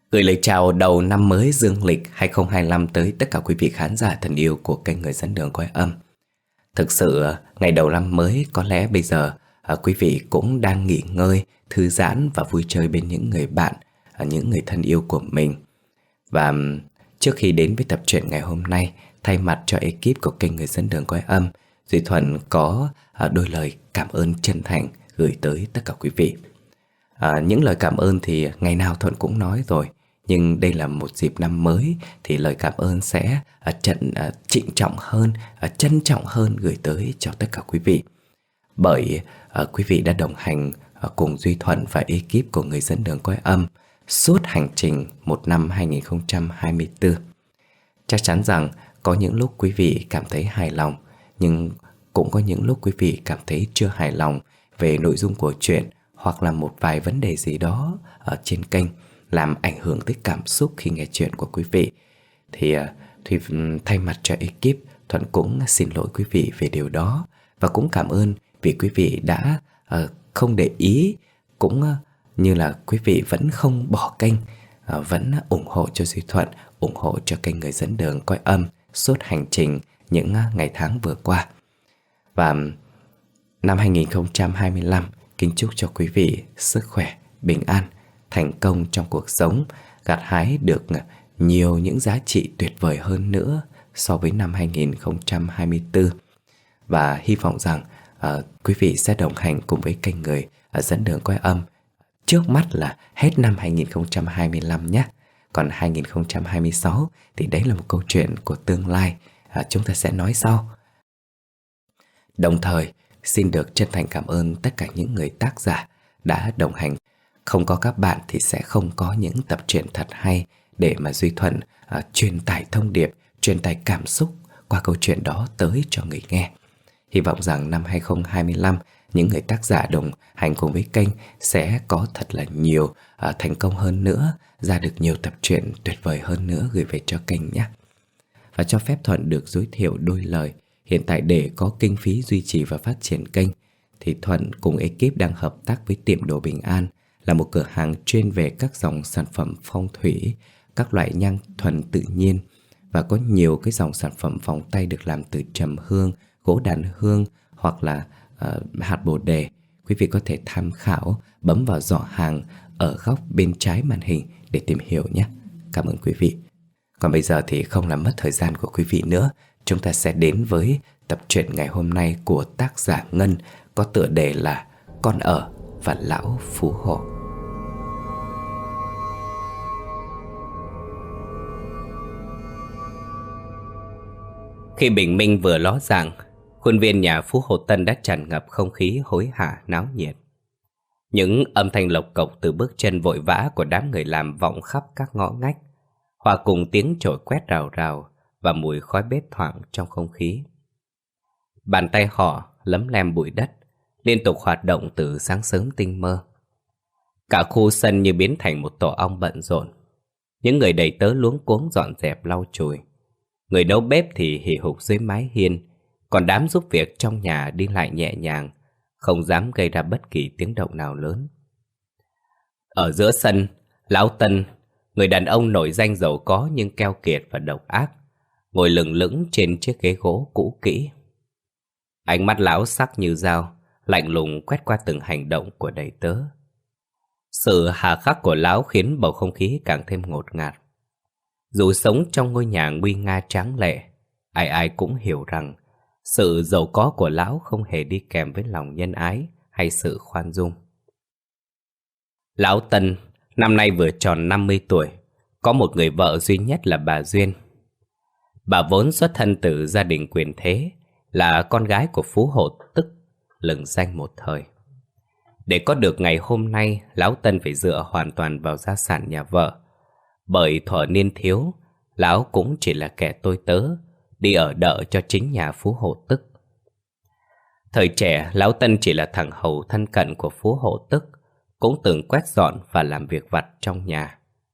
Gửi lời chào đầu năm mới dương lịch 2025 tới tất cả quý vị khán giả thân yêu của kênh Người Dẫn Đường Cõi Âm. Thực sự ngày đầu năm mới có lẽ bây giờ quý vị cũng đang nghỉ ngơi, thư giãn và vui chơi bên những người bạn, những người thân yêu của mình. Và trước khi đến với tập truyện ngày hôm nay, thay mặt cho ekip của kênh Người Dẫn Đường Cõi Âm, Duy Thuận có đôi lời cảm ơn chân thành gửi tới tất cả quý vị. Những lời cảm ơn thì ngày nào Thuận cũng nói rồi, nhưng đây là một dịp năm mới thì lời cảm ơn sẽ trịnh trọng hơn, trân trọng hơn gửi tới cho tất cả quý vị. Bởi quý vị đã đồng hành cùng Duy Thuận và ekip của Người Dẫn Đường Cõi Âm suốt hành trình một năm 2024. Chắc chắn rằng có những lúc quý vị cảm thấy hài lòng, nhưng cũng có những lúc quý vị cảm thấy chưa hài lòng về nội dung của chuyện, hoặc là một vài vấn đề gì đó ở trên kênh làm ảnh hưởng tới cảm xúc khi nghe chuyện của quý vị. Thì thay mặt cho ekip, Thuận cũng xin lỗi quý vị về điều đó. Và cũng cảm ơn vì quý vị đã không để ý, cũng như là quý vị vẫn không bỏ kênh, vẫn ủng hộ cho Duy Thuận, ủng hộ cho kênh Người Dẫn Đường Cõi Âm suốt hành trình những ngày tháng vừa qua. Và năm 2025 kính chúc cho quý vị sức khỏe, bình an, thành công trong cuộc sống, gặt hái được nhiều những giá trị tuyệt vời hơn nữa so với năm 2024. Và hy vọng rằng quý vị sẽ đồng hành cùng với kênh Người Dẫn Đường Cõi Âm trước mắt là hết năm 2025 nhé. Còn 2026 thì đấy là một câu chuyện của tương lai, chúng ta sẽ nói sau. Đồng thời xin được chân thành cảm ơn tất cả những người tác giả đã đồng hành. Không có các bạn thì sẽ không có những tập truyện thật hay để mà Duy Thuận truyền tải thông điệp, truyền tải cảm xúc qua câu chuyện đó tới cho người nghe. Hy vọng rằng năm 2025, những người tác giả đồng hành cùng với kênh sẽ có thật là nhiều thành công hơn nữa, ra được nhiều tập truyện tuyệt vời hơn nữa gửi về cho kênh nhé. Và cho phép Thuận được giới thiệu đôi lời. Hiện tại để có kinh phí duy trì và phát triển kênh thì Thuận cùng ekip đang hợp tác với tiệm đồ Bình An, là một cửa hàng chuyên về các dòng sản phẩm phong thủy, các loại nhang thuần tự nhiên, và có nhiều cái dòng sản phẩm vòng tay được làm từ trầm hương, gỗ đàn hương hoặc là hạt bồ đề. Quý vị có thể tham khảo, bấm vào giỏ hàng ở góc bên trái màn hình để tìm hiểu nhé. Cảm ơn quý vị. Còn bây giờ thì không làm mất thời gian của quý vị nữa, chúng ta sẽ đến với tập truyện ngày hôm nay của tác giả Ngân, có tựa đề là Con Ở và Lão Phú Hộ. Khi bình minh vừa ló dạng, khuôn viên nhà Phú Hộ Tân đã tràn ngập không khí hối hả náo nhiệt. Những âm thanh lộc cộc từ bước chân vội vã của đám người làm vọng khắp các ngõ ngách, hòa cùng tiếng chổi quét rào rào và mùi khói bếp thoảng trong không khí. Bàn tay họ lấm lem bụi đất, liên tục hoạt động từ sáng sớm tinh mơ. Cả khu sân như biến thành một tổ ong bận rộn. Những người đầy tớ luống cuống dọn dẹp lau chùi. Người nấu bếp thì hì hục dưới mái hiên, còn đám giúp việc trong nhà đi lại nhẹ nhàng, không dám gây ra bất kỳ tiếng động nào lớn. Ở giữa sân, Lão Tân, người đàn ông nổi danh giàu có nhưng keo kiệt và độc ác, ngồi lững lững trên chiếc ghế gỗ cũ kỹ. Ánh mắt lão sắc như dao, lạnh lùng quét qua từng hành động của đầy tớ. Sự hà khắc của lão khiến bầu không khí càng thêm ngột ngạt. Dù sống trong ngôi nhà nguy nga tráng lệ, ai ai cũng hiểu rằng sự giàu có của lão không hề đi kèm với lòng nhân ái hay sự khoan dung. Lão Tân năm nay vừa tròn 50 tuổi, có một người vợ duy nhất là bà Duyên. Bà vốn xuất thân từ gia đình quyền thế, là con gái của Phú Hộ Tức, lừng danh một thời. Để có được ngày hôm nay, Lão Tân phải dựa hoàn toàn vào gia sản nhà vợ. Bởi thuở niên thiếu, lão cũng chỉ là kẻ tôi tớ, đi ở đợ cho chính nhà Phú Hộ Tức. Thời trẻ, Lão Tân chỉ là thằng hầu thân cận của Phú Hộ Tức, cũng từng quét dọn và làm việc vặt trong nhà.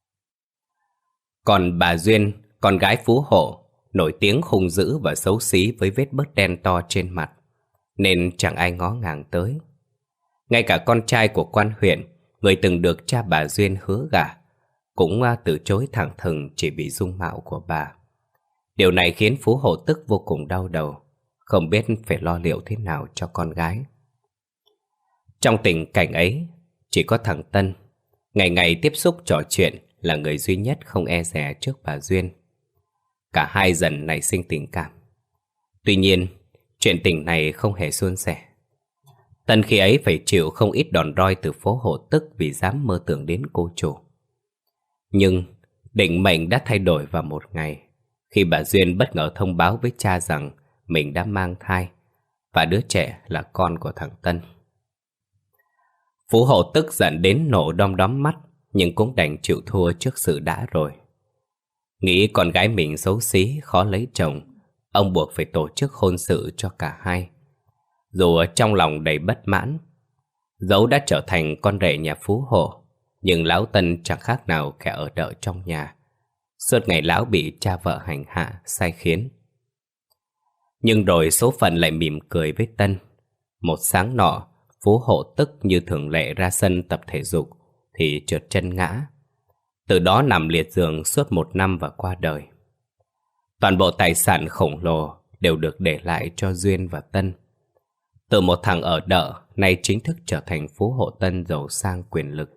Còn bà Duyên, con gái Phú Hộ, nổi tiếng hung dữ và xấu xí với vết bớt đen to trên mặt, nên chẳng ai ngó ngàng tới. Ngay cả con trai của quan huyện, người từng được cha bà Duyên hứa gả, cũng từ chối thẳng thừng chỉ vì dung mạo của bà. Điều này khiến Phú Hộ Tức vô cùng đau đầu, không biết phải lo liệu thế nào cho con gái. Trong tình cảnh ấy, chỉ có thằng Tân, ngày ngày tiếp xúc trò chuyện, là người duy nhất không e dè trước bà Duyên. Cả hai dần nảy sinh tình cảm. Tuy nhiên, chuyện tình này không hề suôn sẻ. Tân khi ấy phải chịu không ít đòn roi từ phố Hộ Tức vì dám mơ tưởng đến cô chủ. Nhưng định mệnh đã thay đổi vào một ngày, khi bà Duyên bất ngờ thông báo với cha rằng mình đã mang thai, và đứa trẻ là con của thằng Tân. Phú Hộ tức giận đến nổ đom đóm mắt, nhưng cũng đành chịu thua trước sự đã rồi. Nghĩ con gái mình xấu xí, khó lấy chồng, ông buộc phải tổ chức hôn sự cho cả hai. Dù ở trong lòng đầy bất mãn, dẫu đã trở thành con rể nhà Phú Hộ, nhưng lão Tân chẳng khác nào kẻ ở đợ trong nhà. Suốt ngày lão bị cha vợ hành hạ, sai khiến. Nhưng rồi số phận lại mỉm cười với Tân. Một sáng nọ, Phú Hộ tức như thường lệ ra sân tập thể dục thì trượt chân ngã. Từ đó nằm liệt giường suốt 1 năm và qua đời. Toàn bộ tài sản khổng lồ đều được để lại cho Duyên và Tân. Từ một thằng ở đợ, nay chính thức trở thành Phú Hộ Tân giàu sang quyền lực.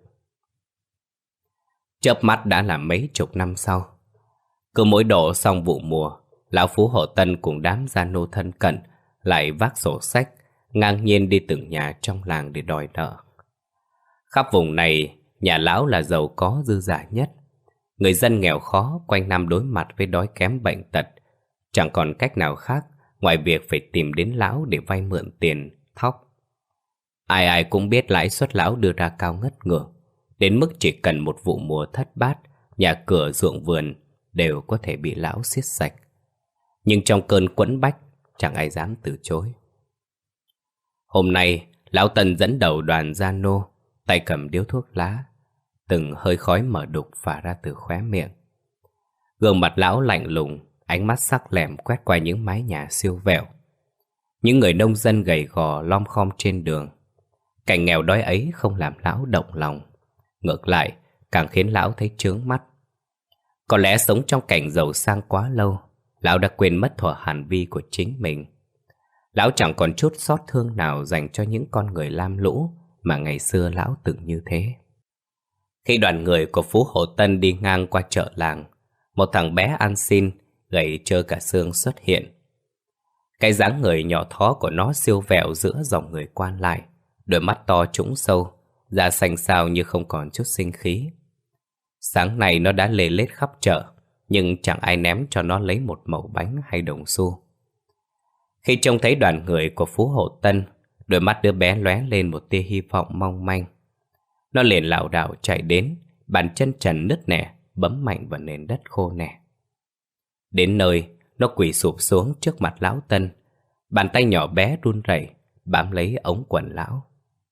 Chớp mắt đã là mấy chục năm sau. Cứ mỗi độ xong vụ mùa, lão Phú Hộ Tân cùng đám gia nô thân cận lại vác sổ sách, ngang nhiên đi từng nhà trong làng để đòi nợ. Khắp vùng này, nhà lão là giàu có dư dả nhất. Người dân nghèo khó quanh năm đối mặt với đói kém bệnh tật, chẳng còn cách nào khác ngoài việc phải tìm đến lão để vay mượn tiền, thóc. Ai ai cũng biết lãi suất lão đưa ra cao ngất ngưỡng, đến mức chỉ cần một vụ mùa thất bát, nhà cửa ruộng vườn đều có thể bị lão xiết sạch. Nhưng trong cơn quẫn bách, chẳng ai dám từ chối. Hôm nay, lão Tân dẫn đầu đoàn gia nô, tay cầm điếu thuốc lá, từng hơi khói mở đục phả ra từ khóe miệng. Gương mặt lão lạnh lùng, ánh mắt sắc lẹm quét qua những mái nhà siêu vẹo. Những người nông dân gầy gò lom khom trên đường. Cảnh nghèo đói ấy không làm lão động lòng, ngược lại càng khiến lão thấy chướng mắt. Có lẽ sống trong cảnh giàu sang quá lâu, lão đã quên mất thuở hàn vi của chính mình. Lão chẳng còn chút xót thương nào dành cho những con người lam lũ mà ngày xưa lão từng như thế. Khi đoàn người của Phú Hộ Tân đi ngang qua chợ làng, một thằng bé ăn xin, gầy trơ cả xương xuất hiện. Cái dáng người nhỏ thó của nó siêu vẹo giữa dòng người quan lại, đôi mắt to trũng sâu, da xanh xao như không còn chút sinh khí. Sáng nay nó đã lê lết khắp chợ, nhưng chẳng ai ném cho nó lấy một mẩu bánh hay đồng xu. Khi trông thấy đoàn người của Phú Hộ Tân, đôi mắt đứa bé lóe lên một tia hy vọng mong manh. Nó liền lảo đảo chạy đến, bàn chân trần nứt nẻ, bấm mạnh vào nền đất khô nẻ. Đến nơi, nó quỳ sụp xuống trước mặt lão Tân, bàn tay nhỏ bé run rẩy bám lấy ống quần lão.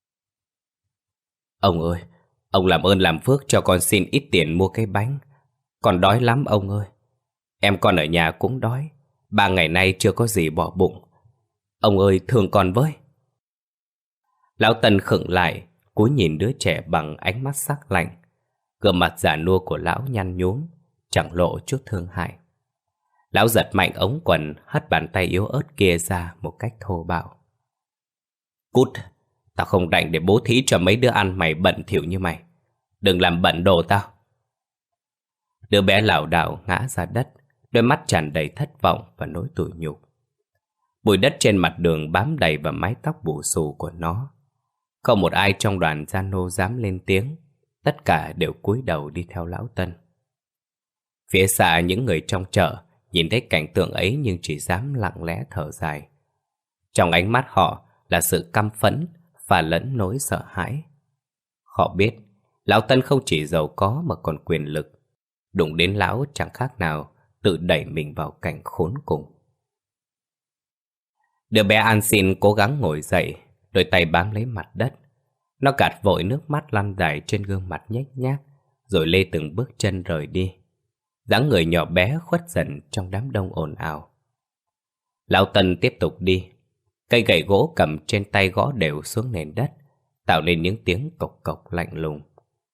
Ông ơi, ông làm ơn làm phước cho con xin ít tiền mua cái bánh. Con đói lắm ông ơi. Em con ở nhà cũng đói, 3 ngày nay chưa có gì bỏ bụng. Ông ơi, thương con với. Lão Tân khựng lại, cúi nhìn đứa trẻ bằng ánh mắt sắc lạnh. Gương mặt già nua của lão nhăn nhúm, chẳng lộ chút thương hại. Lão giật mạnh ống quần, hất bàn tay yếu ớt kia ra một cách thô bạo. Cút, tao không rảnh để bố thí cho mấy đứa ăn mày bẩn thỉu như mày. Đừng làm bẩn đồ tao. Đứa bé lảo đảo ngã ra đất, đôi mắt tràn đầy thất vọng và nỗi tủi nhục. Bụi đất trên mặt đường bám đầy vào mái tóc bù xù của nó. Không một ai trong đoàn gia nô dám lên tiếng, tất cả đều cúi đầu đi theo lão Tân. Phía xa những người trong chợ nhìn thấy cảnh tượng ấy nhưng chỉ dám lặng lẽ thở dài. Trong ánh mắt họ là sự căm phẫn và lẫn nỗi sợ hãi. Họ biết lão Tân không chỉ giàu có mà còn quyền lực. Đụng đến lão chẳng khác nào tự đẩy mình vào cảnh khốn cùng. Đứa bé ăn xin cố gắng ngồi dậy, đôi tay bám lấy mặt đất. Nó gạt vội nước mắt lăn dài trên gương mặt nhếch nhác, rồi lê từng bước chân rời đi. Dáng người nhỏ bé khuất dần trong đám đông ồn ào. Lão Tân tiếp tục đi. Cây gậy gỗ cầm trên tay gõ đều xuống nền đất, tạo nên những tiếng cộc cộc lạnh lùng.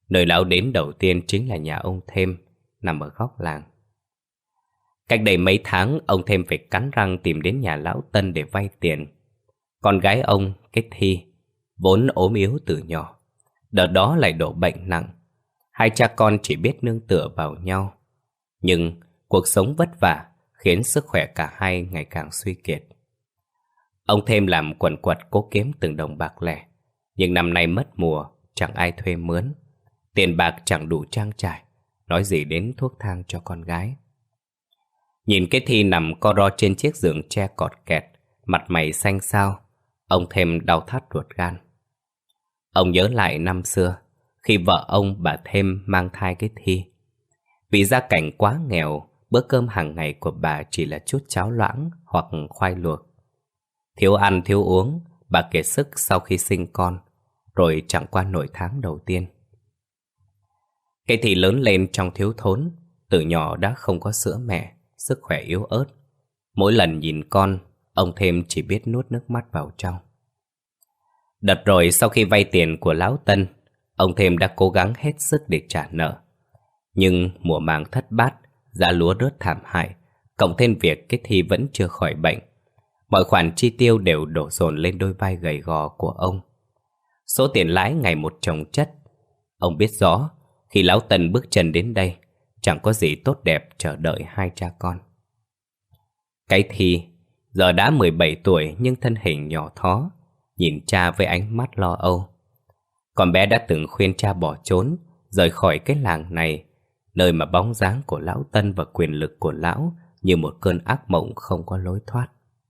Nơi lão đến đầu tiên chính là nhà ông Thêm, nằm ở góc làng. Cách đây mấy tháng, ông Thêm phải cắn răng tìm đến nhà lão Tân để vay tiền. Con gái ông, cái Thi, vốn ốm yếu từ nhỏ, đợt đó lại đổ bệnh nặng. Hai cha con chỉ biết nương tựa vào nhau. Nhưng cuộc sống vất vả khiến sức khỏe cả hai ngày càng suy kiệt. Ông Thêm làm quần quật cố kiếm từng đồng bạc lẻ, nhưng năm nay mất mùa, chẳng ai thuê mướn. Tiền bạc chẳng đủ trang trải, nói gì đến thuốc thang cho con gái. Nhìn cái Thi nằm co ro trên chiếc giường tre cọt kẹt, mặt mày xanh xao, ông Thêm đau thắt ruột gan. Ông nhớ lại năm xưa, khi vợ ông bà Thêm mang thai cái Thi. Vì gia cảnh quá nghèo, bữa cơm hàng ngày của bà chỉ là chút cháo loãng hoặc khoai luộc. Thiếu ăn thiếu uống, bà kiệt sức sau khi sinh con, rồi chẳng qua nổi tháng đầu tiên. Cái Thi lớn lên trong thiếu thốn, từ nhỏ đã không có sữa mẹ, sức khỏe yếu ớt. Mỗi lần nhìn con, ông Thêm chỉ biết nuốt nước mắt vào trong. Đợt rồi sau khi vay tiền của lão Tân, ông Thêm đã cố gắng hết sức để trả nợ. Nhưng mùa màng thất bát, giá lúa rớt thảm hại, cộng thêm việc cái Thi vẫn chưa khỏi bệnh. Mọi khoản chi tiêu đều đổ dồn lên đôi vai gầy gò của ông. Số tiền lãi ngày một chồng chất. Ông biết rõ, khi lão Tân bước chân đến đây, chẳng có gì tốt đẹp chờ đợi hai cha con. Cái Thi giờ đã 17 tuổi nhưng thân hình nhỏ thó, nhìn cha với ánh mắt lo âu. Con bé đã từng khuyên cha bỏ trốn, rời khỏi cái làng này, nơi mà bóng dáng của lão Tân và quyền lực của lão như một cơn ác mộng không có lối thoát.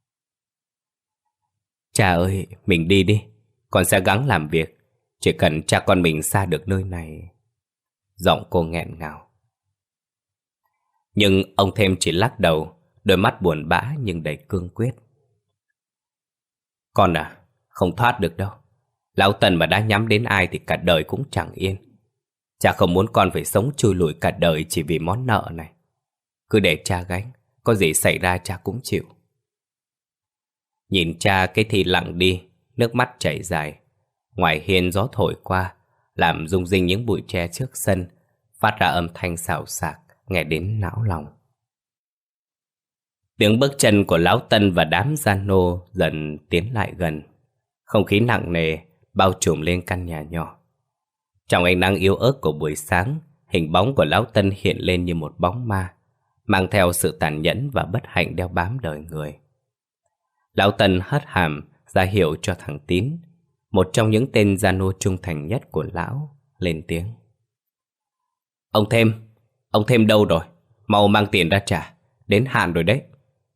Cha ơi, mình đi đi, con sẽ gắng làm việc, chỉ cần cha con mình xa được nơi này. Giọng cô nghẹn ngào. Nhưng ông Thêm chỉ lắc đầu, đôi mắt buồn bã nhưng đầy cương quyết. Con à, không thoát được đâu. Lão Tần mà đã nhắm đến ai thì cả đời cũng chẳng yên. Cha không muốn con phải sống chui lủi cả đời chỉ vì món nợ này. Cứ để cha gánh, có gì xảy ra cha cũng chịu. Nhìn cha cái Thi lặng đi, nước mắt chảy dài. Ngoài hiên gió thổi qua, làm rung rinh những bụi tre trước sân, phát ra âm thanh xào xạc, nghe đến não lòng. Tiếng bước chân của lão Tân và đám gian nô dần tiến lại gần. Không khí nặng nề bao trùm lên căn nhà nhỏ. Trong ánh nắng yếu ớt của buổi sáng, hình bóng của lão Tân hiện lên như một bóng ma, mang theo sự tàn nhẫn và bất hạnh đeo bám đời người. Lão Tân hất hàm ra hiệu cho thằng Tín, một trong những tên gian nô trung thành nhất của lão, lên tiếng. Ông Thêm đâu rồi? Mau mang tiền ra trả, đến hạn rồi đấy.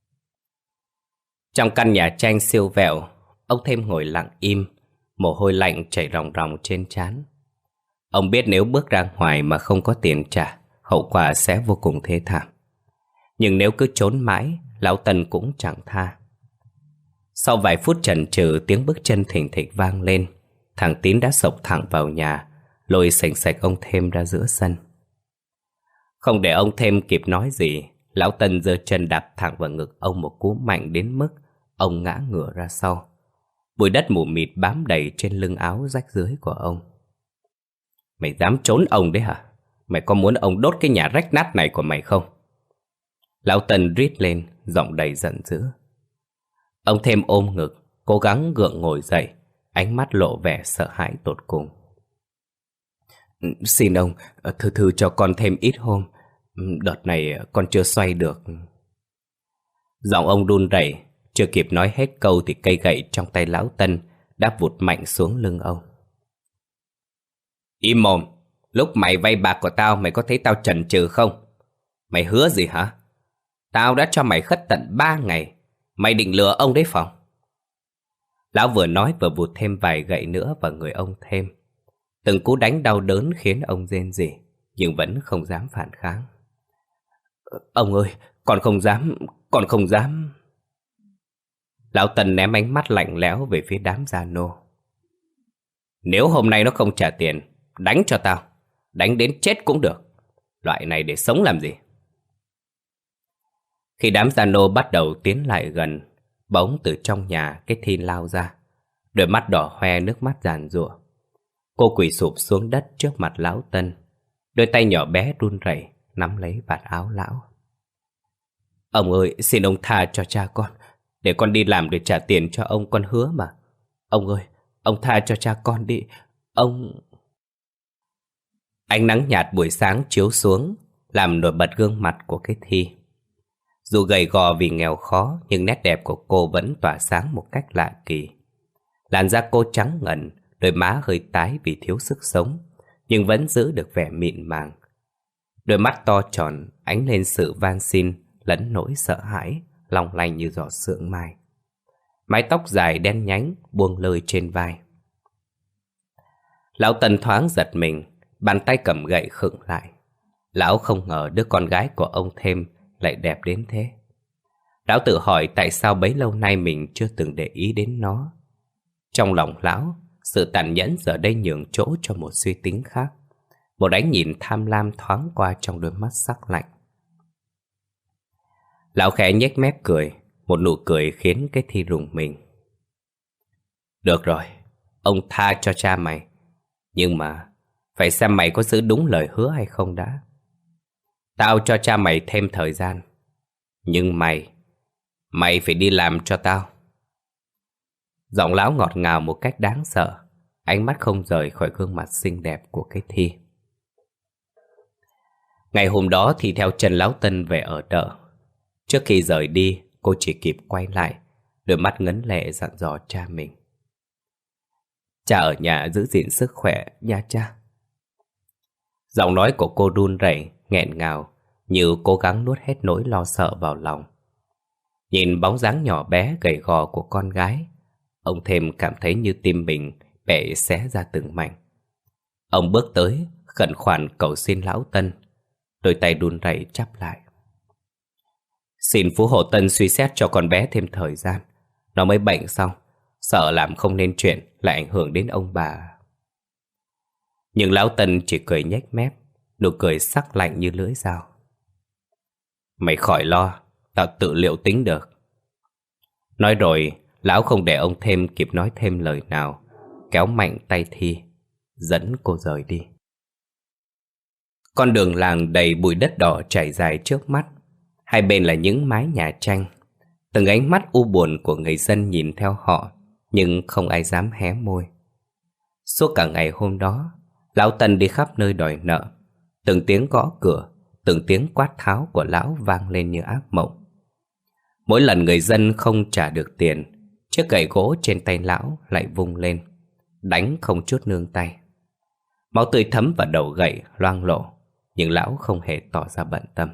Trong căn nhà tranh siêu vẹo, ông Thêm ngồi lặng im, mồ hôi lạnh chảy ròng ròng trên trán. Ông biết nếu bước ra ngoài mà không có tiền trả, hậu quả sẽ vô cùng thê thảm. Nhưng nếu cứ trốn mãi, lão Tân cũng chẳng tha. Sau vài phút chần chừ, tiếng bước chân thình thịch vang lên. Thằng Tín đã xộc thẳng vào nhà, lôi sành sạch ông Thêm ra giữa sân. Không để ông Thêm kịp nói gì, lão Tân giơ chân đạp thẳng vào ngực ông một cú mạnh đến mức ông ngã ngửa ra sau. Bụi đất mù mịt bám đầy trên lưng áo rách rưới của ông. Mày dám trốn ông đấy hả? Mày có muốn ông đốt cái nhà rách nát này của mày không? Lão Tân rít lên, giọng đầy giận dữ. Ông Thêm ôm ngực, cố gắng gượng ngồi dậy, ánh mắt lộ vẻ sợ hãi tột cùng. Xin ông, thư cho con thêm ít hôm. Đợt này con chưa xoay được. Giọng ông run rẩy, chưa kịp nói hết câu thì cây gậy trong tay lão Tân đã vụt mạnh xuống lưng ông. Im mồm, lúc mày vay bạc của tao mày có thấy tao chần chừ không? Mày hứa gì hả? Tao đã cho mày khất tận 3 ngày, mày định lừa ông đấy phòng? Lão vừa nói vừa vụt thêm vài gậy nữa vào người ông Thêm. Từng cú đánh đau đớn khiến ông rên rỉ, nhưng vẫn không dám phản kháng. Ông ơi, con không dám. Lão Tần ném ánh mắt lạnh lẽo về phía đám gia nô. Nếu hôm nay nó không trả tiền, đánh cho tao, đánh đến chết cũng được. Loại này để sống làm gì? Khi đám gia nô bắt đầu tiến lại gần, bỗng từ trong nhà cái Thi lao ra, đôi mắt đỏ hoe nước mắt giàn giụa. Cô quỳ sụp xuống đất trước mặt lão Tân. Đôi tay nhỏ bé run rẩy nắm lấy vạt áo lão. Ông ơi, xin ông tha cho cha con, để con đi làm để trả tiền cho ông, con hứa mà. Ông ơi, ông tha cho cha con đi, ông... Ánh nắng nhạt buổi sáng chiếu xuống, làm nổi bật gương mặt của cái Thi. Dù gầy gò vì nghèo khó, nhưng nét đẹp của cô vẫn tỏa sáng một cách lạ kỳ. Làn da cô trắng ngần, đôi má hơi tái vì thiếu sức sống, nhưng vẫn giữ được vẻ mịn màng. Đôi mắt to tròn ánh lên sự van xin lẫn nỗi sợ hãi, long lanh như giọt sương mai. Mái tóc dài đen nhánh buông lơi trên vai. Lão Tân thoáng giật mình, bàn tay cầm gậy khựng lại. Lão không ngờ đứa con gái của ông Thêm lại đẹp đến thế. Lão tự hỏi tại sao bấy lâu nay mình chưa từng để ý đến nó. Trong lòng lão, sự tàn nhẫn giờ đây nhường chỗ cho một suy tính khác. Một ánh nhìn tham lam thoáng qua trong đôi mắt sắc lạnh. Lão khẽ nhếch mép cười, một nụ cười khiến cái Thi rùng mình. Được rồi, ông tha cho cha mày. Nhưng mà phải xem mày có giữ đúng lời hứa hay không đã. Tao cho cha mày thêm thời gian. Nhưng mày phải đi làm cho tao. Giọng lão ngọt ngào một cách đáng sợ, ánh mắt không rời khỏi gương mặt xinh đẹp của cái Thi. Ngày hôm đó thì theo chân lão Tân về ở đợ. Trước khi rời đi, cô chỉ kịp quay lại, đôi mắt ngấn lệ dặn dò cha mình. Cha ở nhà giữ gìn sức khỏe nha cha. Giọng nói của cô run rẩy, nghẹn ngào, như cố gắng nuốt hết nỗi lo sợ vào lòng. Nhìn bóng dáng nhỏ bé gầy gò của con gái, ông Thêm cảm thấy như tim mình bẻ xé ra từng mảnh. Ông bước tới, khẩn khoản cầu xin lão Tân, đôi tay run rẩy chắp lại. Xin phú hộ Tân suy xét cho con bé thêm thời gian. Nó mới bệnh xong, sợ làm không nên chuyện lại ảnh hưởng đến ông bà. Nhưng lão Tân chỉ cười nhếch mép, nụ cười sắc lạnh như lưỡi dao. Mày khỏi lo, tao tự liệu tính được. Nói rồi, lão không để ông Thêm kịp nói thêm lời nào, kéo mạnh tay Thi, dẫn cô rời đi. Con đường làng đầy bụi đất đỏ trải dài trước mắt. Hai bên là những mái nhà tranh. Từng ánh mắt u buồn của người dân nhìn theo họ, nhưng không ai dám hé môi. Suốt cả ngày hôm đó, lão Tân đi khắp nơi đòi nợ. Từng tiếng gõ cửa, từng tiếng quát tháo của lão vang lên như ác mộng. Mỗi lần người dân không trả được tiền, chiếc gậy gỗ trên tay lão lại vung lên, đánh không chút nương tay. Máu tươi thấm vào đầu gậy loang lổ, nhưng lão không hề tỏ ra bận tâm.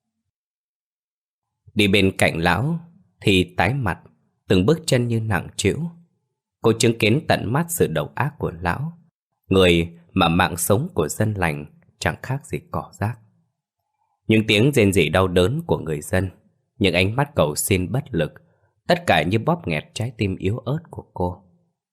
Đi bên cạnh lão thì tái mặt, từng bước chân như nặng trĩu. Cô chứng kiến tận mắt sự độc ác của lão, người mà mạng sống của dân lành chẳng khác gì cỏ rác. Những tiếng rên rỉ đau đớn của người dân, những ánh mắt cầu xin bất lực, tất cả như bóp nghẹt trái tim yếu ớt của cô.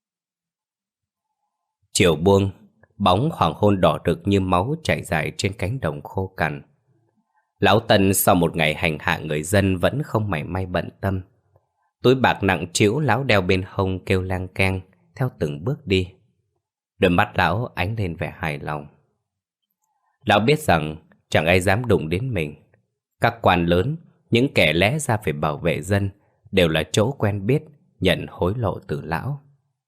Chiều buông, bóng hoàng hôn đỏ rực như máu chảy dài trên cánh đồng khô cằn. Lão Tân sau một ngày hành hạ người dân vẫn không mảy may bận tâm. Túi bạc nặng trĩu lão đeo bên hông kêu lang keng theo từng bước đi. Đôi mắt lão ánh lên vẻ hài lòng. Lão biết rằng chẳng ai dám đụng đến mình. Các quan lớn, những kẻ lẽ ra phải bảo vệ dân, đều là chỗ quen biết, nhận hối lộ từ lão.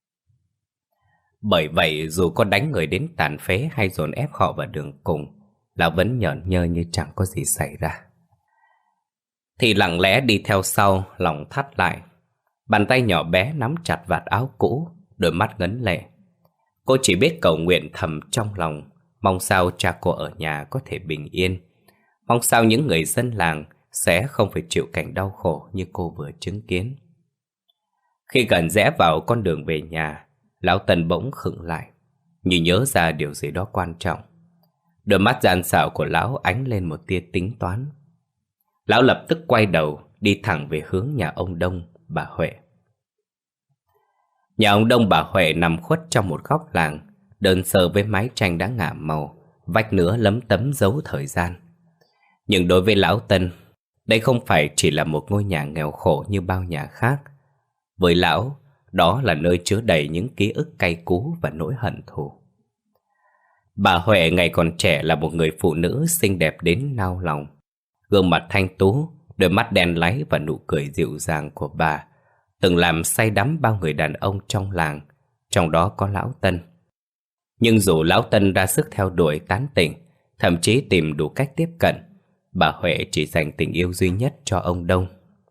Bởi vậy dù có đánh người đến tàn phế hay dồn ép họ vào đường cùng, lão vẫn nhởn nhơ như chẳng có gì xảy ra. Thì lặng lẽ đi theo sau, lòng thắt lại. Bàn tay nhỏ bé nắm chặt vạt áo cũ, đôi mắt ngấn lệ. Cô chỉ biết cầu nguyện thầm trong lòng, mong sao cha cô ở nhà có thể bình yên, mong sao những người dân làng sẽ không phải chịu cảnh đau khổ như cô vừa chứng kiến. Khi gần rẽ vào con đường về nhà, lão Tân bỗng khựng lại, như nhớ ra điều gì đó quan trọng. Đôi mắt gian xảo của lão ánh lên một tia tính toán. Lão lập tức quay đầu, đi thẳng về hướng nhà ông Đông, bà Huệ. Nhà ông Đông bà Huệ nằm khuất trong một góc làng, đơn sơ với mái tranh đã ngả màu, vách nứa lấm tấm dấu thời gian. Nhưng đối với lão Tân, đây không phải chỉ là một ngôi nhà nghèo khổ như bao nhà khác. Với lão, đó là nơi chứa đầy những ký ức cay cú và nỗi hận thù. Bà Huệ ngày còn trẻ là một người phụ nữ xinh đẹp đến nao lòng. Gương mặt thanh tú, đôi mắt đen láy và nụ cười dịu dàng của bà từng làm say đắm bao người đàn ông trong làng, trong đó có Lão Tân. Nhưng dù Lão Tân ra sức theo đuổi tán tỉnh, thậm chí tìm đủ cách tiếp cận, bà Huệ chỉ dành tình yêu duy nhất cho ông Đông.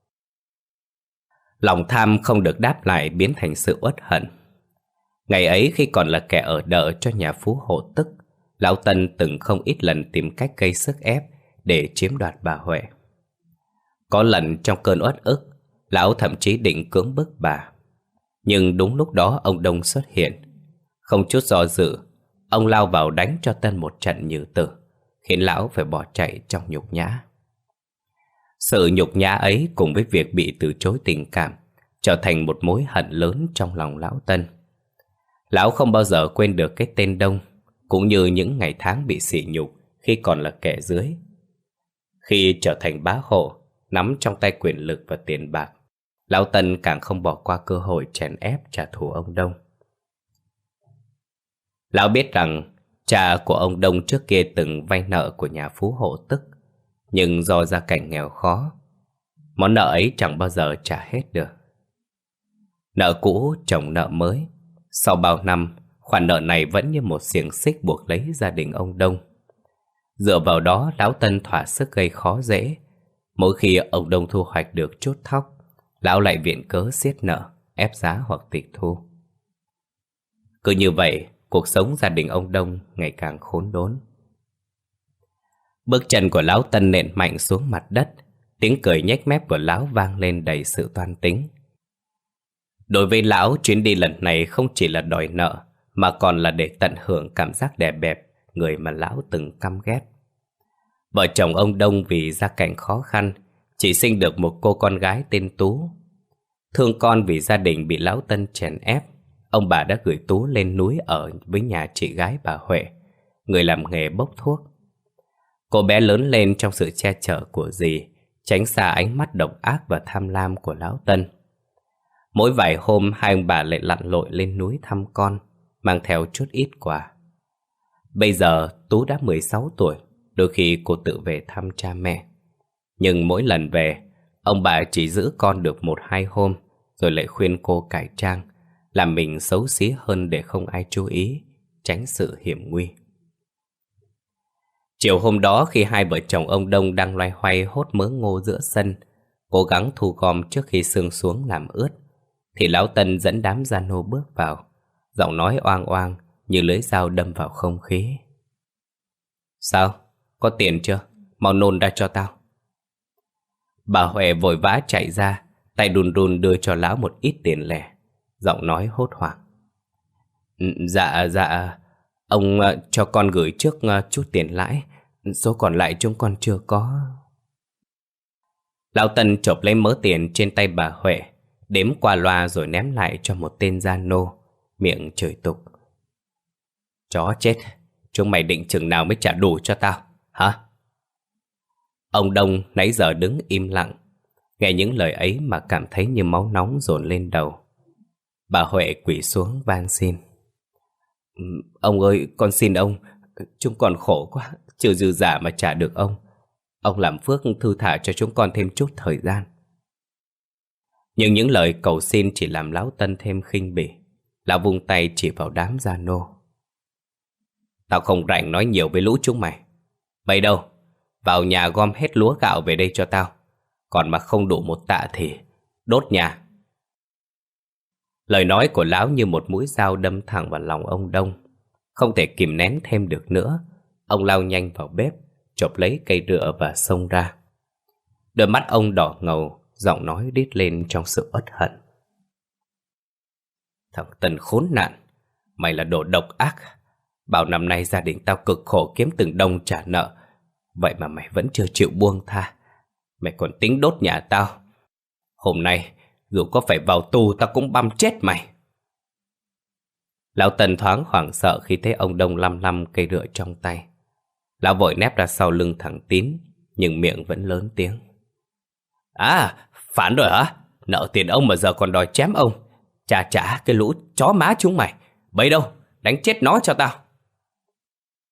Lòng tham không được đáp lại biến thành sự uất hận. Ngày ấy khi còn là kẻ ở đợ cho nhà phú hộ Tức, Lão Tân từng không ít lần tìm cách gây sức ép để chiếm đoạt bà Huệ. Có lần trong cơn uất ức, Lão thậm chí định cưỡng bức bà. Nhưng đúng lúc đó ông Đông xuất hiện. Không chút do dự, ông lao vào đánh cho Tân một trận như tử, khiến Lão phải bỏ chạy trong nhục nhã. Sự nhục nhã ấy cùng với việc bị từ chối tình cảm trở thành một mối hận lớn trong lòng Lão Tân. Lão không bao giờ quên được cái tên Đông, cũng như những ngày tháng bị sỉ nhục khi còn là kẻ dưới. Khi trở thành bá hộ, nắm trong tay quyền lực và tiền bạc, Lão Tân càng không bỏ qua cơ hội chèn ép trả thù ông Đông. Lão biết rằng cha của ông Đông trước kia từng vay nợ của nhà phú hộ Tức, nhưng do gia cảnh nghèo khó, món nợ ấy chẳng bao giờ trả hết được. Nợ cũ chồng nợ mới, sau bao năm, khoản nợ này vẫn như một xiềng xích buộc lấy gia đình ông Đông. Dựa vào đó, Lão Tân thỏa sức gây khó dễ. Mỗi khi ông Đông thu hoạch được chút thóc, Lão lại viện cớ siết nợ, ép giá hoặc tịch thu. Cứ như vậy, cuộc sống gia đình ông Đông ngày càng khốn đốn. Bước chân của Lão Tân nện mạnh xuống mặt đất, tiếng cười nhếch mép của Lão vang lên đầy sự toan tính. Đối với Lão, chuyến đi lần này không chỉ là đòi nợ, mà còn là để tận hưởng cảm giác đè bẹp người mà Lão từng căm ghét. Vợ chồng ông Đông vì gia cảnh khó khăn, chỉ sinh được một cô con gái tên Tú. Thương con vì gia đình bị Lão Tân chèn ép, ông bà đã gửi Tú lên núi ở với nhà chị gái bà Huệ, người làm nghề bốc thuốc. Cô bé lớn lên trong sự che chở của dì, tránh xa ánh mắt độc ác và tham lam của Lão Tân. Mỗi vài hôm hai ông bà lại lặn lội lên núi thăm con, mang theo chút ít quà. Bây giờ Tú đã 16 tuổi, đôi khi cô tự về thăm cha mẹ. Nhưng mỗi lần về, ông bà chỉ giữ con được 1-2 hôm, rồi lại khuyên cô cải trang, làm mình xấu xí hơn để không ai chú ý, tránh sự hiểm nguy. Chiều hôm đó khi hai vợ chồng ông Đông đang loay hoay hốt mớ ngô giữa sân, cố gắng thu gom trước khi sương xuống làm ướt, thì Lão Tân dẫn đám gia nô bước vào, giọng nói oang oang như lưỡi dao đâm vào không khí. Sao? Có tiền chưa? Mau nôn ra cho tao. Bà Huệ vội vã chạy ra, tay đùn đùn đưa cho Lão một ít tiền lẻ, giọng nói hốt hoảng. Dạ, ông cho con gửi trước chút tiền lãi, số còn lại chúng con chưa có. Lão Tân chộp lấy mớ tiền trên tay bà Huệ, đếm qua loa rồi ném lại cho một tên gia nô, miệng chửi tục. Chó chết, chúng mày định chừng nào mới trả đủ cho tao, hả? Ông Đông nãy giờ đứng im lặng, nghe những lời ấy mà cảm thấy như máu nóng dồn lên đầu. Bà Huệ quỳ xuống van xin. Ông ơi, con xin ông, chúng con khổ quá, chưa dư giả mà trả được ông. Ông làm phước thư thả cho chúng con thêm chút thời gian. Nhưng những lời cầu xin chỉ làm Lão Tân thêm khinh bỉ. Lão vung tay chỉ vào đám gia nô. Tao không rảnh nói nhiều với lũ chúng mày. Vậy đâu, vào nhà gom hết lúa gạo về đây cho tao. Còn mà không đủ 1 tạ thì đốt nhà. Lời nói của Lão như một mũi dao đâm thẳng vào lòng ông Đông. Không thể kìm nén thêm được nữa, ông lao nhanh vào bếp, chộp lấy cây rựa và xông ra. Đôi mắt ông đỏ ngầu, giọng nói rít lên trong sự uất hận. Thằng Tân khốn nạn, mày là đồ độc ác. Bao năm nay gia đình tao cực khổ kiếm từng đồng trả nợ, vậy mà mày vẫn chưa chịu buông tha. Mày còn tính đốt nhà tao. Hôm nay dù có phải vào tù tao cũng băm chết mày. Lão Tân thoáng hoảng sợ khi thấy ông Đông lăm lăm cây rựa trong tay. Lão vội nép ra sau lưng thằng Tín, nhưng miệng vẫn lớn tiếng. À, phản rồi hả? Nợ tiền ông mà giờ còn đòi chém ông. Trả cái lũ chó má chúng mày. Bấy đâu, đánh chết nó cho tao.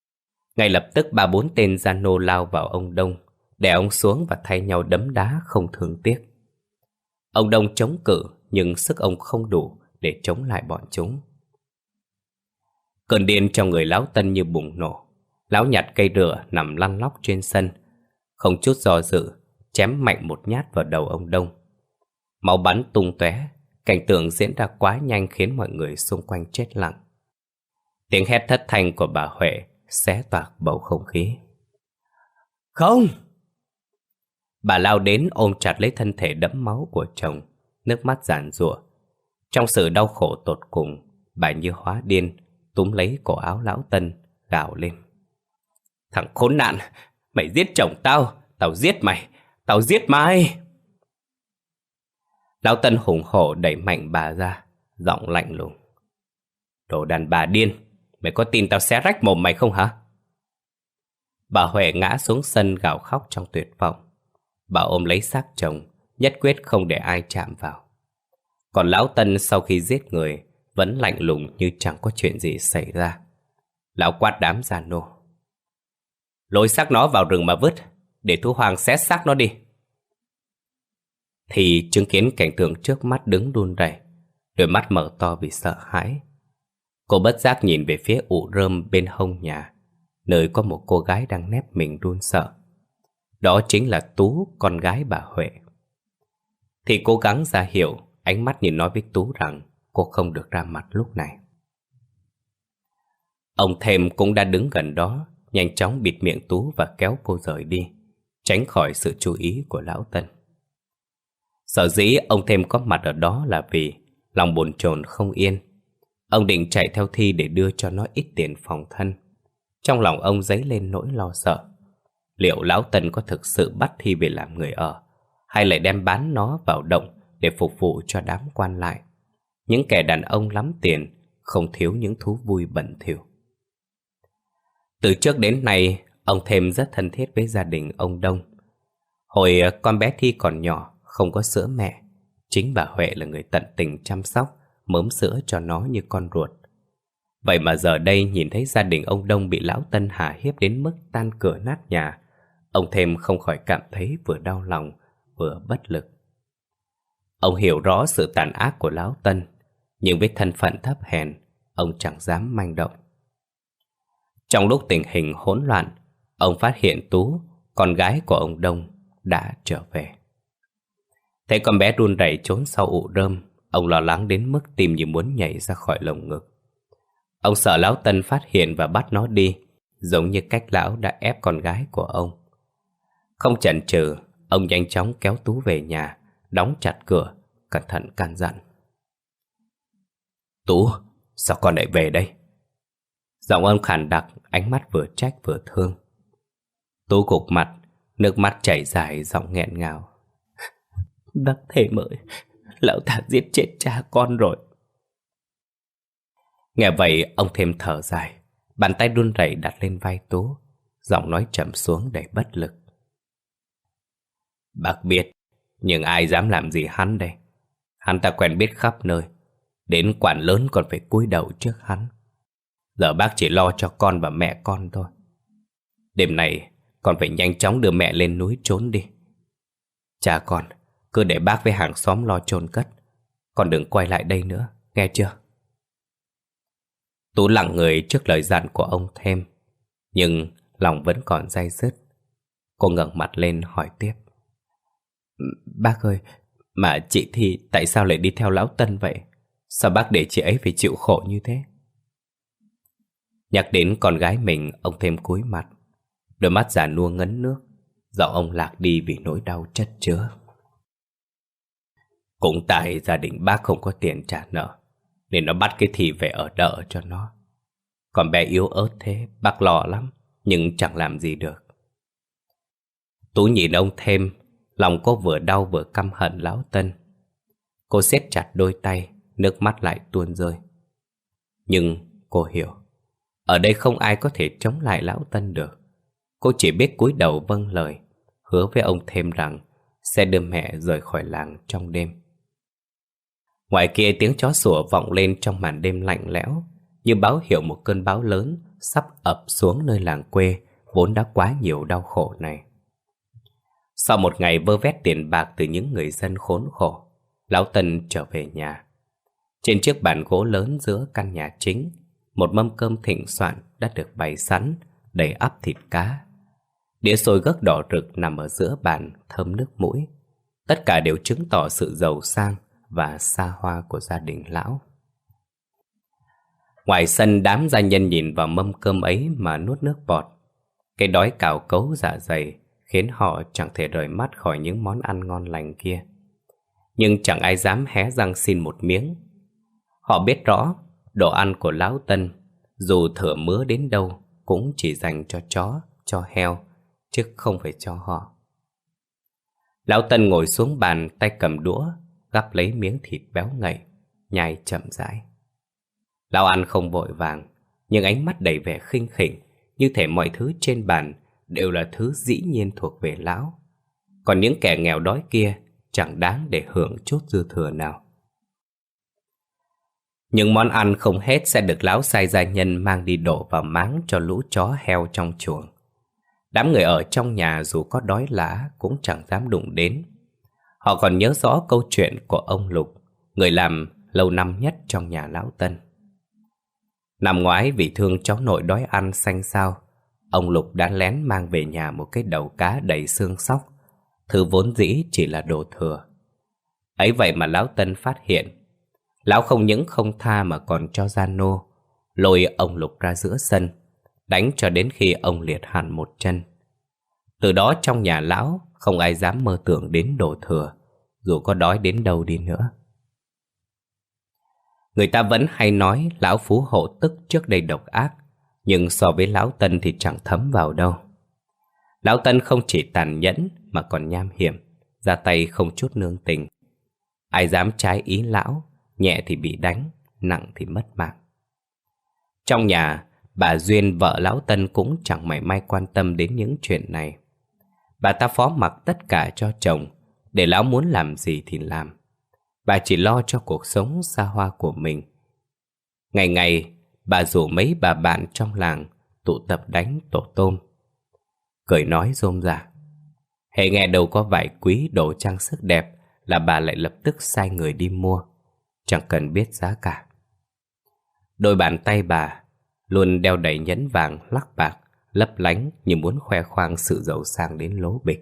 Ngay lập tức 3-4 tên gia nô lao vào ông Đông, đè ông xuống và thay nhau đấm đá không thương tiếc. Ông Đông chống cự, nhưng sức ông không đủ để chống lại bọn chúng. Cơn điên trong người lão Tân như bùng nổ. Lão nhặt cây rửa nằm lăn lóc trên sân, không chút do dự chém mạnh một nhát vào đầu ông Đông. Máu bắn tung tóe. Cảnh tượng diễn ra quá nhanh khiến mọi người xung quanh chết lặng. Tiếng hét thất thanh của bà Huệ xé toạc bầu không khí. Không! Bà lao đến ôm chặt lấy thân thể đẫm máu của chồng, nước mắt giàn giụa. Trong sự đau khổ tột cùng, bà như hóa điên, túm lấy cổ áo lão Tân, gào lên. Thằng khốn nạn, mày giết chồng tao, tao giết mày, tao giết mày! Lão Tân hùng hổ đẩy mạnh bà ra, giọng lạnh lùng. Đồ đàn bà điên, mày có tin tao xé rách mồm mày không hả? Bà Huệ ngã xuống sân gào khóc trong tuyệt vọng. Bà ôm lấy xác chồng, nhất quyết không để ai chạm vào. Còn lão Tân sau khi giết người vẫn lạnh lùng như chẳng có chuyện gì xảy ra. Lão quát đám gia nô. Lôi xác nó vào rừng mà vứt, để thú hoang xé xác nó đi. Thì chứng kiến cảnh tượng trước mắt đứng run rẩy, đôi mắt mở to vì sợ hãi. Cô bất giác nhìn về phía ụ rơm bên hông nhà, nơi có một cô gái đang nép mình run sợ. Đó chính là Tú, con gái bà Huệ. Thì cố gắng ra hiệu, ánh mắt nhìn nói với Tú rằng cô không được ra mặt lúc này. Ông Thêm cũng đã đứng gần đó, nhanh chóng bịt miệng Tú và kéo cô rời đi, tránh khỏi sự chú ý của lão Tân. Sở dĩ ông Thêm có mặt ở đó là vì lòng bồn chồn không yên. Ông định chạy theo Thi để đưa cho nó ít tiền phòng thân. Trong lòng ông dấy lên nỗi lo sợ. Liệu lão Tân có thực sự bắt Thi về làm người ở, hay lại đem bán nó vào động để phục vụ cho đám quan lại, những kẻ đàn ông lắm tiền, không thiếu những thú vui bẩn thỉu. Từ trước đến nay, ông Thêm rất thân thiết với gia đình ông Đông. Hồi con bé Thi còn nhỏ, không có sữa mẹ, chính bà Huệ là người tận tình chăm sóc, mớm sữa cho nó như con ruột. Vậy mà giờ đây nhìn thấy gia đình ông Đông bị lão Tân hà hiếp đến mức tan cửa nát nhà, ông Thêm không khỏi cảm thấy vừa đau lòng, vừa bất lực. Ông hiểu rõ sự tàn ác của lão Tân, nhưng với thân phận thấp hèn, ông chẳng dám manh động. Trong lúc tình hình hỗn loạn, ông phát hiện Tú, con gái của ông Đông, đã trở về. Thấy con bé run rẩy trốn sau ụ rơm, ông lo lắng đến mức tim như muốn nhảy ra khỏi lồng ngực. Ông sợ lão Tân phát hiện và bắt nó đi, giống như cách lão đã ép con gái của ông. Không chần chừ, ông nhanh chóng kéo Tú về nhà, đóng chặt cửa, cẩn thận căn dặn. Tú, sao con lại về đây? Giọng ông khàn đặc, ánh mắt vừa trách vừa thương. Tú gục mặt, nước mắt chảy dài, giọng nghẹn ngào. Bác Thêm ơi, lão ta giết chết cha con rồi. Nghe vậy, ông Thêm thở dài, bàn tay run rẩy đặt lên vai Tú, giọng nói trầm xuống đầy bất lực. Bác biết, nhưng ai dám làm gì hắn đây? Hắn ta quen biết khắp nơi, đến quản lớn còn phải cúi đầu trước hắn. Giờ bác chỉ lo cho con và mẹ con thôi. Đêm này con phải nhanh chóng đưa mẹ lên núi trốn đi. Cha con, cứ để bác với hàng xóm lo chôn cất. Con đừng quay lại đây nữa, nghe chưa? Tú lặng người trước lời dặn của ông Thêm, nhưng lòng vẫn còn day dứt. Cô ngẩng mặt lên hỏi tiếp. Bác ơi, mà chị thì tại sao lại đi theo lão Tân vậy? Sao bác để chị ấy phải chịu khổ như thế? Nhắc đến con gái mình, ông Thêm cúi mặt, đôi mắt già nua ngấn nước, giọng ông lạc đi vì nỗi đau chất chứa. Cũng tại gia đình bác không có tiền trả nợ, nên nó bắt cái Thi về ở đợ cho nó. Còn bé yếu ớt thế, bác lo lắm, nhưng chẳng làm gì được. Tú nhìn ông Thêm, lòng cô vừa đau vừa căm hận lão Tân. Cô siết chặt đôi tay, nước mắt lại tuôn rơi. Nhưng cô hiểu, ở đây không ai có thể chống lại lão Tân được. Cô chỉ biết cúi đầu vâng lời, hứa với ông Thêm rằng sẽ đưa mẹ rời khỏi làng trong đêm. Ngoài kia tiếng chó sủa vọng lên trong màn đêm lạnh lẽo, như báo hiệu một cơn bão lớn sắp ập xuống nơi làng quê vốn đã quá nhiều đau khổ này. Sau một ngày vơ vét tiền bạc từ những người dân khốn khổ, Lão Tân trở về nhà. Trên chiếc bàn gỗ lớn giữa căn nhà chính, một mâm cơm thịnh soạn đã được bày sẵn, đầy ắp thịt cá. Đĩa xôi gấc đỏ rực nằm ở giữa bàn, thơm nước mũi. Tất cả đều chứng tỏ sự giàu sang và xa hoa của gia đình lão. Ngoài sân, đám gia nhân nhìn vào mâm cơm ấy mà nuốt nước bọt. Cái đói cào cấu dạ dày khiến họ chẳng thể rời mắt khỏi những món ăn ngon lành kia. Nhưng chẳng ai dám hé răng xin một miếng. Họ biết rõ đồ ăn của Lão Tân, dù thừa mứa đến đâu, cũng chỉ dành cho chó, cho heo, chứ không phải cho họ. Lão Tân ngồi xuống bàn, tay cầm đũa, gắp lấy miếng thịt béo ngậy, nhai chậm rãi. Lão ăn không vội vàng, nhưng ánh mắt đầy vẻ khinh khỉnh, như thể mọi thứ trên bàn đều là thứ dĩ nhiên thuộc về lão. Còn những kẻ nghèo đói kia chẳng đáng để hưởng chút dư thừa nào. Những món ăn không hết sẽ được lão sai gia nhân mang đi đổ vào máng cho lũ chó heo trong chuồng. Đám người ở trong nhà dù có đói lả cũng chẳng dám đụng đến. Họ còn nhớ rõ câu chuyện của ông Lục, người làm lâu năm nhất trong nhà Lão Tân. Năm ngoái vì thương cháu nội đói ăn xanh xao, ông Lục đã lén mang về nhà một cái đầu cá đầy xương xóc, thứ vốn dĩ chỉ là đồ thừa. Ấy vậy mà Lão Tân phát hiện, lão không những không tha mà còn cho ra nô, lôi ông Lục ra giữa sân, đánh cho đến khi ông liệt hẳn một chân. Từ đó trong nhà lão không ai dám mơ tưởng đến đồ thừa, dù có đói đến đâu đi nữa. Người ta vẫn hay nói lão Phú Hộ Tức trước đây độc ác, nhưng so với Lão Tân thì chẳng thấm vào đâu. Lão Tân không chỉ tàn nhẫn mà còn nham hiểm, ra tay không chút nương tình. Ai dám trái ý lão, nhẹ thì bị đánh, nặng thì mất mạng. Trong nhà, bà Duyên vợ Lão Tân cũng chẳng mảy may quan tâm đến những chuyện này. Bà ta phó mặc tất cả cho chồng, để lão muốn làm gì thì làm. Bà chỉ lo cho cuộc sống xa hoa của mình. Ngày ngày, bà rủ mấy bà bạn trong làng tụ tập đánh tổ tôm, cười nói rôm rả. Hễ nghe đâu có vải quý đồ trang sức đẹp là bà lại lập tức sai người đi mua, chẳng cần biết giá cả. Đôi bàn tay bà luôn đeo đầy nhẫn vàng lắc bạc, lấp lánh như muốn khoe khoang sự giàu sang đến lố bịch.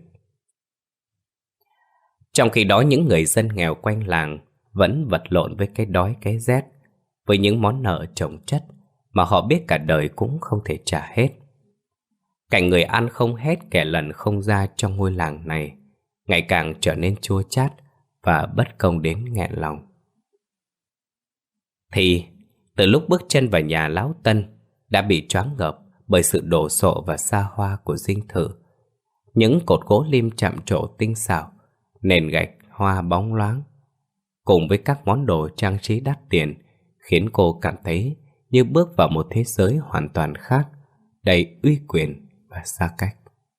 Trong khi đó những người dân nghèo quanh làng vẫn vật lộn với cái đói cái rét, với những món nợ chồng chất mà họ biết cả đời cũng không thể trả hết. Cảnh người ăn không hết kẻ lần không ra trong ngôi làng này ngày càng trở nên chua chát và bất công đến nghẹn lòng. Thì từ lúc bước chân vào nhà Lão Tân đã bị choáng ngợp bởi sự đồ sộ và xa hoa của dinh thự. Những cột gỗ lim chạm trổ tinh xảo, nền gạch hoa bóng loáng, cùng với các món đồ trang trí đắt tiền, khiến cô cảm thấy như bước vào một thế giới hoàn toàn khác, đầy uy quyền và xa cách.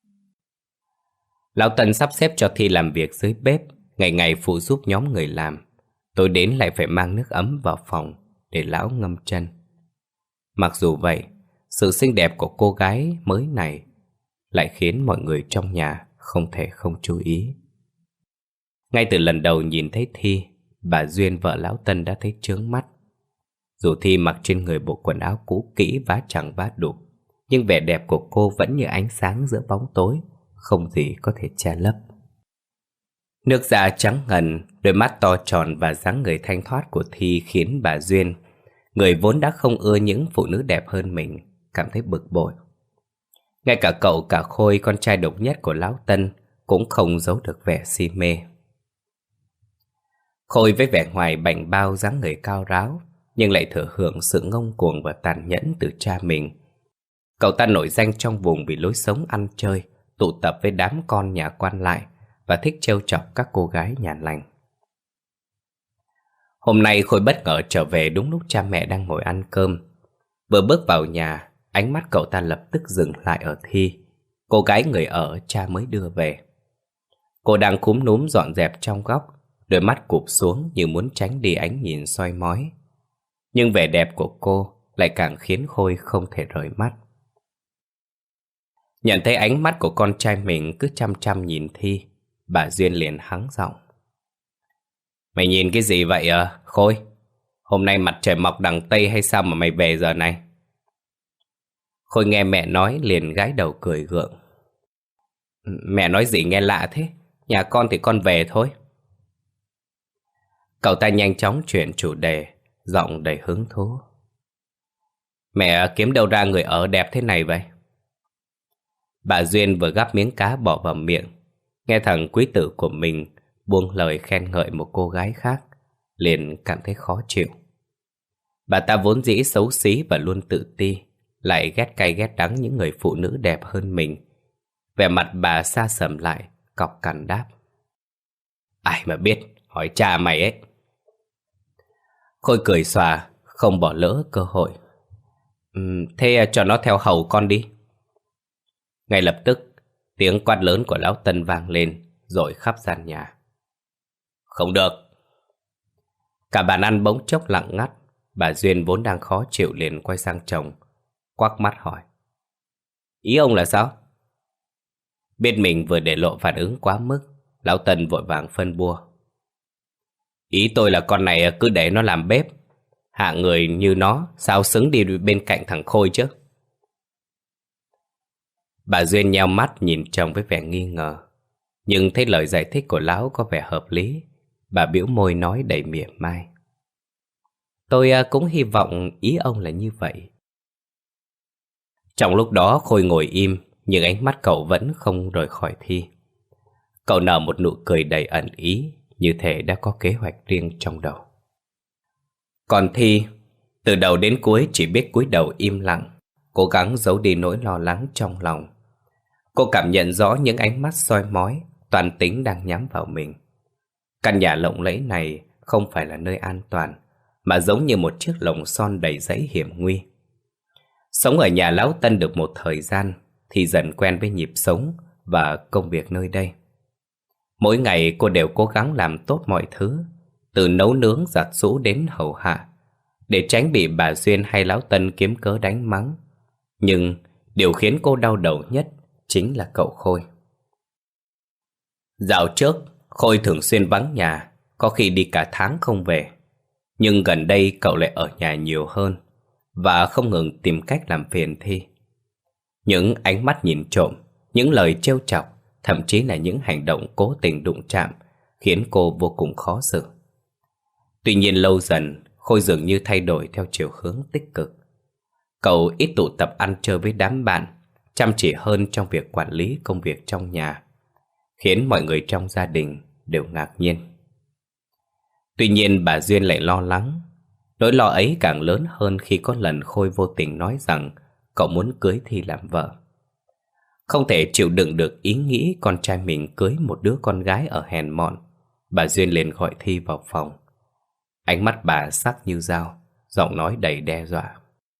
Lão Tân sắp xếp cho Thi làm việc dưới bếp, ngày ngày phụ giúp nhóm người làm. Tối đến lại phải mang nước ấm vào phòng để lão ngâm chân. Mặc dù vậy, sự xinh đẹp của cô gái mới này lại khiến mọi người trong nhà không thể không chú ý. Ngay từ lần đầu nhìn thấy Thi, bà Duyên vợ Lão Tân đã thấy chướng mắt. Dù Thi mặc trên người bộ quần áo cũ kỹ vá chẳng vá đục, nhưng vẻ đẹp của cô vẫn như ánh sáng giữa bóng tối, không gì có thể che lấp. Nước da trắng ngần, đôi mắt to tròn và dáng người thanh thoát của Thi khiến bà Duyên, người vốn đã không ưa những phụ nữ đẹp hơn mình, cảm thấy bực bội. Ngay cả cậu cả Khôi, con trai độc nhất của Lão Tân, cũng không giấu được vẻ si mê. Khôi với vẻ ngoài bảnh bao dáng người cao ráo, nhưng lại thừa hưởng sự ngông cuồng và tàn nhẫn từ cha mình. Cậu ta nổi danh trong vùng vì lối sống ăn chơi, tụ tập với đám con nhà quan lại và thích trêu chọc các cô gái nhà lành. Hôm nay Khôi bất ngờ trở về đúng lúc cha mẹ đang ngồi ăn cơm. Vừa bước vào nhà, ánh mắt cậu ta lập tức dừng lại ở Thi, cô gái người ở cha mới đưa về. Cô đang cúm núm dọn dẹp trong góc, đôi mắt cụp xuống như muốn tránh đi ánh nhìn soi mói. Nhưng vẻ đẹp của cô lại càng khiến Khôi không thể rời mắt. Nhận thấy ánh mắt của con trai mình cứ chăm chăm nhìn Thi, bà Duyên liền hắng giọng. Mày nhìn cái gì vậy Khôi? Hôm nay mặt trời mọc đằng Tây hay sao mà mày về giờ này? Khôi nghe mẹ nói liền gãi đầu cười gượng. Mẹ nói gì nghe lạ thế? Nhà con thì con về thôi. Cậu ta nhanh chóng chuyển chủ đề, giọng đầy hứng thú. Mẹ kiếm đâu ra người ở đẹp thế này vậy? Bà Duyên vừa gắp miếng cá bỏ vào miệng, nghe thằng quý tử của mình buông lời khen ngợi một cô gái khác, liền cảm thấy khó chịu. Bà ta vốn dĩ xấu xí và luôn tự ti, lại ghét cay ghét đắng những người phụ nữ đẹp hơn mình. Vẻ mặt bà sa sầm lại, cọc cằn đáp. Ai mà biết, hỏi cha mày ấy. Khôi cười xòa, không bỏ lỡ cơ hội. Thế cho nó theo hầu con đi. Ngay lập tức, tiếng quát lớn của lão Tân vang lên, rồi khắp gian nhà. Không được. Cả bàn ăn bỗng chốc lặng ngắt. Bà Duyên vốn đang khó chịu liền quay sang chồng, quắc mắt hỏi. Ý ông là sao? Biết mình vừa để lộ phản ứng quá mức, lão Tân vội vàng phân bua. Ý tôi là con này cứ để nó làm bếp. Hạng người như nó sao xứng đi bên cạnh thằng Khôi chứ? Bà Duyên nheo mắt nhìn chồng với vẻ nghi ngờ. Nhưng thấy lời giải thích của lão có vẻ hợp lý, bà bĩu môi nói đầy mỉa mai. Tôi cũng hy vọng ý ông là như vậy. Trong lúc đó Khôi ngồi im, nhưng ánh mắt cậu vẫn không rời khỏi Thi. Cậu nở một nụ cười đầy ẩn ý, như thể đã có kế hoạch riêng trong đầu. Còn Thi, từ đầu đến cuối chỉ biết cúi đầu im lặng, cố gắng giấu đi nỗi lo lắng trong lòng. Cô cảm nhận rõ những ánh mắt soi mói, toan tính đang nhắm vào mình. Căn nhà lộng lẫy này không phải là nơi an toàn, mà giống như một chiếc lồng son đầy dẫy hiểm nguy. Sống ở nhà lão Tân được một thời gian thì dần quen với nhịp sống và công việc nơi đây. Mỗi ngày cô đều cố gắng làm tốt mọi thứ, từ nấu nướng giặt giũ đến hầu hạ, để tránh bị bà Duyên hay lão Tân kiếm cớ đánh mắng. Nhưng điều khiến cô đau đầu nhất chính là cậu Khôi. Dạo trước, Khôi thường xuyên vắng nhà, có khi đi cả tháng không về. Nhưng gần đây cậu lại ở nhà nhiều hơn và không ngừng tìm cách làm phiền Thi. Những ánh mắt nhìn trộm, những lời trêu chọc, thậm chí là những hành động cố tình đụng chạm khiến cô vô cùng khó xử. Tuy nhiên lâu dần, Khôi dường như thay đổi theo chiều hướng tích cực. Cậu ít tụ tập ăn chơi với đám bạn, chăm chỉ hơn trong việc quản lý công việc trong nhà, khiến mọi người trong gia đình đều ngạc nhiên. Tuy nhiên bà Duyên lại lo lắng. Nỗi lo ấy càng lớn hơn khi có lần Khôi vô tình nói rằng cậu muốn cưới Thi làm vợ. Không thể chịu đựng được ý nghĩ con trai mình cưới một đứa con gái ở hèn mọn, bà Duyên liền gọi Thi vào phòng. Ánh mắt bà sắc như dao, giọng nói đầy đe dọa.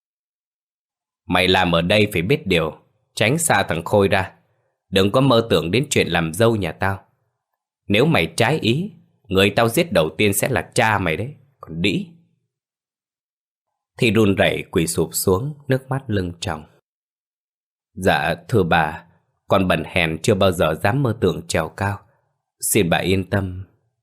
Mày làm ở đây phải biết điều, tránh xa thằng Khôi ra. Đừng có mơ tưởng đến chuyện làm dâu nhà tao. Nếu mày trái ý, người tao giết đầu tiên sẽ là cha mày đấy, còn đĩ. Thi run rẩy quỳ sụp xuống, nước mắt lưng tròng. Dạ thưa bà, con bần hèn chưa bao giờ dám mơ tưởng trèo cao. Xin bà yên tâm.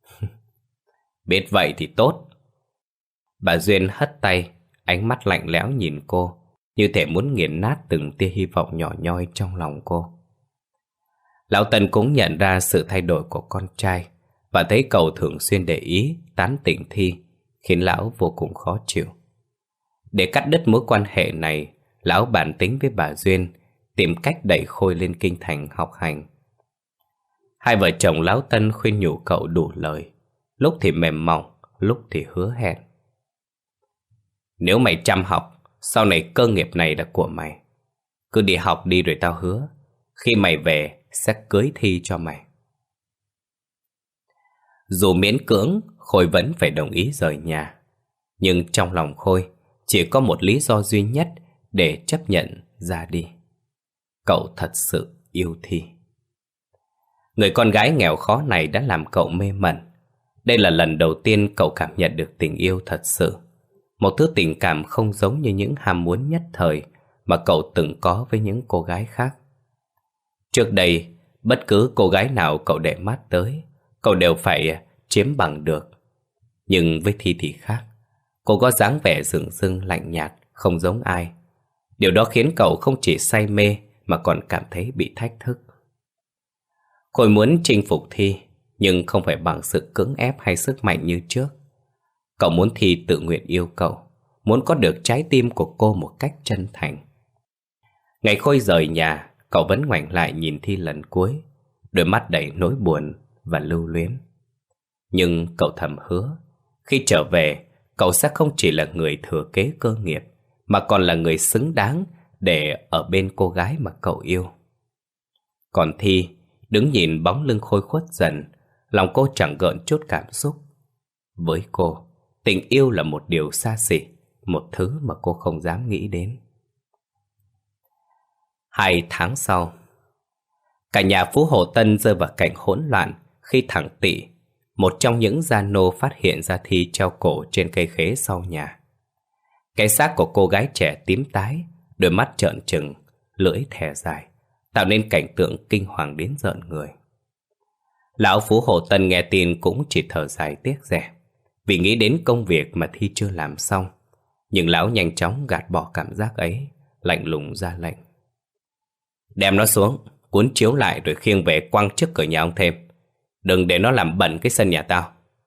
Biết vậy thì tốt. Bà Duyên hất tay, ánh mắt lạnh lẽo nhìn cô, như thể muốn nghiền nát từng tia hy vọng nhỏ nhoi trong lòng cô. Lão Tân cũng nhận ra sự thay đổi của con trai và thấy cậu thường xuyên để ý, tán tỉnh Thi, khiến lão vô cùng khó chịu. Để cắt đứt mối quan hệ này, lão bàn tính với bà Duyên tìm cách đẩy Khôi lên kinh thành học hành. Hai vợ chồng lão Tân khuyên nhủ cậu đủ lời, lúc thì mềm mỏng, lúc thì hứa hẹn. Nếu mày chăm học, sau này cơ nghiệp này là của mày. Cứ đi học đi rồi tao hứa, khi mày về sẽ cưới Thi cho mày. Dù miễn cưỡng, Khôi vẫn phải đồng ý rời nhà. Nhưng trong lòng Khôi chỉ có một lý do duy nhất để chấp nhận ra đi. Cậu thật sự yêu Thi. Người con gái nghèo khó này đã làm cậu mê mẩn. Đây là lần đầu tiên cậu cảm nhận được tình yêu thật sự. một thứ tình cảm không giống như những ham muốn nhất thời mà cậu từng có với những cô gái khác. Trước đây, bất cứ cô gái nào cậu để mắt tới, cậu đều phải chiếm bằng được. Nhưng với Thi thì khác. Cô có dáng vẻ dửng dưng lạnh nhạt, không giống ai. Điều đó khiến cậu không chỉ say mê mà còn cảm thấy bị thách thức. Khôi muốn chinh phục Thi, nhưng không phải bằng sự cưỡng ép hay sức mạnh như trước. Cậu muốn Thi tự nguyện yêu cậu, muốn có được trái tim của cô một cách chân thành. Ngày Khôi rời nhà, cậu vẫn ngoảnh lại nhìn Thi lần cuối, đôi mắt đầy nỗi buồn và lưu luyến. Nhưng cậu thầm hứa, khi trở về, cậu sẽ không chỉ là người thừa kế cơ nghiệp, mà còn là người xứng đáng để ở bên cô gái mà cậu yêu. Còn Thi, đứng nhìn bóng lưng Khôi khuất dần, lòng cô chẳng gợn chút cảm xúc. Với cô, tình yêu là một điều xa xỉ, một thứ mà cô không dám nghĩ đến. 2 tháng sau, cả nhà Phú Hộ Tân rơi vào cảnh hỗn loạn khi thằng Tị, một trong những gia nô, phát hiện ra Thi treo cổ trên cây khế sau nhà. Cái xác của cô gái trẻ tím tái, đôi mắt trợn trừng, lưỡi thè dài, tạo nên cảnh tượng kinh hoàng đến rợn người. Lão Phú Hộ Tân nghe tin cũng chỉ thở dài tiếc rẻ, vì nghĩ đến công việc mà Thi chưa làm xong. Nhưng lão nhanh chóng gạt bỏ cảm giác ấy, lạnh lùng ra lệnh: đem nó xuống, cuốn chiếu lại rồi khiêng về quăng trước cửa nhà ông Thêm. Đừng để nó làm bẩn cái sân nhà tao.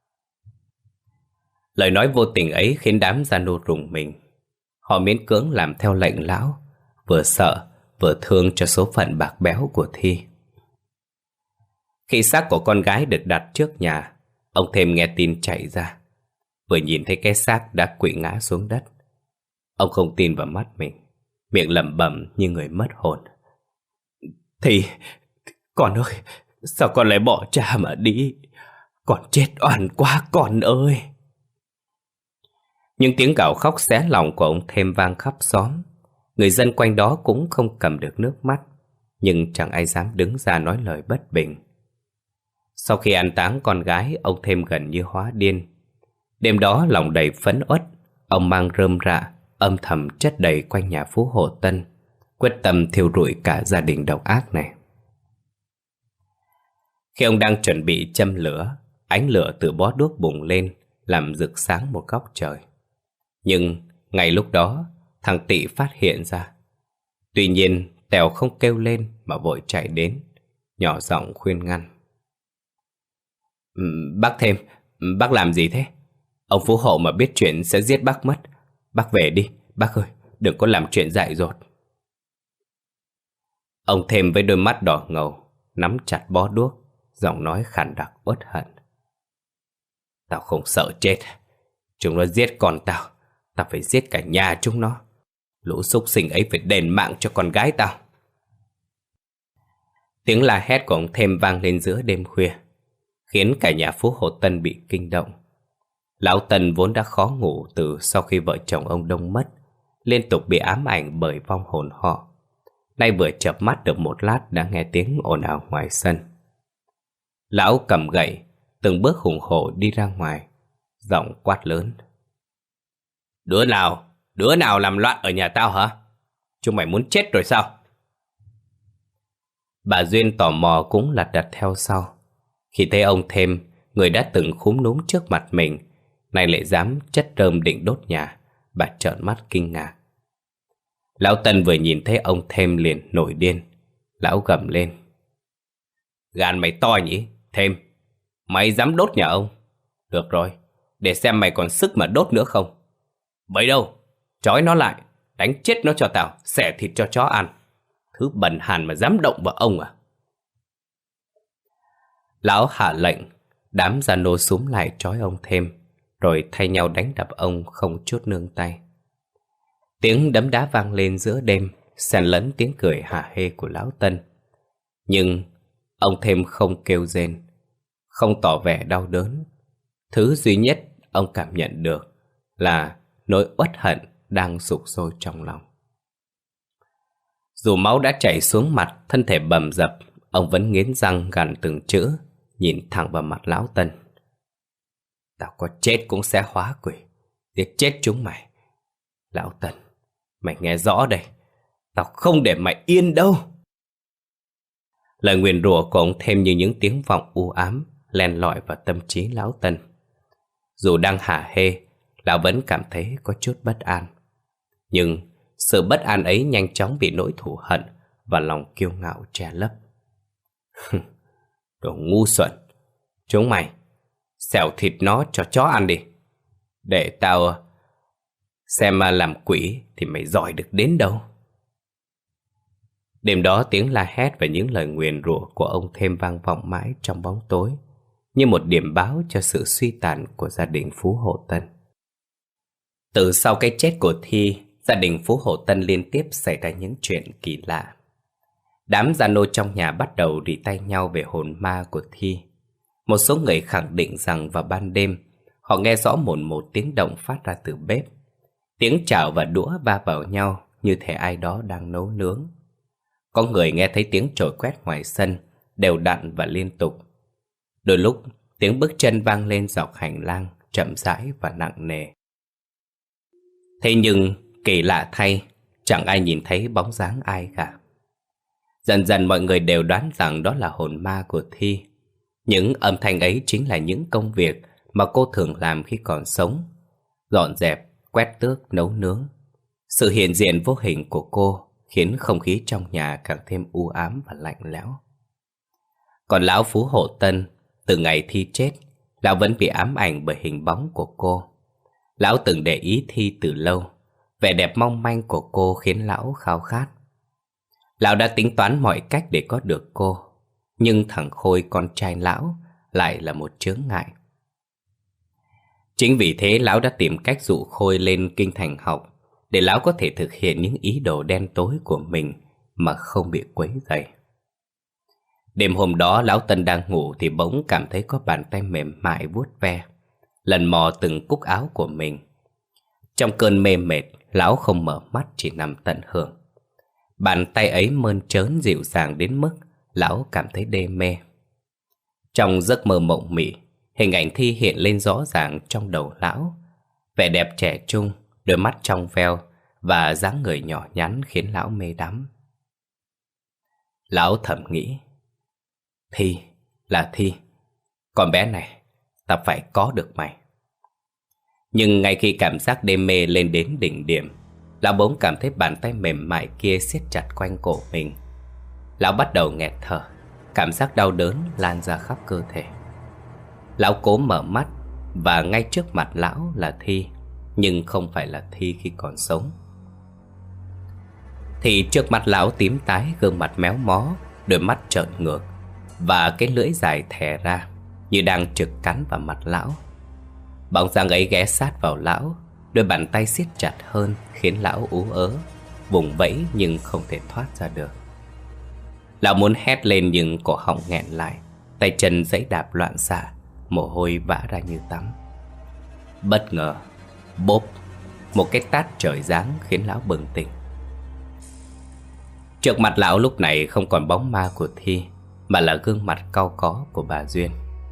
Lời nói vô tình ấy khiến đám gia nô rùng mình. Họ miễn cưỡng làm theo lệnh lão, vừa sợ vừa thương cho số phận bạc béo của Thi. Khi xác của con gái được đặt trước nhà, ông Thêm nghe tin chạy ra. Vừa nhìn thấy cái xác đã quỵ ngã xuống đất, ông không tin vào mắt mình, miệng lẩm bẩm như người mất hồn: Thì, con ơi, sao con lại bỏ cha mà đi? Con chết oan quá con ơi! Những tiếng gào khóc xé lòng của ông Thêm vang khắp xóm. Người dân quanh đó cũng không cầm được nước mắt, nhưng chẳng ai dám đứng ra nói lời bất bình. Sau khi an táng con gái, ông Thêm gần như hóa điên. Đêm đó lòng đầy phẫn uất, ông mang rơm rạ âm thầm chất đầy quanh nhà Phú Hộ Tân, quyết tâm thiêu rụi cả gia đình độc ác này. Khi ông đang chuẩn bị châm lửa, ánh lửa từ bó đuốc bùng lên, làm rực sáng một góc trời. Nhưng ngay lúc đó, thằng Tị phát hiện ra. Tuy nhiên, Tèo không kêu lên mà vội chạy đến, nhỏ giọng khuyên ngăn: Bác Thêm, bác làm gì thế? Ông Phú Hộ mà biết chuyện sẽ giết bác mất. Bác về đi, bác ơi, đừng có làm chuyện dại dột. Ông Thêm với đôi mắt đỏ ngầu, nắm chặt bó đuốc, giọng nói khàn đặc uất hận: tao không sợ chết. Chúng nó giết con tao, tao phải giết cả nhà chúng nó. Lũ súc sinh ấy phải đền mạng cho con gái tao. Tiếng la hét của ông Thêm vang lên giữa đêm khuya, khiến cả nhà Phú Hộ Tân bị kinh động. Lão Tân vốn đã khó ngủ từ sau khi vợ chồng ông Đông mất, liên tục bị ám ảnh bởi vong hồn họ. Nay vừa chợp mắt được một lát đã nghe tiếng ồn ào ngoài sân. Lão cầm gậy, từng bước hùng hổ đi ra ngoài, giọng quát lớn: Đứa nào làm loạn ở nhà tao hả? Chúng mày muốn chết rồi sao? Bà Duyên tò mò cũng lật đật theo sau. Khi thấy ông Thêm, người đã từng khúm núm trước mặt mình, nay lại dám chất rơm định đốt nhà, bà trợn mắt kinh ngạc. Lão Tân vừa nhìn thấy ông Thêm liền nổi điên. Lão gầm lên: gan mày to nhỉ, Thêm? Mày dám đốt nhà ông? Được rồi, để xem mày còn sức mà đốt nữa không. Bấy đâu, trói nó lại, đánh chết nó cho tao, xẻ thịt cho chó ăn. Thứ bần hàn mà dám động vào ông à? Lão hạ lệnh, đám gia nô xúm lại trói ông Thêm, rồi thay nhau đánh đập ông không chút nương tay. Tiếng đấm đá vang lên giữa đêm, xen lẫn tiếng cười hả hê của lão Tân. Nhưng ông Thêm không kêu rên, không tỏ vẻ đau đớn. Thứ duy nhất ông cảm nhận được là nỗi uất hận đang sục sôi trong lòng. Dù máu đã chảy xuống mặt, thân thể bầm dập, ông vẫn nghiến răng gằn từng chữ, nhìn thẳng vào mặt lão Tân: tao có chết cũng sẽ hóa quỷ, Giết chết chúng mày. Lão Tân, mày nghe rõ đây, tao không để mày yên đâu. Lời nguyền rủa của ông thêm như những tiếng vọng u ám len lỏi vào tâm trí lão Tân. Dù đang hả hê, lão vẫn cảm thấy có chút bất an. Nhưng sự bất an ấy nhanh chóng bị nỗi thù hận và lòng kiêu ngạo che lấp. Đồ ngu xuẩn, chúng mày xẻo thịt nó cho chó ăn đi, để tao xem mà làm quỷ thì mày giỏi được đến đâu. Đêm đó tiếng la hét và những lời nguyền rủa của ông thêm vang vọng mãi trong bóng tối, như một điểm báo cho sự suy tàn của gia đình Phú Hộ Tân. Từ sau cái chết của Thi, gia đình Phú Hộ Tân liên tiếp xảy ra những chuyện kỳ lạ. Đám gia nô trong nhà bắt đầu rỉ tai nhau về hồn ma của Thi. Một số người khẳng định rằng vào ban đêm, họ nghe rõ một tiếng động phát ra từ bếp. Tiếng chảo và đũa va vào nhau như thể ai đó đang nấu nướng. Có người nghe thấy tiếng chổi quét ngoài sân, đều đặn và liên tục. Đôi lúc, tiếng bước chân vang lên dọc hành lang, chậm rãi và nặng nề. Thế nhưng, kỳ lạ thay, chẳng ai nhìn thấy bóng dáng ai cả. Dần dần mọi người đều đoán rằng đó là hồn ma của Thi. Những âm thanh ấy chính là những công việc mà cô thường làm khi còn sống: dọn dẹp, quét tước, nấu nướng. Sự hiện diện vô hình của cô khiến không khí trong nhà càng thêm u ám và lạnh lẽo. Còn lão Phú Hộ Tân, từ ngày Thi chết, lão vẫn bị ám ảnh bởi hình bóng của cô. Lão từng để ý Thi từ lâu. Vẻ đẹp mong manh của cô khiến lão khao khát. Lão đã tính toán mọi cách để có được cô, nhưng thằng Khôi con trai lão lại là một chướng ngại. Chính vì thế lão đã tìm cách dụ Khôi lên kinh thành học, để lão có thể thực hiện những ý đồ đen tối của mình mà không bị quấy rầy. Đêm hôm đó lão Tân đang ngủ thì bỗng cảm thấy có bàn tay mềm mại vuốt ve, lần mò từng cúc áo của mình. Trong cơn mê mệt, lão không mở mắt, chỉ nằm tận hưởng. Bàn tay ấy mơn trớn dịu dàng đến mức lão cảm thấy đê mê. Trong giấc mơ mộng mị, hình ảnh Thi hiện lên rõ ràng trong đầu lão. Vẻ đẹp trẻ trung, đôi mắt trong veo và dáng người nhỏ nhắn khiến lão mê đắm. Lão thầm nghĩ: Thi, là Thi, con bé này, ta phải có được mày. Nhưng ngay khi cảm giác đê mê lên đến đỉnh điểm, lão bỗng cảm thấy bàn tay mềm mại kia siết chặt quanh cổ mình. Lão bắt đầu nghẹt thở, cảm giác đau đớn lan ra khắp cơ thể. Lão cố mở mắt, và ngay trước mặt lão là Thi, nhưng không phải là Thi khi còn sống. Thì trước mặt lão tím tái, gương mặt méo mó, đôi mắt trợn ngược, và cái lưỡi dài thè ra như đang trực cắn vào mặt lão. Bóng dáng ấy ghé sát vào lão, đôi bàn tay siết chặt hơn khiến lão ú ớ, vùng vẫy nhưng không thể thoát ra được. Lão muốn hét lên nhưng cổ họng nghẹn lại, tay chân giãy đạp loạn xạ, mồ hôi vã ra như tắm. Bất ngờ, bốp, một cái tát trời giáng khiến lão bừng tỉnh. Trước mặt lão lúc này không còn bóng ma của Thi, mà là gương mặt cau có của bà Duyên.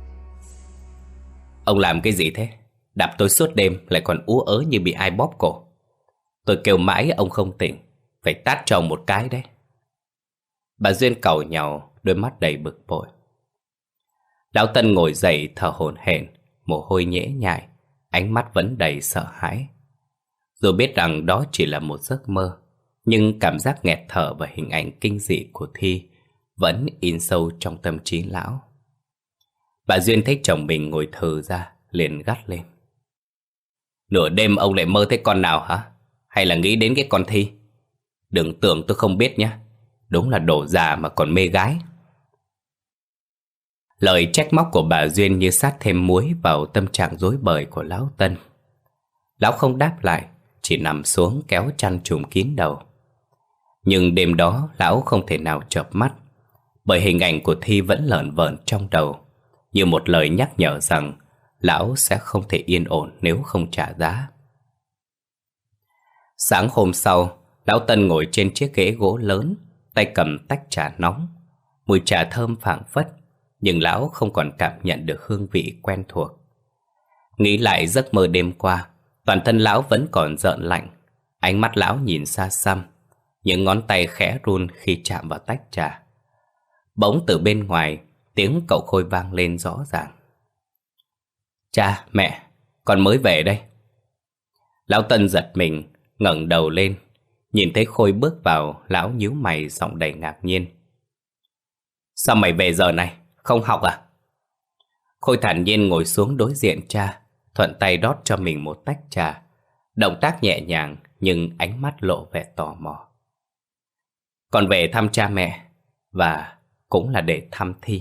Ông làm cái gì thế? Đạp tôi suốt đêm lại còn ú ớ như bị ai bóp cổ. Tôi kêu mãi ông không tỉnh, phải tát cho ông một cái đấy. Bà Duyên càu nhàu, đôi mắt đầy bực bội. Lão Tân ngồi dậy thở hổn hển, mồ hôi nhễ nhại, ánh mắt vẫn đầy sợ hãi. Dù biết rằng đó chỉ là một giấc mơ, nhưng cảm giác nghẹt thở và hình ảnh kinh dị của Thi vẫn in sâu trong tâm trí lão. Bà Duyên thấy chồng mình ngồi thừ ra, liền gắt lên: Nửa đêm ông lại mơ thấy con nào hả? Hay là nghĩ đến cái con Thi? Đừng tưởng tôi không biết nhé. Đúng là đồ già mà còn mê gái. Lời trách móc của bà Duyên như sát thêm muối vào tâm trạng rối bời của lão Tân. Lão không đáp lại, chỉ nằm xuống kéo chăn trùm kín đầu. Nhưng đêm đó lão không thể nào chợp mắt, bởi hình ảnh của Thi vẫn lởn vởn trong đầu, như một lời nhắc nhở rằng lão sẽ không thể yên ổn nếu không trả giá. Sáng hôm sau, lão Tân ngồi trên chiếc ghế gỗ lớn, tay cầm tách trà nóng. Mùi trà thơm phảng phất, nhưng lão không còn cảm nhận được hương vị quen thuộc. Nghĩ lại giấc mơ đêm qua, Toàn thân lão vẫn còn rợn lạnh. Ánh mắt lão nhìn xa xăm, những ngón tay khẽ run khi chạm vào tách trà. Bỗng từ bên ngoài, tiếng cậu Khôi vang lên rõ ràng. Cha, mẹ, con mới về đây. Lão Tân giật mình, ngẩng đầu lên. Nhìn thấy Khôi bước vào, lão nhíu mày giọng đầy ngạc nhiên. Sao mày về giờ này, không học à? Khôi thản nhiên ngồi xuống đối diện cha, thuận tay rót cho mình một tách trà. Động tác nhẹ nhàng nhưng ánh mắt lộ vẻ tò mò. Con về thăm cha mẹ, và cũng là để thăm Thi.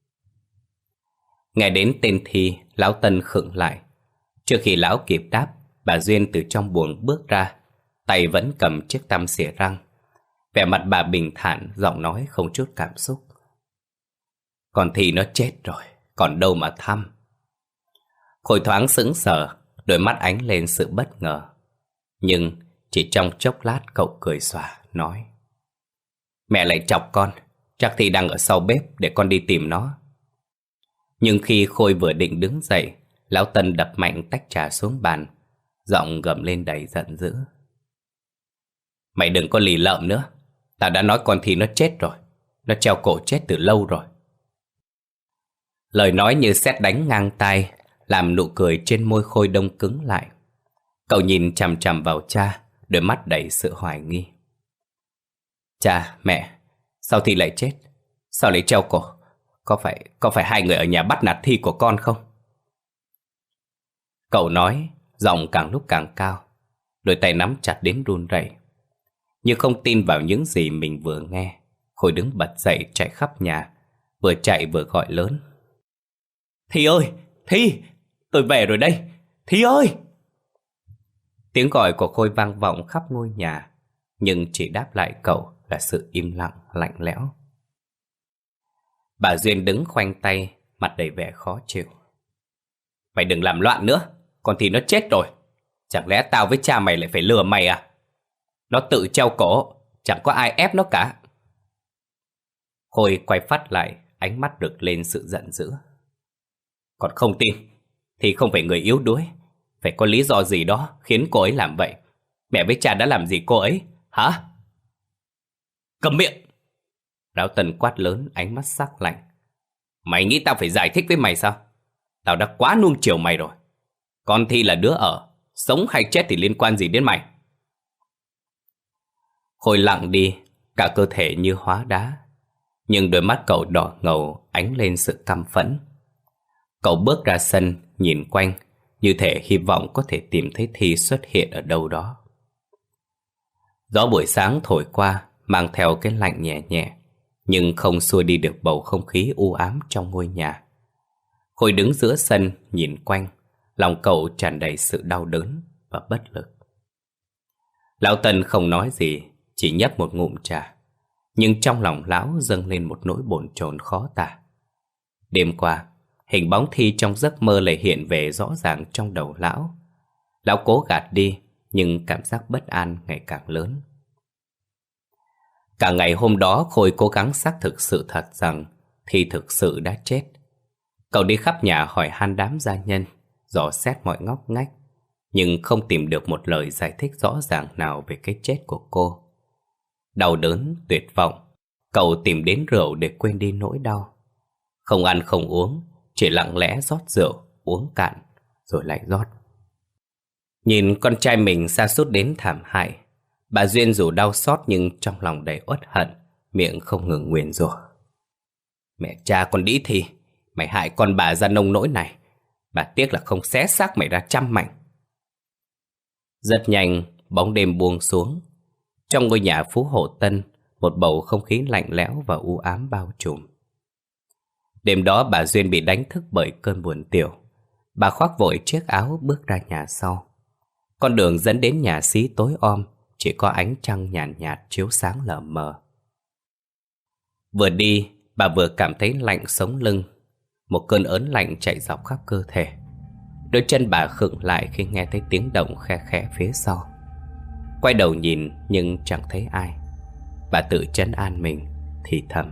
Nghe đến tên Thi, lão Tân khựng lại. Trước khi lão kịp đáp, bà Duyên từ trong buồng bước ra, tay vẫn cầm chiếc tăm xỉa răng. Vẻ mặt bà bình thản, giọng nói không chút cảm xúc. Còn Thi nó chết rồi, còn đâu mà thăm. Khôi thoáng sững sờ, đôi mắt ánh lên sự bất ngờ. Nhưng chỉ trong chốc lát cậu cười xòa, nói: Mẹ lại chọc con, chắc Thi đang ở sau bếp để con đi tìm nó. Nhưng khi Khôi vừa định đứng dậy, lão Tân đập mạnh tách trà xuống bàn, giọng gầm lên đầy giận dữ. Mày đừng có lì lợm nữa, tao đã nói con Thi nó chết rồi, nó treo cổ chết từ lâu rồi. Lời nói như sét đánh ngang tai, làm nụ cười trên môi Khôi đông cứng lại. Cậu nhìn chằm chằm vào cha, đôi mắt đầy sự hoài nghi. Cha, mẹ, sao Thi lại chết? Sao lại treo cổ? Có phải hai người ở nhà bắt nạt Thi của con không? Cậu nói, giọng càng lúc càng cao, đôi tay nắm chặt đến run rẩy. Như không tin vào những gì mình vừa nghe, Khôi đứng bật dậy chạy khắp nhà, vừa chạy vừa gọi lớn. Thi ơi, Thi, tôi về rồi đây, Thi ơi! Tiếng gọi của Khôi vang vọng khắp ngôi nhà, nhưng chỉ đáp lại cậu là sự im lặng lạnh lẽo. Bà Duyên đứng khoanh tay, mặt đầy vẻ khó chịu. Mày đừng làm loạn nữa, con Thi nó chết rồi. Chẳng lẽ tao với cha mày lại phải lừa mày à? Nó tự treo cổ, chẳng có ai ép nó cả. Khôi quay phát lại, ánh mắt rực lên sự giận dữ. Còn không tin thì không phải người yếu đuối, phải có lý do gì đó khiến cô ấy làm vậy. Mẹ với cha đã làm gì cô ấy, hả? Cầm miệng! Lão Tân quát lớn, ánh mắt sắc lạnh. Mày nghĩ tao phải giải thích với mày sao? Tao đã quá nuông chiều mày rồi. Con Thi là đứa ở, sống hay chết thì liên quan gì đến mày? Khôi lặng đi, cả cơ thể như hóa đá. Nhưng đôi mắt cậu đỏ ngầu ánh lên sự căm phẫn. Cậu bước ra sân, nhìn quanh, như thể hy vọng có thể tìm thấy Thi xuất hiện ở đâu đó. Gió buổi sáng thổi qua, mang theo cái lạnh nhẹ nhẹ, nhưng không xua đi được bầu không khí u ám trong ngôi nhà. Khôi đứng giữa sân, nhìn quanh, lòng cậu tràn đầy sự đau đớn và bất lực. Lão Tân không nói gì, chỉ nhấp một ngụm trà, nhưng trong lòng lão dâng lên một nỗi bồn chồn khó tả. Đêm qua, hình bóng Thi trong giấc mơ lại hiện về rõ ràng trong đầu lão. Lão cố gạt đi, nhưng cảm giác bất an ngày càng lớn. Cả ngày hôm đó Khôi cố gắng xác thực sự thật rằng Thi thực sự đã chết. Cậu đi khắp nhà hỏi han đám gia nhân, dò xét mọi ngóc ngách, nhưng không tìm được một lời giải thích rõ ràng nào về cái chết của cô. Đau đớn, tuyệt vọng, cậu tìm đến rượu để quên đi nỗi đau. Không ăn không uống, chỉ lặng lẽ rót rượu, uống cạn, rồi lại rót. Nhìn con trai mình sa sút đến thảm hại, bà Duyên dù đau xót nhưng trong lòng đầy uất hận, miệng không ngừng nguyền rủa. Mẹ cha con đĩ Thi, mày hại con bà ra nông nỗi này, bà tiếc là không xé xác mày ra trăm mảnh. Rất nhanh, bóng đêm buông xuống. Trong ngôi nhà Phú Hộ Tân, một bầu không khí lạnh lẽo và u ám bao trùm. Đêm đó bà Duyên bị đánh thức bởi cơn buồn tiểu. Bà khoác vội chiếc áo bước ra nhà sau. Con đường dẫn đến nhà xí tối om, chỉ có ánh trăng nhàn nhạt chiếu sáng lờ mờ. Vừa đi, bà vừa cảm thấy lạnh sống lưng. Một cơn ớn lạnh chạy dọc khắp cơ thể. Đôi chân bà khựng lại khi nghe thấy tiếng động khe khẽ phía sau. Quay đầu nhìn nhưng chẳng thấy ai. Bà tự trấn an mình, thì thầm.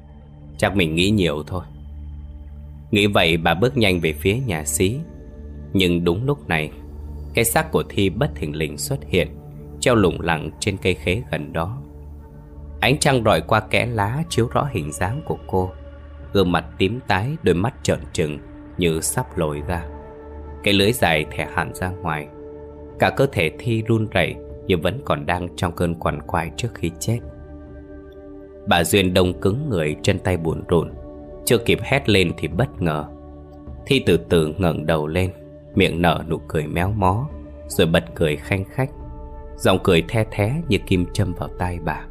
Chắc mình nghĩ nhiều thôi. Nghĩ vậy bà bước nhanh về phía nhà xí. Nhưng đúng lúc này, cái xác của Thi bất thình lình xuất hiện, treo lủng lẳng trên cây khế gần đó. Ánh trăng rọi qua kẽ lá chiếu rõ hình dáng của cô. Gương mặt tím tái, đôi mắt trợn trừng như sắp lồi ra. Cái lưỡi dài thè hẳn ra ngoài. Cả cơ thể Thi run rẩy nhưng vẫn còn đang trong cơn quằn quại trước khi chết. Bà Duyên đông cứng người, chân tay bủn rủn. Chưa kịp hét lên thì bất ngờ Thi từ từ ngẩng đầu lên, miệng nở nụ cười méo mó, rồi bật cười khanh khách. Giọng cười the thé như kim châm vào tai bà.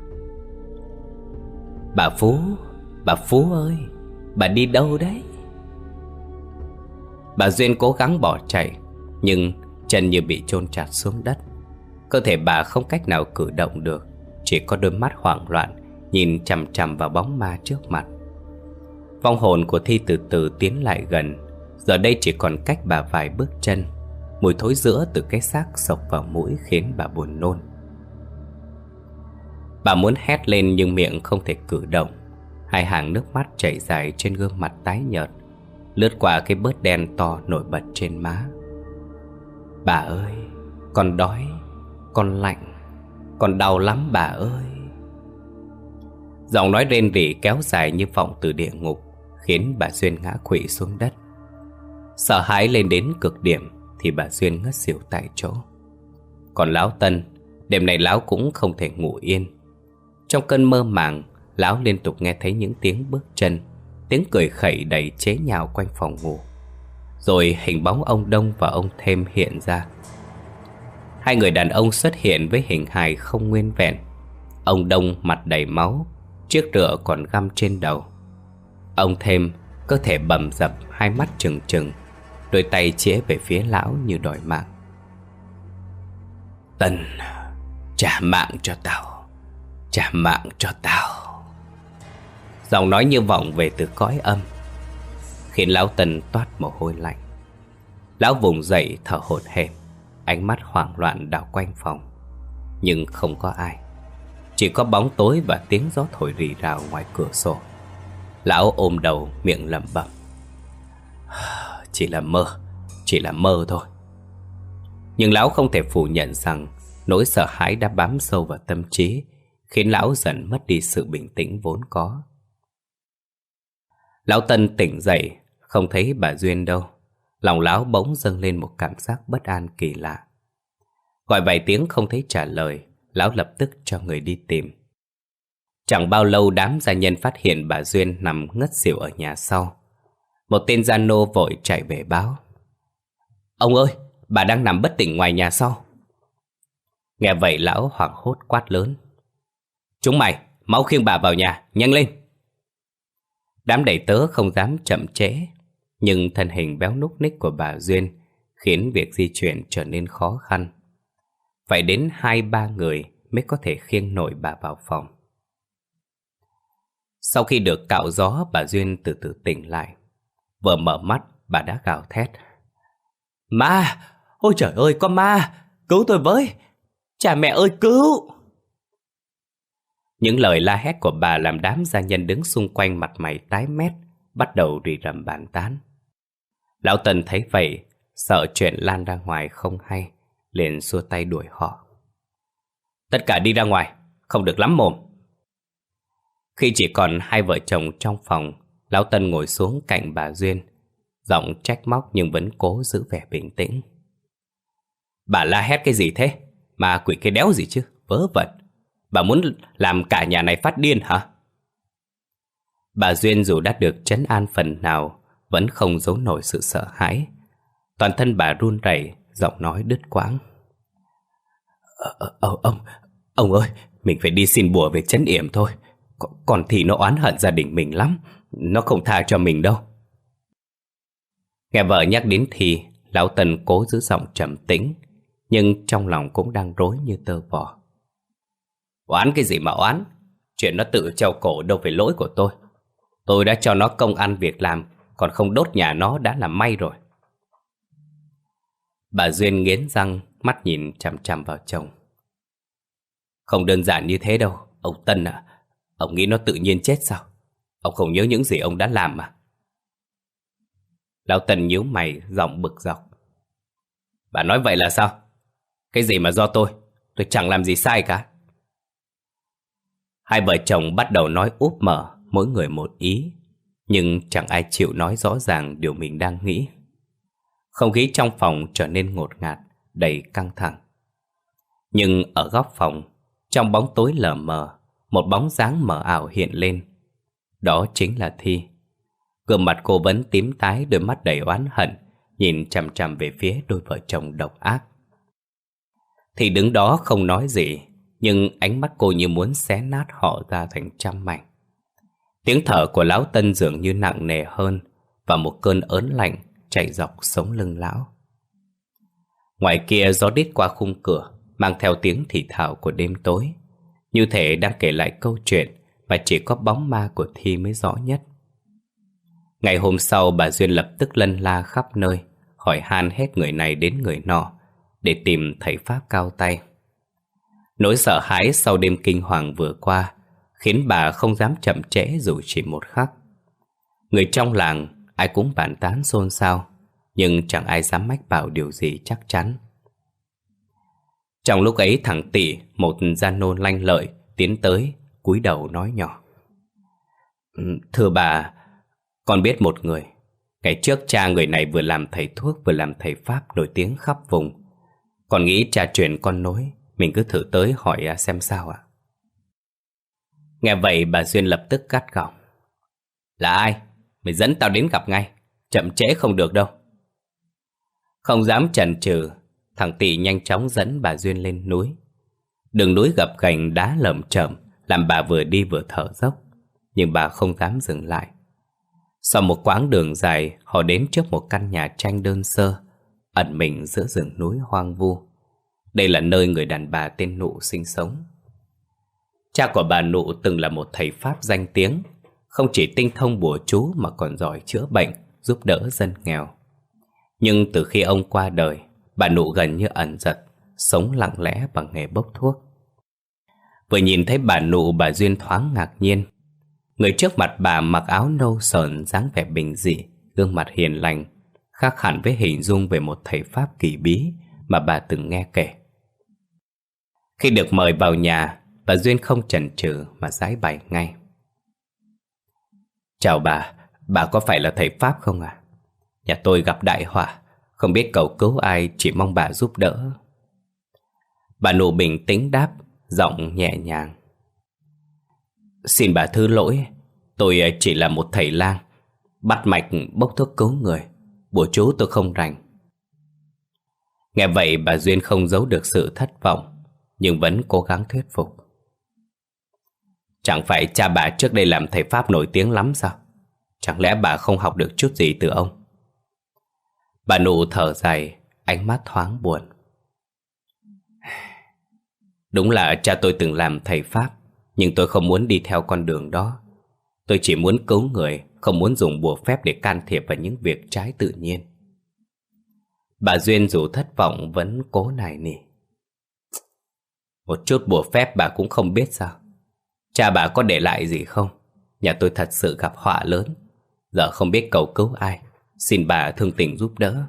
Bà Phú ơi, bà đi đâu đấy? Bà Duyên cố gắng bỏ chạy, nhưng chân như bị chôn chặt xuống đất. Cơ thể bà không cách nào cử động được, chỉ có đôi mắt hoảng loạn nhìn chằm chằm vào bóng ma trước mặt. Vong hồn của Thi từ từ tiến lại gần. Giờ đây chỉ còn cách bà vài bước chân. Mùi thối rữa từ cái xác xộc vào mũi khiến bà buồn nôn. Bà muốn hét lên nhưng miệng không thể cử động. Hai hàng nước mắt chảy dài trên gương mặt tái nhợt, lướt qua cái bớt đen to nổi bật trên má. Bà ơi, con đói, con lạnh, con đau lắm bà ơi. Giọng nói rên rỉ kéo dài như vọng từ địa ngục, khiến bà Duyên ngã quỵ xuống đất. Sợ hãi lên đến cực điểm thì bà Duyên ngất xỉu tại chỗ. Còn lão Tân, đêm này lão cũng không thể ngủ yên. Trong cơn mơ màng, lão liên tục nghe thấy những tiếng bước chân, tiếng cười khẩy đầy chế nhạo quanh phòng ngủ. Rồi hình bóng ông Đông và ông Thêm hiện ra. Hai người đàn ông xuất hiện với hình hài không nguyên vẹn. Ông Đông mặt đầy máu, chiếc rựa còn găm trên đầu. Ông Thêm cơ thể bầm dập, hai mắt trừng trừng, đôi tay chĩa về phía lão như đòi mạng. Tân, trả mạng cho tao, trả mạng cho tao. Giọng nói như vọng về từ cõi âm, khiến lão Tân toát mồ hôi lạnh. Lão vùng dậy thở hổn hển, ánh mắt hoảng loạn đảo quanh phòng. Nhưng không có ai, chỉ có bóng tối và tiếng gió thổi rì rào ngoài cửa sổ. Lão ôm đầu miệng lẩm bẩm: Chỉ là mơ thôi. Nhưng lão không thể phủ nhận rằng nỗi sợ hãi đã bám sâu vào tâm trí, khiến lão dần mất đi sự bình tĩnh vốn có. Lão Tân tỉnh dậy, không thấy bà Duyên đâu. Lòng lão bỗng dâng lên một cảm giác bất an kỳ lạ. Gọi vài tiếng không thấy trả lời, lão lập tức cho người đi tìm. Chẳng bao lâu đám gia nhân phát hiện bà Duyên nằm ngất xỉu ở nhà sau. Một tên gia nô vội chạy về báo: Ông ơi, bà đang nằm bất tỉnh ngoài nhà sau. Nghe vậy lão hoảng hốt quát lớn: Chúng mày, mau khiêng bà vào nhà, nhanh lên! Đám đầy tớ không dám chậm trễ, nhưng thân hình béo núc ních của bà Duyên khiến việc di chuyển trở nên khó khăn. Phải đến 2-3 người mới có thể khiêng nổi bà vào phòng. Sau khi được cạo gió, bà Duyên từ từ tỉnh lại. Vừa mở mắt, bà đã gào thét: Ma! Ôi trời ơi, có ma! Cứu tôi với! Cha mẹ ơi, cứu! Những lời la hét của bà làm đám gia nhân đứng xung quanh mặt mày tái mét, bắt đầu rì rầm bàn tán. Lão Tần thấy vậy, sợ chuyện lan ra ngoài không hay, liền xua tay đuổi họ. Tất cả đi ra ngoài, không được lắm mồm. Khi chỉ còn hai vợ chồng trong phòng, lão Tân ngồi xuống cạnh bà Duyên, giọng trách móc nhưng vẫn cố giữ vẻ bình tĩnh. Bà la hét cái gì thế? Ma quỷ cái đéo gì chứ, vớ vẩn. Bà muốn làm cả nhà này phát điên hả? Bà Duyên dù đã được trấn an phần nào, vẫn không giấu nổi sự sợ hãi. Toàn thân bà run rẩy, giọng nói đứt quãng. Ông ơi, mình phải đi xin bùa về trấn yểm thôi. Còn thì nó oán hận gia đình mình lắm, nó không tha cho mình đâu. Nghe vợ nhắc đến thì, lão Tần cố giữ giọng trầm tĩnh, nhưng trong lòng cũng đang rối như tơ vò. Oán cái gì mà oán? Chuyện nó tự treo cổ đâu phải lỗi của tôi. Tôi đã cho nó công ăn việc làm, còn không đốt nhà nó đã là may rồi. Bà Duyên nghiến răng, mắt nhìn chằm chằm vào chồng. Không đơn giản như thế đâu, ông Tân à. Ông nghĩ nó tự nhiên chết sao? Ông không nhớ những gì ông đã làm mà. Lão Tân nhíu mày, giọng bực dọc. Bà nói vậy là sao? Cái gì mà do tôi chẳng làm gì sai cả. Hai vợ chồng bắt đầu nói úp mở, mỗi người một ý, nhưng chẳng ai chịu nói rõ ràng điều mình đang nghĩ. Không khí trong phòng trở nên ngột ngạt, đầy căng thẳng. Nhưng ở góc phòng, trong bóng tối lờ mờ, một bóng dáng mờ ảo hiện lên. Đó chính là Thi. Gương mặt cô vẫn tím tái, đôi mắt đầy oán hận, nhìn chằm chằm về phía đôi vợ chồng độc ác. Thi đứng đó không nói gì, nhưng ánh mắt cô như muốn xé nát họ ra thành trăm mảnh. Tiếng thở của lão Tân dường như nặng nề hơn, và một cơn ớn lạnh chạy dọc sống lưng lão. Ngoài kia gió đít qua khung cửa, mang theo tiếng thì thào của đêm tối, như thể đang kể lại câu chuyện mà chỉ có bóng ma của Thi mới rõ nhất. Ngày hôm sau, bà Duyên lập tức lân la khắp nơi, hỏi han hết người này đến người nọ để tìm thầy pháp cao tay. Nỗi sợ hãi sau đêm kinh hoàng vừa qua khiến bà không dám chậm trễ dù chỉ một khắc. Người trong làng ai cũng bàn tán xôn xao, nhưng chẳng ai dám mách bảo điều gì chắc chắn. Trong lúc ấy, thằng Tị, một gia nô lanh lợi, tiến tới, cúi đầu nói nhỏ: "Thưa bà, con biết một người. Ngày trước cha người này vừa làm thầy thuốc vừa làm thầy pháp nổi tiếng khắp vùng. Con nghĩ cha truyền con nối, mình cứ thử tới hỏi xem sao ạ." Nghe vậy, bà Duyên lập tức gắt gỏng: "Là ai? Mày dẫn tao đến gặp ngay, chậm trễ không được đâu." Không dám chần chừ, thằng Tị nhanh chóng dẫn bà Duyên lên núi. Đường núi gập ghềnh, đá lởm chởm, làm bà vừa đi vừa thở dốc, nhưng bà không dám dừng lại. Sau một quãng đường dài, họ đến trước một căn nhà tranh đơn sơ, ẩn mình giữa rừng núi hoang vu. Đây là nơi người đàn bà tên Nụ sinh sống. Cha của bà Nụ từng là một thầy pháp danh tiếng, không chỉ tinh thông bùa chú mà còn giỏi chữa bệnh, giúp đỡ dân nghèo. Nhưng từ khi ông qua đời, bà Nụ gần như ẩn dật, sống lặng lẽ bằng nghề bốc thuốc. Vừa nhìn thấy bà Nụ, bà Duyên thoáng ngạc nhiên. Người trước mặt bà mặc áo nâu sờn, dáng vẻ bình dị, gương mặt hiền lành, khác hẳn với hình dung về một thầy pháp kỳ bí mà bà từng nghe kể. Khi được mời vào nhà, bà Duyên không chần chừ mà giãi bày ngay: "Chào bà có phải là thầy pháp không ạ? Nhà tôi gặp đại họa, không biết cầu cứu ai, chỉ mong bà giúp đỡ." Bà Nụ bình tĩnh đáp, giọng nhẹ nhàng: "Xin bà thứ lỗi, tôi chỉ là một thầy lang, bắt mạch bốc thuốc cứu người, bùa chú tôi không rành." Nghe vậy, bà Duyên không giấu được sự thất vọng, nhưng vẫn cố gắng thuyết phục: "Chẳng phải cha bà trước đây làm thầy pháp nổi tiếng lắm sao? Chẳng lẽ bà không học được chút gì từ ông?" Bà Nụ thở dài, ánh mắt thoáng buồn: "Đúng là cha tôi từng làm thầy pháp, nhưng tôi không muốn đi theo con đường đó. Tôi chỉ muốn cứu người, không muốn dùng bùa phép để can thiệp vào những việc trái tự nhiên." Bà Duyên dù thất vọng vẫn cố nài nỉ: "Một chút bùa phép bà cũng không biết sao? Cha bà có để lại gì không? Nhà tôi thật sự gặp họa lớn, giờ không biết cầu cứu ai, xin bà thương tình giúp đỡ."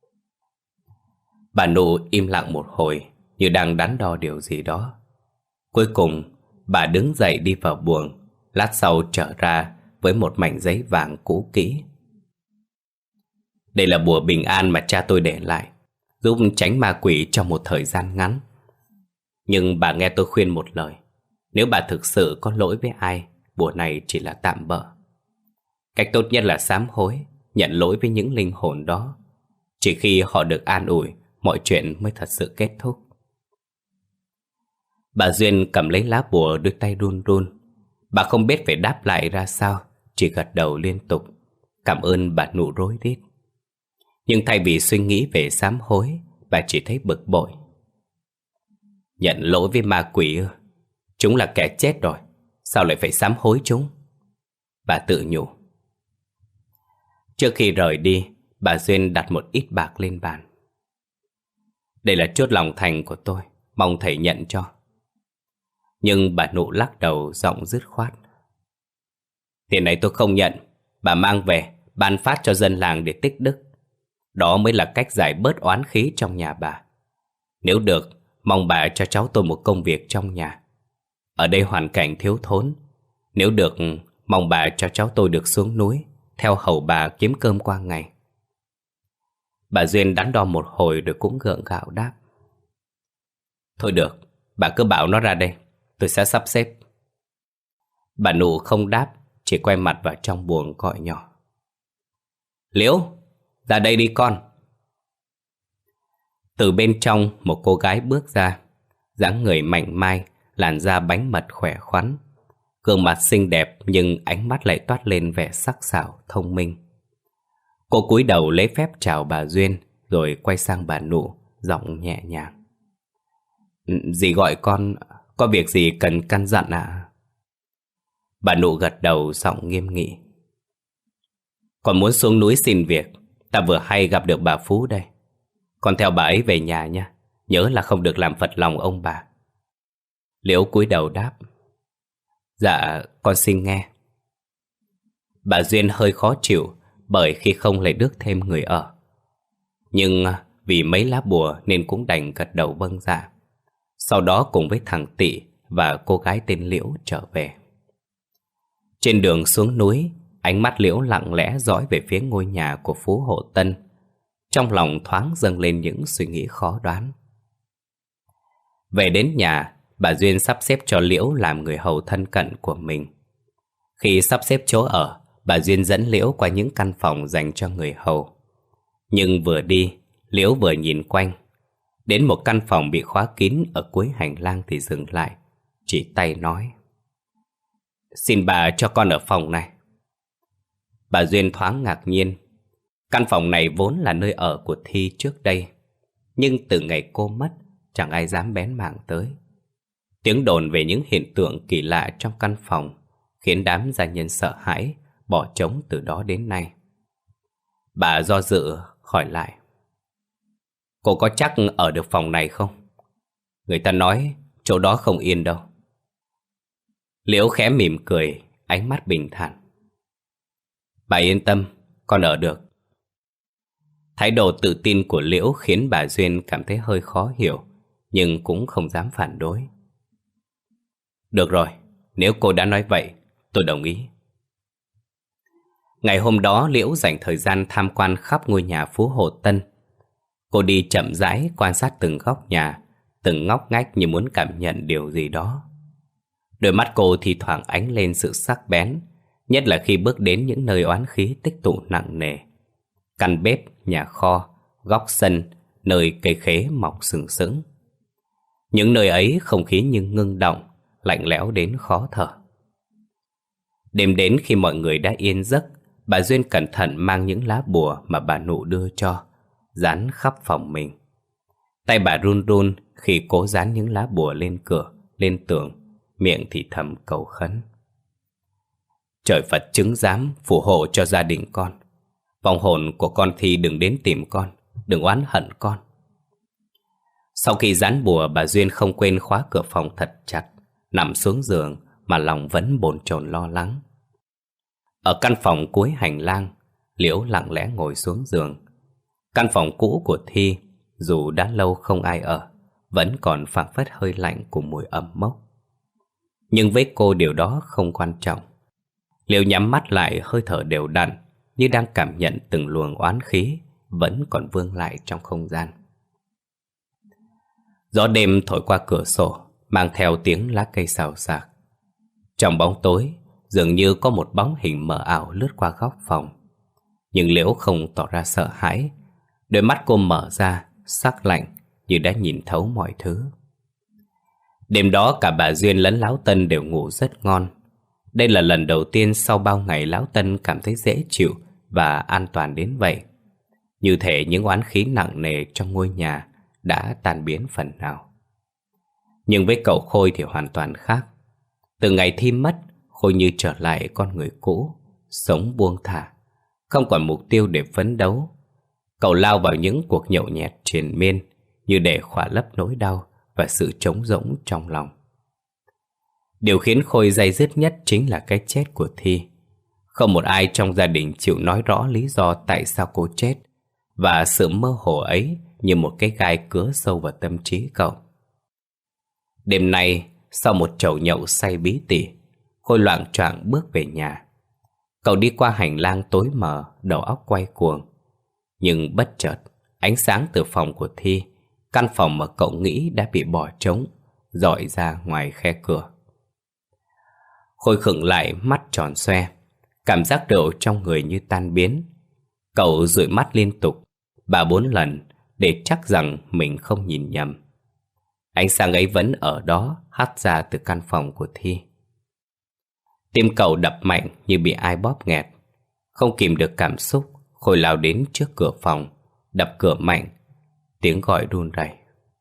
Bà Nụ im lặng một hồi, như đang đắn đo điều gì đó. Cuối cùng, bà đứng dậy đi vào buồng, lát sau trở ra với một mảnh giấy vàng cũ kỹ. "Đây là bùa bình an mà cha tôi để lại, giúp tránh ma quỷ trong một thời gian ngắn. Nhưng bà nghe tôi khuyên một lời, nếu bà thực sự có lỗi với ai, bùa này chỉ là tạm bợ. Cách tốt nhất là sám hối, nhận lỗi với những linh hồn đó. Chỉ khi họ được an ủi, mọi chuyện mới thật sự kết thúc." Bà Duyên cầm lấy lá bùa, đôi tay run run. Bà không biết phải đáp lại ra sao, chỉ gật đầu liên tục, cảm ơn bà Nụ rối rít. Nhưng thay vì suy nghĩ về sám hối, bà chỉ thấy bực bội. Nhận lỗi với ma quỷ ư? Chúng là kẻ chết rồi, sao lại phải sám hối chúng? Bà tự nhủ. Trước khi rời đi, bà Duyên đặt một ít bạc lên bàn. "Đây là chốt lòng thành của tôi, mong thầy nhận cho." Nhưng bà Nụ lắc đầu, giọng dứt khoát: "Tiền này tôi không nhận, bà mang về ban phát cho dân làng để tích đức. Đó mới là cách giải bớt oán khí trong nhà bà. Nếu được, mong bà cho cháu tôi một công việc trong nhà. Ở đây hoàn cảnh thiếu thốn. Nếu được, mong bà cho cháu tôi được xuống núi, theo hầu bà kiếm cơm qua ngày. Bà Duyên đắn đo một hồi rồi cũng gượng gạo đáp. Thôi được, bà cứ bảo nó ra đây, tôi sẽ sắp xếp. Bà Nụ không đáp, chỉ quay mặt vào trong buồng gọi nhỏ. Liễu, ra đây đi con. Từ bên trong một cô gái bước ra, dáng người mảnh mai, làn da bánh mật khỏe khoắn, gương mặt xinh đẹp nhưng ánh mắt lại toát lên vẻ sắc sảo, thông minh. Cô cúi đầu lấy phép chào bà Duyên, rồi quay sang bà Nụ, giọng nhẹ nhàng. Dì gọi con, có việc gì cần căn dặn ạ? Bà Nụ gật đầu giọng nghiêm nghị. Con muốn xuống núi xin việc, ta vừa hay gặp được bà Phú đây. Con theo bà ấy về nhà nha, nhớ là không được làm phật lòng ông bà. Liễu cúi đầu đáp. Dạ, con xin nghe. Bà Duyên hơi khó chịu bởi khi không lại rước thêm người ở. Nhưng vì mấy lá bùa nên cũng đành gật đầu vâng dạ. Sau đó cùng với thằng Tị và cô gái tên Liễu trở về. Trên đường xuống núi, ánh mắt Liễu lặng lẽ dõi về phía ngôi nhà của Phú Hộ Tân. Trong lòng thoáng dâng lên những suy nghĩ khó đoán. Về đến nhà, bà Duyên sắp xếp cho Liễu làm người hầu thân cận của mình. Khi sắp xếp chỗ ở, bà Duyên dẫn Liễu qua những căn phòng dành cho người hầu. Nhưng vừa đi, Liễu vừa nhìn quanh. Đến một căn phòng bị khóa kín ở cuối hành lang thì dừng lại, chỉ tay nói. Xin bà cho con ở phòng này. Bà Duyên thoáng ngạc nhiên. Căn phòng này vốn là nơi ở của Thi trước đây, nhưng từ ngày cô mất, chẳng ai dám bén mảng tới. Tiếng đồn về những hiện tượng kỳ lạ trong căn phòng khiến đám gia nhân sợ hãi, bỏ trống từ đó đến nay. Bà do dự hỏi lại. Cô có chắc ở được phòng này không? Người ta nói chỗ đó không yên đâu. Liễu khẽ mỉm cười, ánh mắt bình thản. Bà yên tâm, con ở được. Thái độ tự tin của Liễu khiến bà Duyên cảm thấy hơi khó hiểu, nhưng cũng không dám phản đối. Được rồi, nếu cô đã nói vậy, tôi đồng ý. Ngày hôm đó Liễu dành thời gian tham quan khắp ngôi nhà Phú Hộ Tân. Cô đi chậm rãi quan sát từng góc nhà, từng ngóc ngách như muốn cảm nhận điều gì đó. Đôi mắt cô thì thoảng ánh lên sự sắc bén, nhất là khi bước đến những nơi oán khí tích tụ nặng nề. Căn bếp, nhà kho, góc sân, nơi cây khế mọc sừng sững. Những nơi ấy không khí như ngưng động, lạnh lẽo đến khó thở. Đêm đến khi mọi người đã yên giấc, bà Duyên cẩn thận mang những lá bùa mà bà Nụ đưa cho, dán khắp phòng mình. Tay bà run run khi cố dán những lá bùa lên cửa, lên tường, miệng thì thầm cầu khấn. Trời Phật chứng giám phù hộ cho gia đình con. Vong hồn của con Thi đừng đến tìm con, đừng oán hận con. Sau khi dán bùa, bà Duyên không quên khóa cửa phòng thật chặt, nằm xuống giường mà lòng vẫn bồn chồn lo lắng. Ở căn phòng cuối hành lang, Liễu lặng lẽ ngồi xuống giường. Căn phòng cũ của Thi, dù đã lâu không ai ở, vẫn còn phảng phất hơi lạnh của mùi ẩm mốc. Nhưng với cô điều đó không quan trọng. Liễu nhắm mắt lại, hơi thở đều đặn, như đang cảm nhận từng luồng oán khí vẫn còn vương lại trong không gian. Gió đêm thổi qua cửa sổ, mang theo tiếng lá cây xào xạc. Trong bóng tối, dường như có một bóng hình mờ ảo lướt qua góc phòng. Nhưng Liễu không tỏ ra sợ hãi. Đôi mắt cô mở ra, sắc lạnh, như đã nhìn thấu mọi thứ. Đêm đó cả bà Duyên lẫn Lão Tân đều ngủ rất ngon. Đây là lần đầu tiên sau bao ngày Lão Tân cảm thấy dễ chịu và an toàn đến vậy. Như thể những oán khí nặng nề trong ngôi nhà đã tan biến phần nào. Nhưng với cậu Khôi thì hoàn toàn khác. Từ ngày Thi mất, Khôi như trở lại con người cũ, sống buông thả, không còn mục tiêu để phấn đấu. Cậu lao vào những cuộc nhậu nhẹt triền miên, như để khỏa lấp nỗi đau và sự trống rỗng trong lòng. Điều khiến Khôi day dứt nhất chính là cái chết của Thi. Không một ai trong gia đình chịu nói rõ lý do tại sao cô chết, và sự mơ hồ ấy như một cái gai cứa sâu vào tâm trí cậu. Đêm nay, sau một chầu nhậu say bí tỉ, Khôi loạng choạng bước về nhà. Cậu đi qua hành lang tối mờ, đầu óc quay cuồng. Nhưng bất chợt, ánh sáng từ phòng của Thi, căn phòng mà cậu nghĩ đã bị bỏ trống, rọi ra ngoài khe cửa. Khôi khựng lại, mắt tròn xoe, cảm giác rượu trong người như tan biến. Cậu dụi mắt liên tục 3-4 lần để chắc rằng mình không nhìn nhầm. Ánh sáng ấy vẫn ở đó, hắt ra từ căn phòng của Thi. Tim cậu đập mạnh như bị ai bóp nghẹt. Không kìm được cảm xúc, Khôi lao đến trước cửa phòng, đập cửa mạnh. Tiếng gọi run rẩy.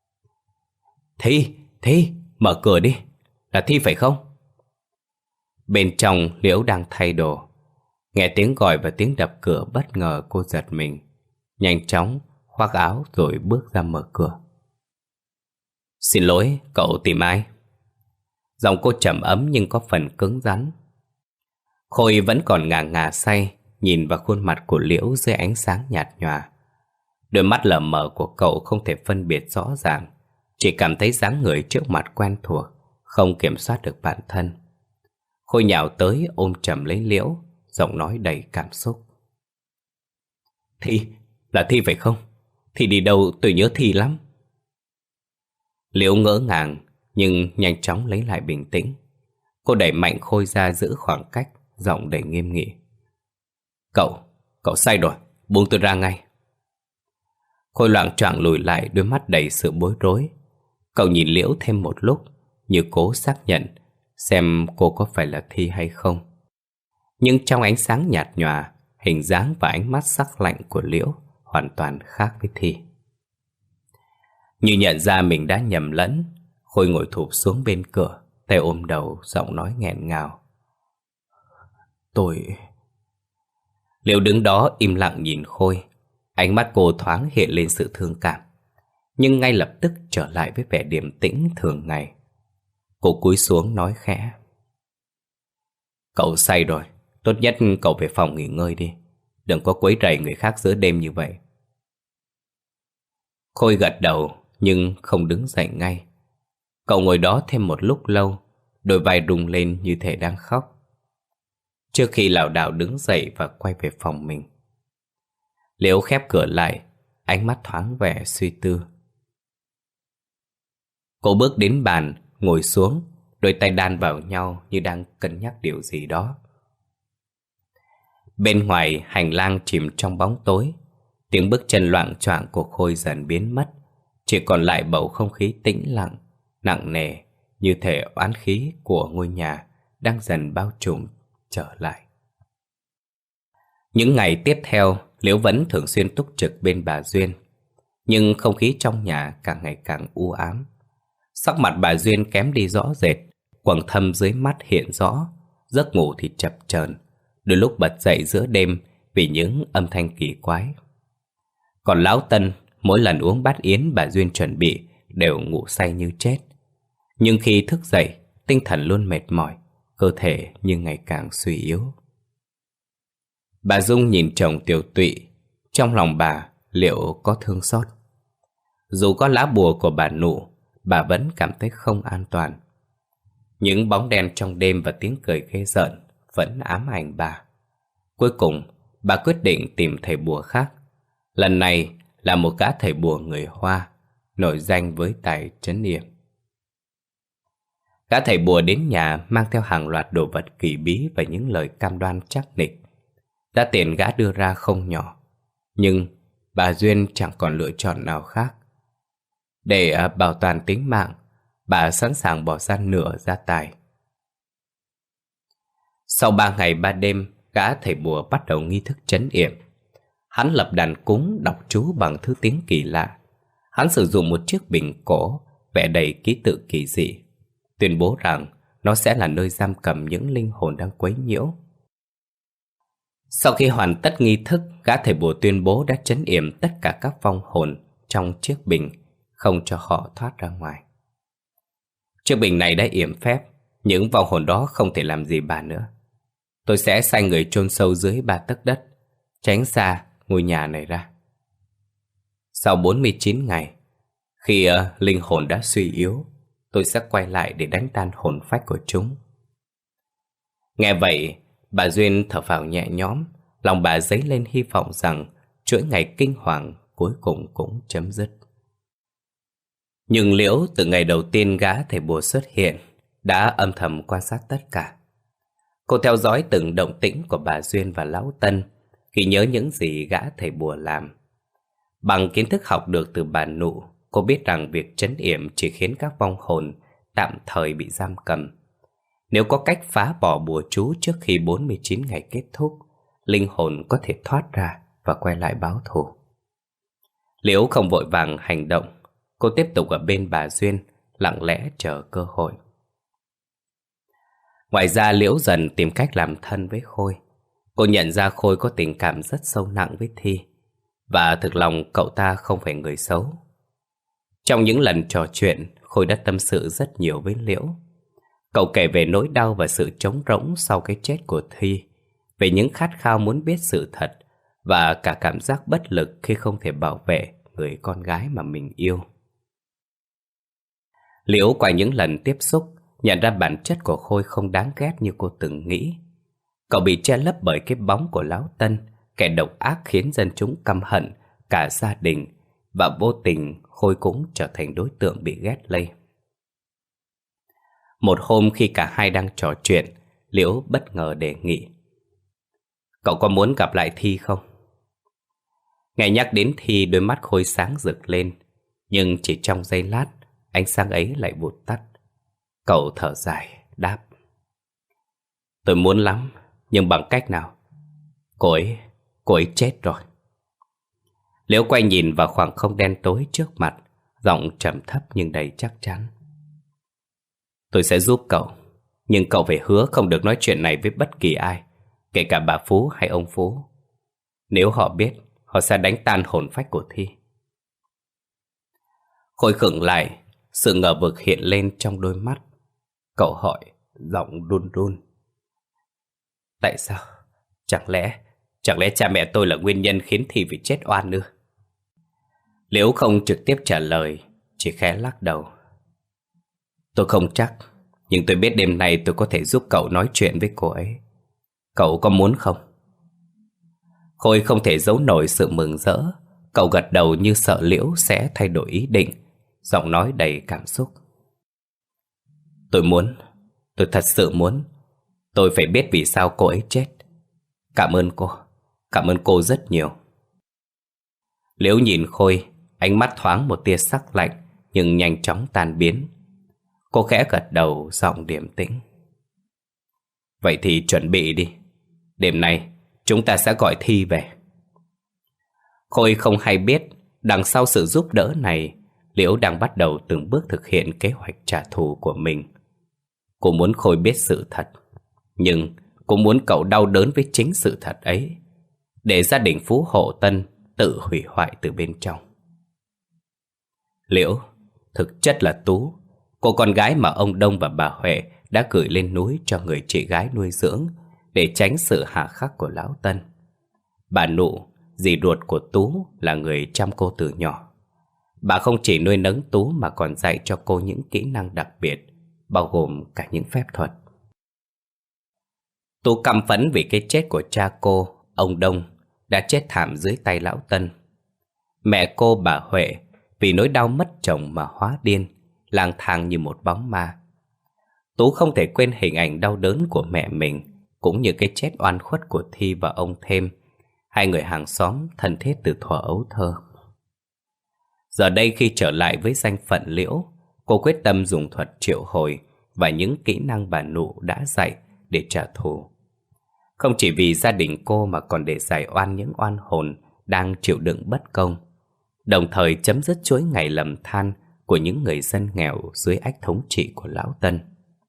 Thi, mở cửa đi. Là Thi phải không? Bên trong, Liễu đang thay đồ. Nghe tiếng gọi và tiếng đập cửa, bất ngờ cô giật mình, nhanh chóng khoác áo rồi bước ra mở cửa. Xin lỗi, cậu tìm ai? Giọng cô trầm ấm nhưng có phần cứng rắn. Khôi vẫn còn ngà ngà say, nhìn vào khuôn mặt của Liễu dưới ánh sáng nhạt nhòa. Đôi mắt lờ mờ của cậu không thể phân biệt rõ ràng, chỉ cảm thấy dáng người trước mặt quen thuộc, không kiểm soát được bản thân. Khôi nhào tới ôm chầm lấy Liễu, giọng nói đầy cảm xúc. Thi, là Thi phải không? Thi đi đâu, tôi nhớ Thi lắm. Liễu ngỡ ngàng nhưng nhanh chóng lấy lại bình tĩnh. Cô đẩy mạnh Khôi ra giữ khoảng cách, giọng đầy nghiêm nghị. Cậu say rồi, buông tôi ra ngay. Khôi loạng choạng lùi lại, đôi mắt đầy sự bối rối. Cậu nhìn Liễu thêm một lúc, như cố xác nhận xem cô có phải là Thi hay không. Nhưng trong ánh sáng nhạt nhòa, hình dáng và ánh mắt sắc lạnh của Liễu hoàn toàn khác với Thi. Như nhận ra mình đã nhầm lẫn, Khôi ngồi thụp xuống bên cửa, tay ôm đầu, giọng nói nghẹn ngào. Liễu đứng đó im lặng nhìn Khôi. Ánh mắt cô thoáng hiện lên sự thương cảm, nhưng ngay lập tức trở lại với vẻ điềm tĩnh thường ngày. Cô cúi xuống nói khẽ. Cậu say rồi, tốt nhất cậu về phòng nghỉ ngơi đi. Đừng có quấy rầy người khác giữa đêm như vậy. Khôi gật đầu nhưng không đứng dậy ngay. Cậu ngồi đó thêm một lúc lâu, đôi vai rung lên như thể đang khóc, trước khi lảo đảo đứng dậy và quay về phòng mình. Liễu khép cửa lại, ánh mắt thoáng vẻ suy tư. Cô bước đến bàn, ngồi xuống, đôi tay đan vào nhau như đang cân nhắc điều gì đó. Bên ngoài, hành lang chìm trong bóng tối. Tiếng bước chân loạng choạng của Khôi dần biến mất, chỉ còn lại bầu không khí tĩnh lặng, nặng nề, như thể oán khí của ngôi nhà đang dần bao trùm trở lại. Những ngày tiếp theo, Liễu vẫn thường xuyên túc trực bên bà Duyên. Nhưng không khí trong nhà càng ngày càng u ám. Sắc mặt bà Duyên kém đi rõ rệt, quầng thâm dưới mắt hiện rõ, giấc ngủ thì chập chờn, đôi lúc bật dậy giữa đêm vì những âm thanh kỳ quái. Còn lão Tân, mỗi lần uống bát yến bà Duyên chuẩn bị đều ngủ say như chết. Nhưng khi thức dậy, tinh thần luôn mệt mỏi, cơ thể như ngày càng suy yếu. Bà Dung nhìn chồng tiều tụy, trong lòng bà liệu có thương xót. Dù có lá bùa của bà nụ, bà vẫn cảm thấy không an toàn. Những bóng đen trong đêm và tiếng cười ghê rợn vẫn ám ảnh bà. Cuối cùng, bà quyết định tìm thầy bùa khác. Lần này là một gã thầy bùa người Hoa, nổi danh với tài trấn yểm. Gã thầy bùa đến nhà mang theo hàng loạt đồ vật kỳ bí và những lời cam đoan chắc nịch. Giá tiền gã đưa ra không nhỏ, nhưng bà Duyên chẳng còn lựa chọn nào khác. Để bảo toàn tính mạng, bà sẵn sàng bỏ ra nửa gia tài. Sau 3 ngày 3 đêm, gã thầy bùa bắt đầu nghi thức trấn yểm. Hắn lập đàn cúng đọc chú bằng thứ tiếng kỳ lạ. Hắn sử dụng một chiếc bình cổ vẽ đầy ký tự kỳ dị, tuyên bố rằng nó sẽ là nơi giam cầm những linh hồn đang quấy nhiễu. Sau khi hoàn tất nghi thức, gã thầy bùa tuyên bố đã trấn yểm tất cả các vong hồn trong chiếc bình, không cho họ thoát ra ngoài. Chiếc bình này đã yểm phép, những vong hồn đó không thể làm gì bà nữa. Tôi sẽ sai người chôn sâu dưới 3 tấc đất, tránh xa ngôi nhà này ra. Sau 49 ngày, khi linh hồn đã suy yếu, tôi sẽ quay lại để đánh tan hồn phách của chúng. Nghe vậy, bà Duyên thở phào nhẹ nhõm, lòng bà dấy lên hy vọng rằng chuỗi ngày kinh hoàng cuối cùng cũng chấm dứt. Nhưng Liễu từ ngày đầu tiên gã thầy bùa xuất hiện đã âm thầm quan sát tất cả. Cô theo dõi từng động tĩnh của bà Duyên và Lão Tân, ghi nhớ những gì gã thầy bùa làm. Bằng kiến thức học được từ bà Nụ, cô biết rằng việc trấn yểm chỉ khiến các vong hồn tạm thời bị giam cầm. Nếu có cách phá bỏ bùa chú trước khi 49 ngày kết thúc, linh hồn có thể thoát ra và quay lại báo thù. Liễu không vội vàng hành động, cô tiếp tục ở bên bà Duyên, lặng lẽ chờ cơ hội. Ngoài ra Liễu dần tìm cách làm thân với Khôi. Cô nhận ra Khôi có tình cảm rất sâu nặng với Thi, và thực lòng cậu ta không phải người xấu. Trong những lần trò chuyện, Khôi đã tâm sự rất nhiều với Liễu. Cậu kể về nỗi đau và sự trống rỗng sau cái chết của Thi, về những khát khao muốn biết sự thật, và cả cảm giác bất lực khi không thể bảo vệ người con gái mà mình yêu. Liễu qua những lần tiếp xúc, nhận ra bản chất của Khôi không đáng ghét như cô từng nghĩ. Cậu bị che lấp bởi cái bóng của Lão Tân, kẻ độc ác khiến dân chúng căm hận cả gia đình, và vô tình Khôi cũng trở thành đối tượng bị ghét lây. Một hôm khi cả hai đang trò chuyện, Liễu bất ngờ đề nghị: "Cậu có muốn gặp lại Thi không?" Nghe nhắc đến Thi, đôi mắt Khôi sáng rực lên, nhưng chỉ trong giây lát, ánh sáng ấy lại vụt tắt. Cậu thở dài, đáp: "Tôi muốn lắm, nhưng bằng cách nào? Cô ấy chết rồi." Liễu quay nhìn vào khoảng không đen tối trước mặt, giọng trầm thấp nhưng đầy chắc chắn: "Tôi sẽ giúp cậu, nhưng cậu phải hứa không được nói chuyện này với bất kỳ ai, kể cả bà Phú hay ông Phú. Nếu họ biết, họ sẽ đánh tan hồn phách của Thi." Khôi khựng lại, sự ngờ vực hiện lên trong đôi mắt. Cậu hỏi, giọng run run: "Tại sao? Chẳng lẽ cha mẹ tôi là nguyên nhân khiến Thi phải chết oan ư?" Liễu không trực tiếp trả lời, chỉ khẽ lắc đầu: "Tôi không chắc, nhưng tôi biết đêm nay tôi có thể giúp cậu nói chuyện với cô ấy. Cậu có muốn không?" Khôi không thể giấu nổi sự mừng rỡ. Cậu gật đầu như sợ Liễu sẽ thay đổi ý định, giọng nói đầy cảm xúc: "Tôi muốn, tôi thật sự muốn. Tôi phải biết vì sao cô ấy chết. Cảm ơn cô rất nhiều." Liễu nhìn Khôi, ánh mắt thoáng một tia sắc lạnh nhưng nhanh chóng tan biến. Cô khẽ gật đầu, giọng điềm tĩnh: "Vậy thì chuẩn bị đi. Đêm nay chúng ta sẽ gọi Thi về." Khôi không hay biết, đằng sau sự giúp đỡ này, Liễu đang bắt đầu từng bước thực hiện kế hoạch trả thù của mình. Cô muốn Khôi biết sự thật, nhưng cũng muốn cậu đau đớn với chính sự thật ấy, để gia đình Phú Hộ Tân tự hủy hoại từ bên trong. Liễu, thực chất là Tú, cô con gái mà ông Đông và bà Huệ đã gửi lên núi cho người chị gái nuôi dưỡng để tránh sự hà khắc của Lão Tân. Bà Nụ, dì ruột của Tú, là người chăm cô từ nhỏ. Bà không chỉ nuôi nấng Tú mà còn dạy cho cô những kỹ năng đặc biệt, bao gồm cả những phép thuật. Tú căm phẫn vì cái chết của cha cô, ông Đông, đã chết thảm dưới tay Lão Tân. Mẹ cô, bà Huệ, vì nỗi đau mất chồng mà hóa điên, lang thang như một bóng ma. Tú không thể quên hình ảnh đau đớn của mẹ mình, cũng như cái chết oan khuất của Thi và ông Thêm, hai người hàng xóm thân thiết từ thuở ấu thơ. Giờ đây khi trở lại với danh phận Liễu, cô quyết tâm dùng thuật triệu hồi và những kỹ năng bà Nụ đã dạy để trả thù. Không chỉ vì gia đình cô mà còn để giải oan những oan hồn đang chịu đựng bất công, đồng thời chấm dứt chuỗi ngày lầm than của những người dân nghèo dưới ách thống trị của Lão Tân.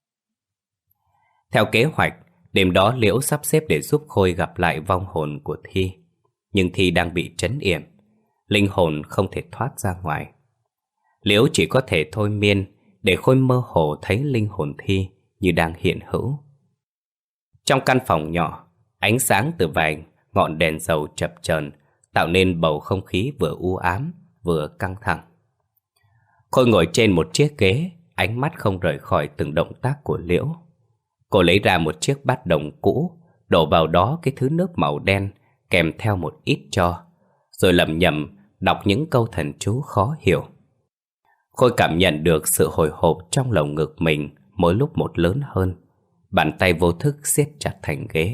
Theo kế hoạch, đêm đó Liễu sắp xếp để giúp Khôi gặp lại vong hồn của Thi. Nhưng Thi đang bị trấn yểm, linh hồn không thể thoát ra ngoài. Liễu chỉ có thể thôi miên để Khôi mơ hồ thấy linh hồn Thi như đang hiện hữu. Trong căn phòng nhỏ, ánh sáng từ vài ngọn đèn dầu chập chờn tạo nên bầu không khí vừa u ám vừa căng thẳng. Khôi ngồi trên một chiếc ghế, ánh mắt không rời khỏi từng động tác của Liễu. Cô lấy ra một chiếc bát đồng cũ, đổ vào đó cái thứ nước màu đen kèm theo một ít tro, rồi lẩm nhẩm đọc những câu thần chú khó hiểu. Khôi cảm nhận được sự hồi hộp trong lồng ngực mình mỗi lúc một lớn hơn. Bàn tay vô thức siết chặt thành ghế.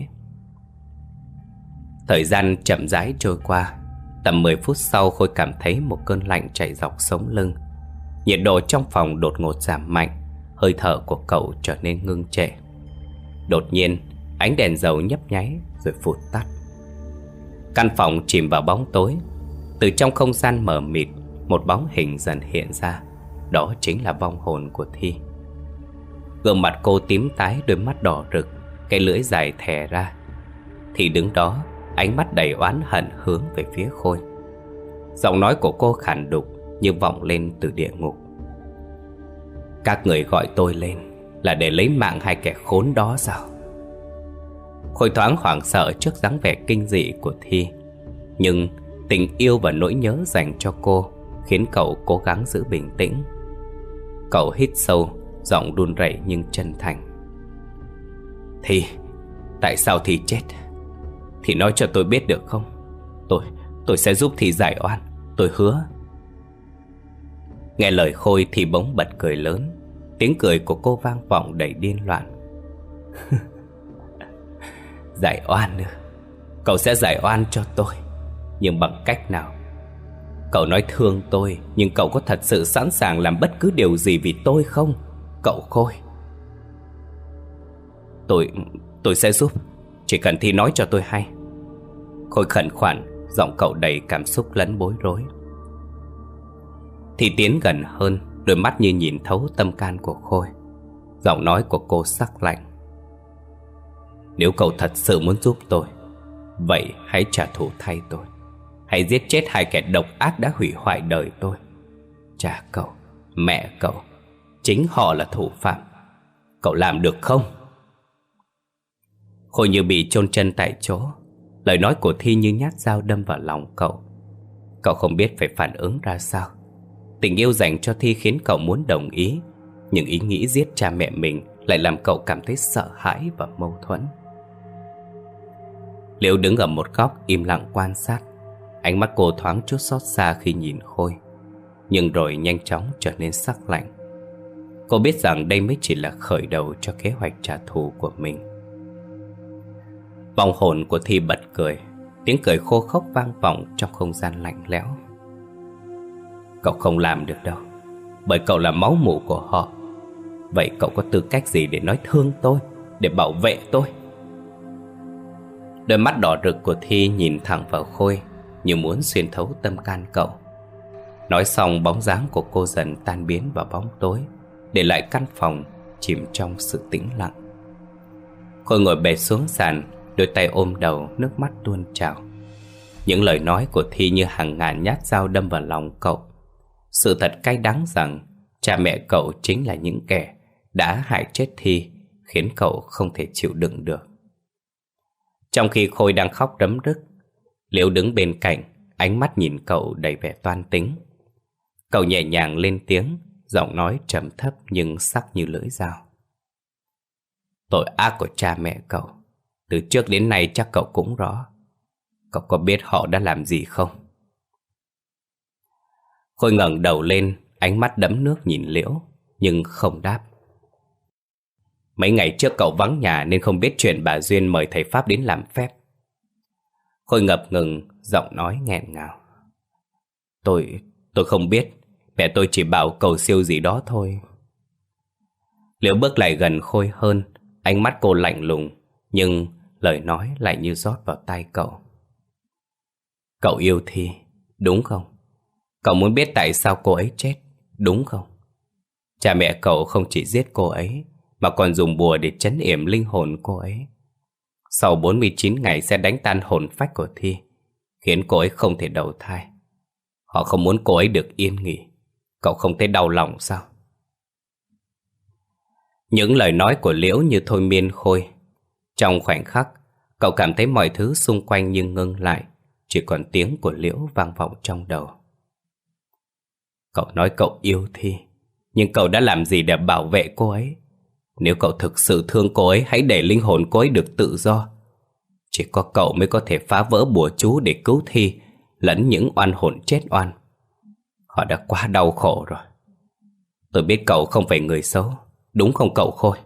Thời gian chậm rãi trôi qua. Tầm 10 phút sau, Khôi cảm thấy một cơn lạnh chạy dọc sống lưng. Nhiệt độ trong phòng đột ngột giảm mạnh. Hơi thở của cậu trở nên ngưng trệ. Đột nhiên, ánh đèn dầu nhấp nháy rồi phụt tắt. Căn phòng chìm vào bóng tối. Từ trong không gian mờ mịt, một bóng hình dần hiện ra. Đó chính là vong hồn của Thi. Gương mặt cô tím tái, đôi mắt đỏ rực, cái lưỡi dài thè ra. Thi đứng đó, ánh mắt đầy oán hận hướng về phía Khôi. Giọng nói của cô khàn đục như vọng lên từ địa ngục. Các người gọi tôi lên là để lấy mạng hai kẻ khốn đó sao? Khôi thoáng hoảng sợ trước dáng vẻ kinh dị của Thi. Nhưng tình yêu và nỗi nhớ dành cho cô khiến cậu cố gắng giữ bình tĩnh. Cậu hít sâu, giọng run rẩy nhưng chân thành. Thi, tại sao Thi chết? Thì nói cho tôi biết được không? Tôi sẽ giúp Thi giải oan, tôi hứa. Nghe lời Khôi thì bỗng bật cười lớn. Tiếng cười của cô vang vọng đầy điên loạn. Giải oan nữa? Cậu sẽ giải oan cho tôi, nhưng bằng cách nào? Cậu nói thương tôi, nhưng cậu có thật sự sẵn sàng làm bất cứ điều gì vì tôi không, cậu Khôi? Tôi sẽ giúp, chỉ cần Thi nói cho tôi hay. Khôi khẩn khoản, giọng cậu đầy cảm xúc lẫn bối rối. Thi tiến gần hơn, đôi mắt như nhìn thấu tâm can của Khôi. Giọng nói của cô sắc lạnh. Nếu cậu thật sự muốn giúp tôi, vậy hãy trả thù thay tôi. Hãy giết chết hai kẻ độc ác đã hủy hoại đời tôi. Cha cậu, mẹ cậu, chính họ là thủ phạm. Cậu làm được không? Khôi như bị chôn chân tại chỗ. Lời nói của Thi như nhát dao đâm vào lòng cậu. Cậu không biết phải phản ứng ra sao. Tình yêu dành cho Thi khiến cậu muốn đồng ý, nhưng ý nghĩ giết cha mẹ mình lại làm cậu cảm thấy sợ hãi và mâu thuẫn. Liễu đứng ở một góc im lặng quan sát. Ánh mắt cô thoáng chút xót xa khi nhìn Khôi, nhưng rồi nhanh chóng trở nên sắc lạnh. Cô biết rằng đây mới chỉ là khởi đầu cho kế hoạch trả thù của mình. Vong hồn của Thi bật cười. Tiếng cười khô khốc vang vọng trong không gian lạnh lẽo. Cậu không làm được đâu, bởi cậu là máu mủ của họ. Vậy cậu có tư cách gì để nói thương tôi, để bảo vệ tôi? Đôi mắt đỏ rực của Thi nhìn thẳng vào Khôi, như muốn xuyên thấu tâm can cậu. Nói xong, bóng dáng của cô dần tan biến vào bóng tối, để lại căn phòng chìm trong sự tĩnh lặng. Khôi ngồi bệt xuống sàn, đôi tay ôm đầu, nước mắt tuôn trào. Những lời nói của Thi như hàng ngàn nhát dao đâm vào lòng cậu. Sự thật cay đắng rằng cha mẹ cậu chính là những kẻ đã hại chết Thi, khiến cậu không thể chịu đựng được. Trong khi Khôi đang khóc rấm rứt, Liễu đứng bên cạnh, ánh mắt nhìn cậu đầy vẻ toan tính. Cậu nhẹ nhàng lên tiếng, giọng nói trầm thấp nhưng sắc như lưỡi dao. Tội ác của cha mẹ cậu, từ trước đến nay chắc cậu cũng rõ. Cậu có biết họ đã làm gì không? Khôi ngẩng đầu lên, ánh mắt đẫm nước nhìn Liễu, nhưng không đáp. Mấy ngày trước cậu vắng nhà nên không biết chuyện bà Duyên mời thầy Pháp đến làm phép. Khôi ngập ngừng, giọng nói nghẹn ngào. Tôi không biết, mẹ tôi chỉ bảo cầu siêu gì đó thôi. Liễu bước lại gần Khôi hơn, ánh mắt cô lạnh lùng, nhưng lời nói lại như rót vào tai cậu. Cậu yêu Thi, đúng không? Cậu muốn biết tại sao cô ấy chết, đúng không? Cha mẹ cậu không chỉ giết cô ấy, mà còn dùng bùa để trấn yểm linh hồn cô ấy. Sau 49 ngày sẽ đánh tan hồn phách của Thi, khiến cô ấy không thể đầu thai. Họ không muốn cô ấy được yên nghỉ. Cậu không thấy đau lòng sao? Những lời nói của Liễu như thôi miên Khôi. Trong khoảnh khắc, cậu cảm thấy mọi thứ xung quanh như ngưng lại, chỉ còn tiếng của Liễu vang vọng trong đầu. Cậu nói cậu yêu Thi, nhưng cậu đã làm gì để bảo vệ cô ấy? Nếu cậu thực sự thương cô ấy, hãy để linh hồn cô ấy được tự do. Chỉ có cậu mới có thể phá vỡ bùa chú để cứu Thi lẫn những oan hồn chết oan. Họ đã quá đau khổ rồi. Tôi biết cậu không phải người xấu, đúng không cậu Khôi?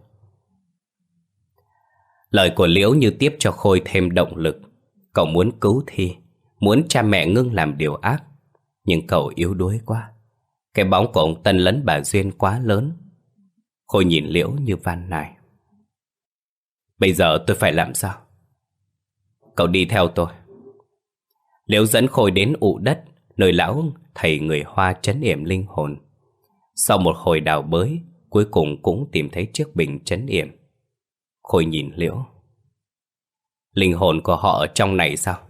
Lời của Liễu như tiếp cho Khôi thêm động lực. Cậu muốn cứu Thi, muốn cha mẹ ngưng làm điều ác, nhưng cậu yếu đuối quá. Cái bóng của ông Tân lẫn bà Duyên quá lớn. Khôi nhìn Liễu như van nài. Bây giờ tôi phải làm sao? Cậu đi theo tôi. Liễu dẫn Khôi đến ụ đất, nơi lão thầy người Hoa trấn yểm linh hồn. Sau một hồi đào bới, cuối cùng cũng tìm thấy chiếc bình trấn yểm. Khôi nhìn Liễu. Linh hồn của họ ở trong này sao?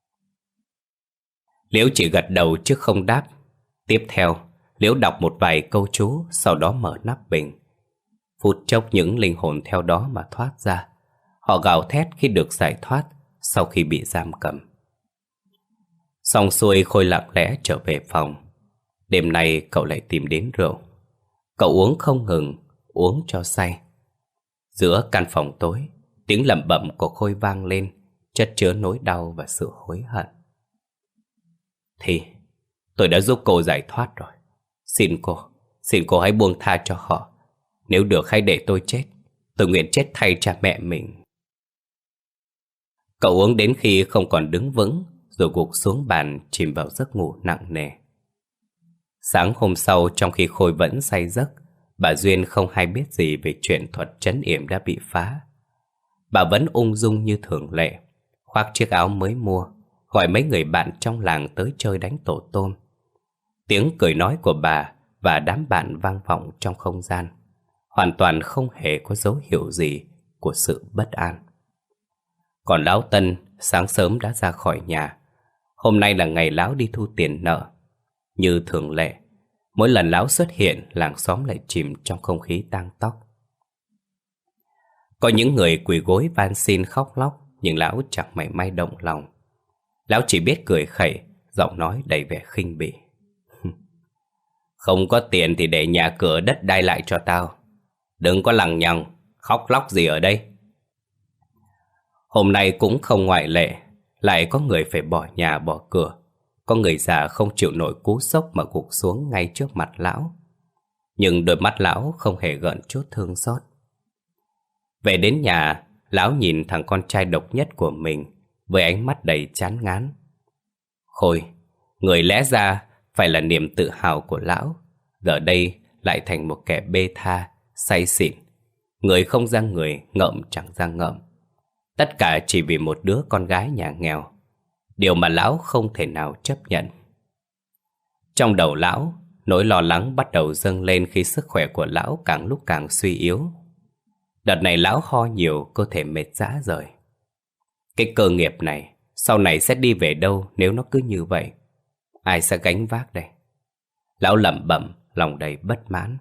Liễu chỉ gật đầu chứ không đáp. Tiếp theo, Liễu đọc một vài câu chú, sau đó mở nắp bình. Phút chốc những linh hồn theo đó mà thoát ra. Họ gào thét khi được giải thoát sau khi bị giam cầm. Xong xuôi, Khôi lặng lẽ trở về phòng. Đêm nay cậu lại tìm đến rượu. Cậu uống không ngừng, uống cho say. Giữa căn phòng tối, tiếng lẩm bẩm của Khôi vang lên, chất chứa nỗi đau và sự hối hận. Thì tôi đã giúp cô giải thoát rồi. Xin cô hãy buông tha cho họ. Nếu được hãy để tôi chết. Tôi nguyện chết thay cha mẹ mình. Cậu uống đến khi không còn đứng vững, rồi gục xuống bàn chìm vào giấc ngủ nặng nề. Sáng hôm sau, trong khi Khôi vẫn say giấc, bà Duyên không hay biết gì về chuyện thuật trấn yểm đã bị phá. Bà vẫn ung dung như thường lệ, khoác chiếc áo mới mua, gọi mấy người bạn trong làng tới chơi đánh tổ tôm. Tiếng cười nói của bà và đám bạn vang vọng trong không gian, hoàn toàn không hề có dấu hiệu gì của sự bất an. Còn lão Tân sáng sớm đã ra khỏi nhà. Hôm nay là ngày lão đi thu tiền nợ. Như thường lệ, mỗi lần lão xuất hiện, làng xóm lại chìm trong không khí tang tóc. Có những người quỳ gối van xin khóc lóc, nhưng lão chẳng mảy may động lòng. Lão chỉ biết cười khẩy, giọng nói đầy vẻ khinh bỉ. Không có tiền thì để nhà cửa đất đai lại cho tao. Đừng có lằng nhằng, khóc lóc gì ở đây. Hôm nay cũng không ngoại lệ, lại có người phải bỏ nhà bỏ cửa. Có người già không chịu nổi cú sốc mà gục xuống ngay trước mặt lão. Nhưng đôi mắt lão không hề gợn chút thương xót. Về đến nhà, lão nhìn thằng con trai độc nhất của mình với ánh mắt đầy chán ngán. Khôi, người lẽ ra phải là niềm tự hào của lão, giờ đây lại thành một kẻ bê tha, say xỉn. Người không ra người, ngợm chẳng ra ngợm. Tất cả chỉ vì một đứa con gái nhà nghèo. Điều mà lão không thể nào chấp nhận. Trong đầu lão, nỗi lo lắng bắt đầu dâng lên khi sức khỏe của lão càng lúc càng suy yếu. Đợt này lão ho nhiều, cơ thể mệt rã rời. Cái cơ nghiệp này, sau này sẽ đi về đâu nếu nó cứ như vậy? Ai sẽ gánh vác đây? Lão lẩm bẩm, lòng đầy bất mãn.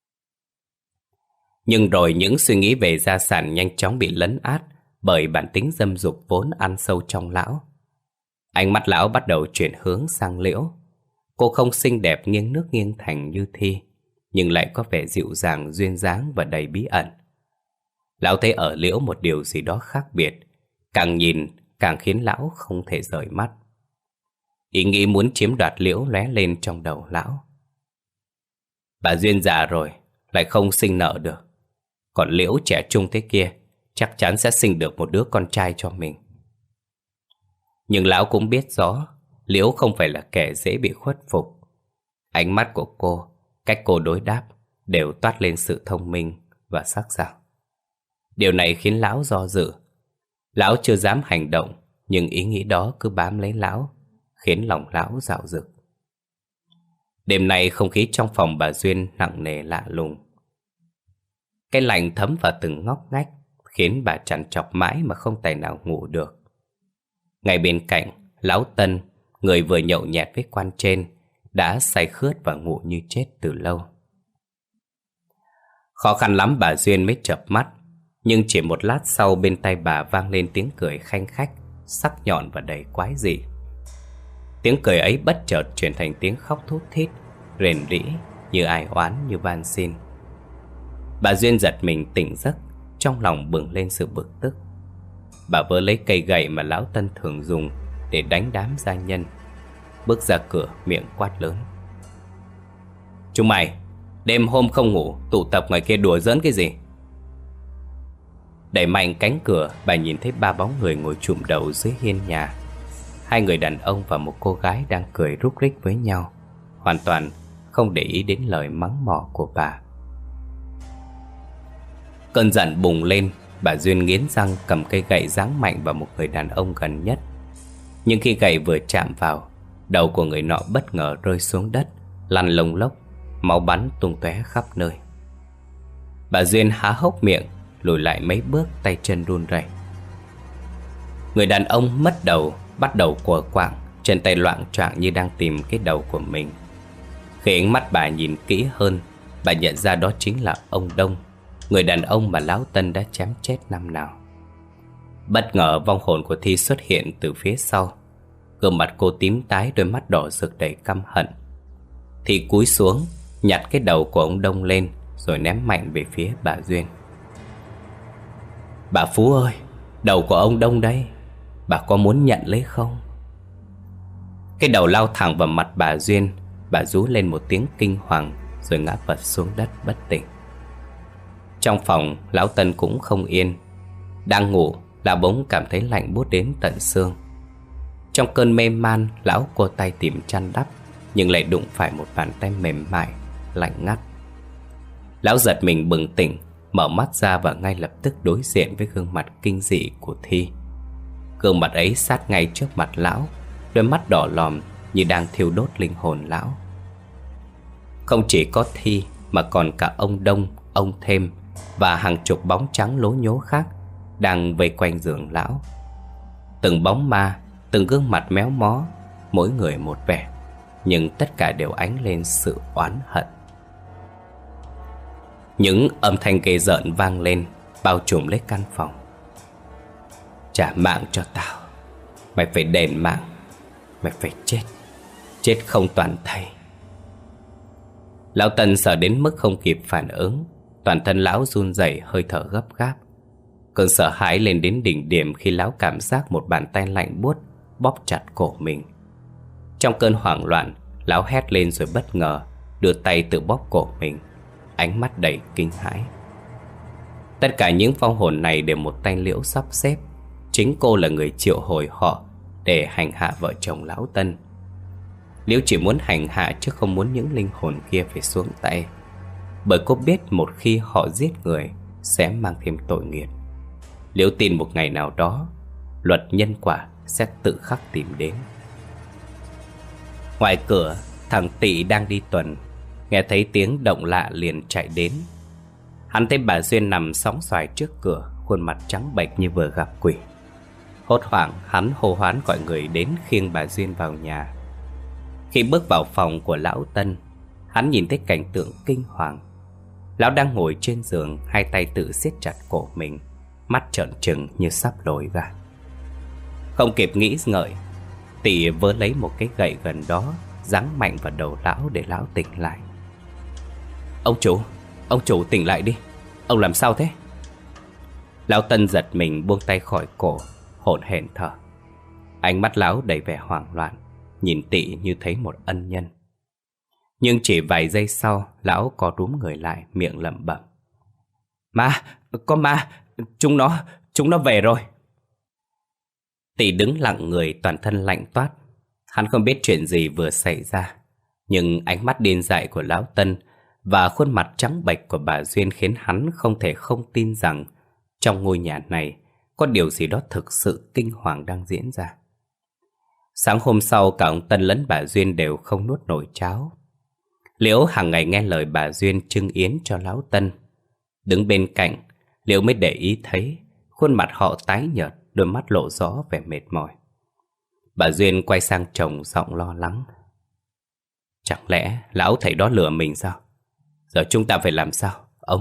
Nhưng rồi những suy nghĩ về gia sản nhanh chóng bị lấn át bởi bản tính dâm dục vốn ăn sâu trong lão. Ánh mắt lão bắt đầu chuyển hướng sang Liễu. Cô không xinh đẹp nghiêng nước nghiêng thành như Thi, nhưng lại có vẻ dịu dàng, duyên dáng và đầy bí ẩn. Lão thấy ở Liễu một điều gì đó khác biệt, càng nhìn càng khiến lão không thể rời mắt. Ý nghĩ muốn chiếm đoạt Liễu lóe lên trong đầu lão. Bà Duyên già rồi, lại không sinh nợ được. Còn Liễu trẻ trung thế kia, chắc chắn sẽ sinh được một đứa con trai cho mình. Nhưng lão cũng biết rõ Liễu không phải là kẻ dễ bị khuất phục. Ánh mắt của cô, cách cô đối đáp đều toát lên sự thông minh và sắc sảo. Điều này khiến lão do dự. Lão chưa dám hành động, nhưng ý nghĩ đó cứ bám lấy lão, khiến lòng lão dạo dực. Đêm nay không khí trong phòng bà Duyên nặng nề lạ lùng. Cái lạnh thấm vào từng ngóc ngách, khiến bà trằn trọc mãi mà không tài nào ngủ được. Ngay bên cạnh, lão Tân, người vừa nhậu nhẹt với quan trên, đã say khướt và ngủ như chết từ lâu. Khó khăn lắm bà Duyên mới chợp mắt, nhưng chỉ một lát sau bên tai bà vang lên tiếng cười khanh khách, sắc nhọn và đầy quái dị. Tiếng cười ấy bất chợt chuyển thành tiếng khóc thút thít, rền rĩ như ai oán như van xin. Bà Duyên giật mình tỉnh giấc, trong lòng bừng lên sự bực tức. Bà vớ lấy cây gậy mà lão Tân thường dùng để đánh đám gia nhân, bước ra cửa miệng quát lớn: "Chúng mày, đêm hôm không ngủ, tụ tập ngoài kia đùa giỡn cái gì?" Đẩy mạnh cánh cửa, bà nhìn thấy 3 bóng người ngồi chụm đầu dưới hiên nhà. 2 người đàn ông và một cô gái đang cười rúc rích với nhau, hoàn toàn không để ý đến lời mắng mỏ của bà. Cơn giận bùng lên, bà Duyên nghiến răng cầm cây gậy giáng mạnh vào một người đàn ông gần nhất. Nhưng khi gậy vừa chạm vào, đầu của người nọ bất ngờ rơi xuống đất, lăn lông lốc, máu bắn tung tóe khắp nơi. Bà Duyên há hốc miệng, lùi lại mấy bước, tay chân run rẩy. Người đàn ông mất đầu, bắt đầu quờ quạng, chân tay loạng choạng như đang tìm cái đầu của mình. Khi ánh mắt bà nhìn kỹ hơn, bà nhận ra đó chính là ông Đông, người đàn ông mà lão Tân đã chém chết năm nào. Bất ngờ vong hồn của Thi xuất hiện từ phía sau. Gương mặt cô tím tái, đôi mắt đỏ rực đầy căm hận. Thi cúi xuống, nhặt cái đầu của ông Đông lên, rồi ném mạnh về phía bà Duyên. "Bà Phú ơi, đầu của ông Đông đây, bà có muốn nhận lấy không?" Cái đầu lao thẳng vào mặt bà Duyên. Bà rú lên một tiếng kinh hoàng, rồi ngã vật xuống đất bất tỉnh. Trong phòng, lão Tân cũng không yên. Đang ngủ, lão bỗng cảm thấy lạnh buốt đến tận xương. Trong cơn mê man, lão cô tay tìm chăn đắp, nhưng lại đụng phải một bàn tay mềm mại, lạnh ngắt. Lão giật mình bừng tỉnh, mở mắt ra và ngay lập tức đối diện với gương mặt kinh dị của Thi. Gương mặt ấy sát ngay trước mặt lão, đôi mắt đỏ lòm như đang thiêu đốt linh hồn lão. Không chỉ có Thi mà còn cả ông Đông, ông Thêm và hàng chục bóng trắng lố nhố khác đang vây quanh giường lão. Từng bóng ma, từng gương mặt méo mó, mỗi người một vẻ, nhưng tất cả đều ánh lên sự oán hận. Những âm thanh ghê rợn vang lên, bao trùm lấy căn phòng. "Trả mạng cho tao, mày phải đền mạng, mày phải chết, chết không toàn thây." Lão Tân sợ đến mức không kịp phản ứng, toàn thân lão run rẩy, hơi thở gấp gáp. Cơn sợ hãi lên đến đỉnh điểm khi lão cảm giác một bàn tay lạnh buốt bóp chặt cổ mình. Trong cơn hoảng loạn, lão hét lên rồi bất ngờ đưa tay tự bóp cổ mình, ánh mắt đầy kinh hãi. Tất cả những vong hồn này đều một tay Liễu sắp xếp. Chính cô là người triệu hồi họ để hành hạ vợ chồng lão Tân. Liễu chỉ muốn hành hạ chứ không muốn những linh hồn kia phải xuống tay, bởi cô biết một khi họ giết người sẽ mang thêm tội nghiệp. Liễu tin một ngày nào đó luật nhân quả sẽ tự khắc tìm đến. Ngoài cửa, thằng Tị đang đi tuần, nghe thấy tiếng động lạ liền chạy đến. Hắn thấy bà Duyên nằm sóng xoài trước cửa, khuôn mặt trắng bệch như vừa gặp quỷ. Hốt hoảng, hắn hô hoán gọi người đến khiêng bà Duyên vào nhà. Khi bước vào phòng của lão Tân, hắn nhìn thấy cảnh tượng kinh hoàng. Lão đang ngồi trên giường, hai tay tự siết chặt cổ mình, mắt trợn trừng như sắp lồi ra. Không kịp nghĩ ngợi, Tị vớ lấy một cái gậy gần đó, giáng mạnh vào đầu lão để lão tỉnh lại. Ông chủ tỉnh lại đi, ông làm sao thế?" Lão Tân giật mình buông tay khỏi cổ, hổn hển thở. Ánh mắt lão đầy vẻ hoảng loạn, nhìn Tị như thấy một ân nhân. Nhưng chỉ vài giây sau, lão co rúm người lại, miệng lẩm bẩm: Có ma, chúng nó về rồi." Tị đứng lặng người, toàn thân lạnh toát. Hắn không biết chuyện gì vừa xảy ra, nhưng ánh mắt điên dại của lão Tân và khuôn mặt trắng bệch của bà Duyên khiến hắn không thể không tin rằng trong ngôi nhà này có điều gì đó thực sự kinh hoàng đang diễn ra. Sáng hôm sau, cả ông Tân lẫn bà Duyên đều không nuốt nổi cháo. Liễu hàng ngày nghe lời bà Duyên trưng yến cho lão Tân. Đứng bên cạnh, Liễu mới để ý thấy khuôn mặt họ tái nhợt, đôi mắt lộ rõ vẻ mệt mỏi. Bà Duyên quay sang chồng giọng lo lắng: "Chẳng lẽ lão thầy đó lừa mình sao? Giờ chúng ta phải làm sao, ông?"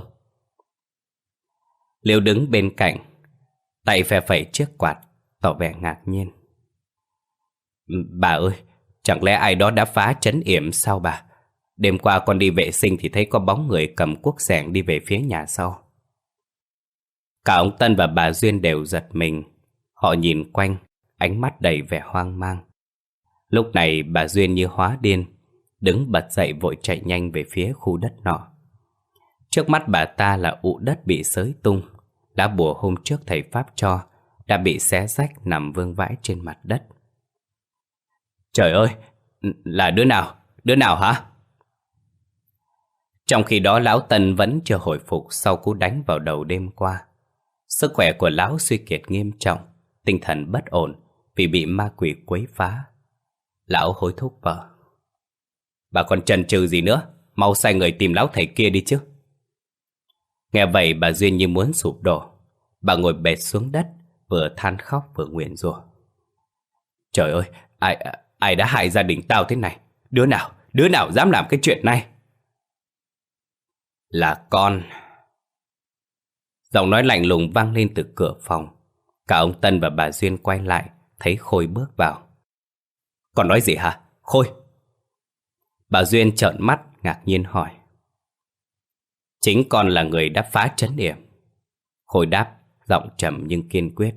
Liễu đứng bên cạnh, tay phe phẩy chiếc quạt, tỏ vẻ ngạc nhiên. "Bà ơi, chẳng lẽ ai đó đã phá trấn yểm sao bà? Đêm qua con đi vệ sinh thì thấy có bóng người cầm cuốc xẻng đi về phía nhà sau. Cả ông Tân và bà Duyên đều giật mình. Họ nhìn quanh, ánh mắt đầy vẻ hoang mang. Lúc này bà Duyên như hóa điên, đứng bật dậy vội chạy nhanh về phía khu đất nọ. Trước mắt bà ta là ụ đất bị xới tung. Lá bùa hôm trước thầy Pháp cho đã bị xé rách nằm vương vãi trên mặt đất. Trời ơi, là đứa nào? Đứa nào hả? Trong khi đó lão Tân vẫn chưa hồi phục sau cú đánh vào đầu đêm qua. Sức khỏe của lão suy kiệt nghiêm trọng, tinh thần bất ổn vì bị ma quỷ quấy phá. Lão hối thúc vợ. Bà còn chần chừ gì nữa, mau sai người tìm lão thầy kia đi chứ. Nghe vậy bà Duyên như muốn sụp đổ. Bà ngồi bệt xuống đất, vừa than khóc vừa nguyền rủa. Trời ơi, ai đã hại gia đình tao thế này? Đứa nào dám làm cái chuyện này? Là con. Giọng nói lạnh lùng vang lên từ cửa phòng. Cả ông Tân và bà Duyên quay lại, thấy Khôi bước vào. Con nói gì hả, Khôi? Bà Duyên trợn mắt ngạc nhiên hỏi. Chính con là người đã phá trấn yểm. Khôi đáp, giọng trầm nhưng kiên quyết.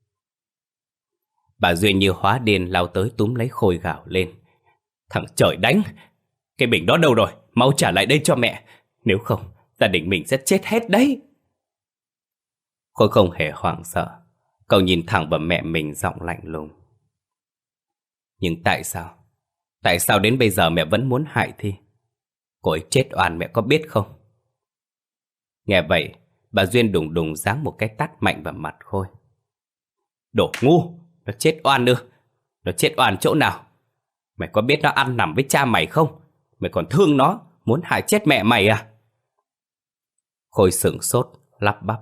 Bà Duyên như hóa điên lao tới túm lấy Khôi gào lên. Thằng trời đánh! Cái bình đó đâu rồi? Mau trả lại đây cho mẹ. Nếu không, gia đình mình sẽ chết hết đấy. Khôi không hề hoảng sợ. Cậu nhìn thẳng vào mẹ mình giọng lạnh lùng. Nhưng tại sao? Tại sao đến bây giờ mẹ vẫn muốn hại Thi? Cô ấy chết oan mẹ có biết không? Nghe vậy, bà Duyên đùng đùng giáng một cái tát mạnh vào mặt Khôi. Đồ ngu! Nó chết oan nữa. Nó chết oan chỗ nào? Mày có biết nó ăn nằm với cha mày không? Mày còn thương nó, muốn hại chết mẹ mày à? Khôi sửng sốt, lắp bắp.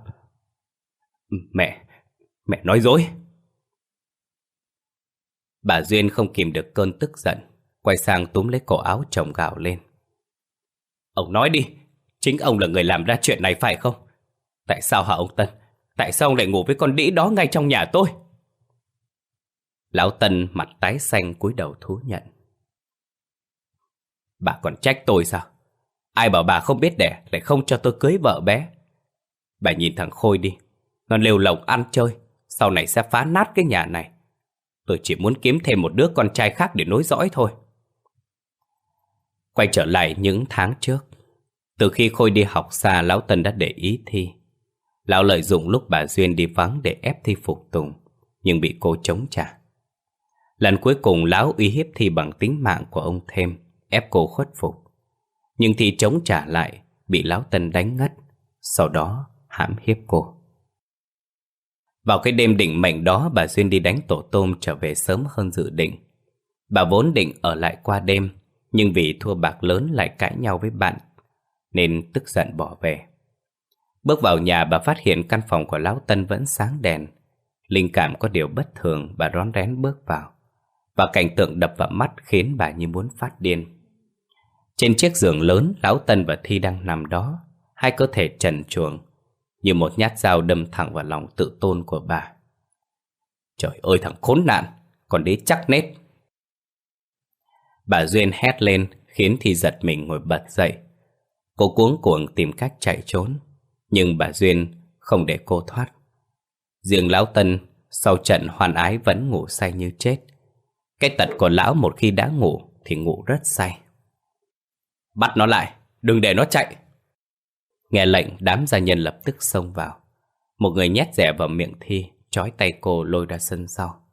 Mẹ nói dối. Bà Duyên không kìm được cơn tức giận, quay sang túm lấy cổ áo chồng gào lên. Ông nói đi, chính ông là người làm ra chuyện này phải không? Tại sao hả ông Tân? Tại sao ông lại ngủ với con đĩ đó ngay trong nhà tôi? Lão Tân mặt tái xanh cúi đầu thú nhận. Bà còn trách tôi sao? Ai bảo bà không biết đẻ lại không cho tôi cưới vợ bé? Bà nhìn thằng Khôi đi, nó lêu lổng ăn chơi, sau này sẽ phá nát cái nhà này. Tôi chỉ muốn kiếm thêm một đứa con trai khác để nối dõi thôi. Quay trở lại những tháng trước, từ khi Khôi đi học xa, lão Tân đã để ý Thi. Lão lợi dụng lúc bà Duyên đi vắng để ép Thi phục tùng, nhưng bị cô chống trả. Lần cuối cùng lão uy hiếp Thi bằng tính mạng của ông Thêm, ép cô khuất phục. Nhưng Thi chống trả lại, bị lão Tân đánh ngất, sau đó hãm hiếp cô. Vào cái đêm định mệnh đó, bà Duyên đi đánh tổ tôm trở về sớm hơn dự định. Bà vốn định ở lại qua đêm, nhưng vì thua bạc lớn lại cãi nhau với bạn, nên tức giận bỏ về. Bước vào nhà, bà phát hiện căn phòng của lão Tân vẫn sáng đèn. Linh cảm có điều bất thường, bà rón rén bước vào. Và cảnh tượng đập vào mắt khiến bà như muốn phát điên. Trên chiếc giường lớn, lão Tân và Thi đang nằm đó, hai cơ thể trần truồng, như một nhát dao đâm thẳng vào lòng tự tôn của bà. Trời ơi thằng khốn nạn, còn đĩ chắc nết. Bà Duyên hét lên khiến Thi giật mình ngồi bật dậy. Cô cuống cuồng tìm cách chạy trốn, nhưng bà Duyên không để cô thoát. Riêng lão Tân sau trận hoan ái vẫn ngủ say như chết. Cái tật của lão một khi đã ngủ thì ngủ rất say. Bắt nó lại, đừng để nó chạy. Nghe lệnh, đám gia nhân lập tức xông vào. Một người nhét rẻ vào miệng Thi, trói tay cô lôi ra sân sau.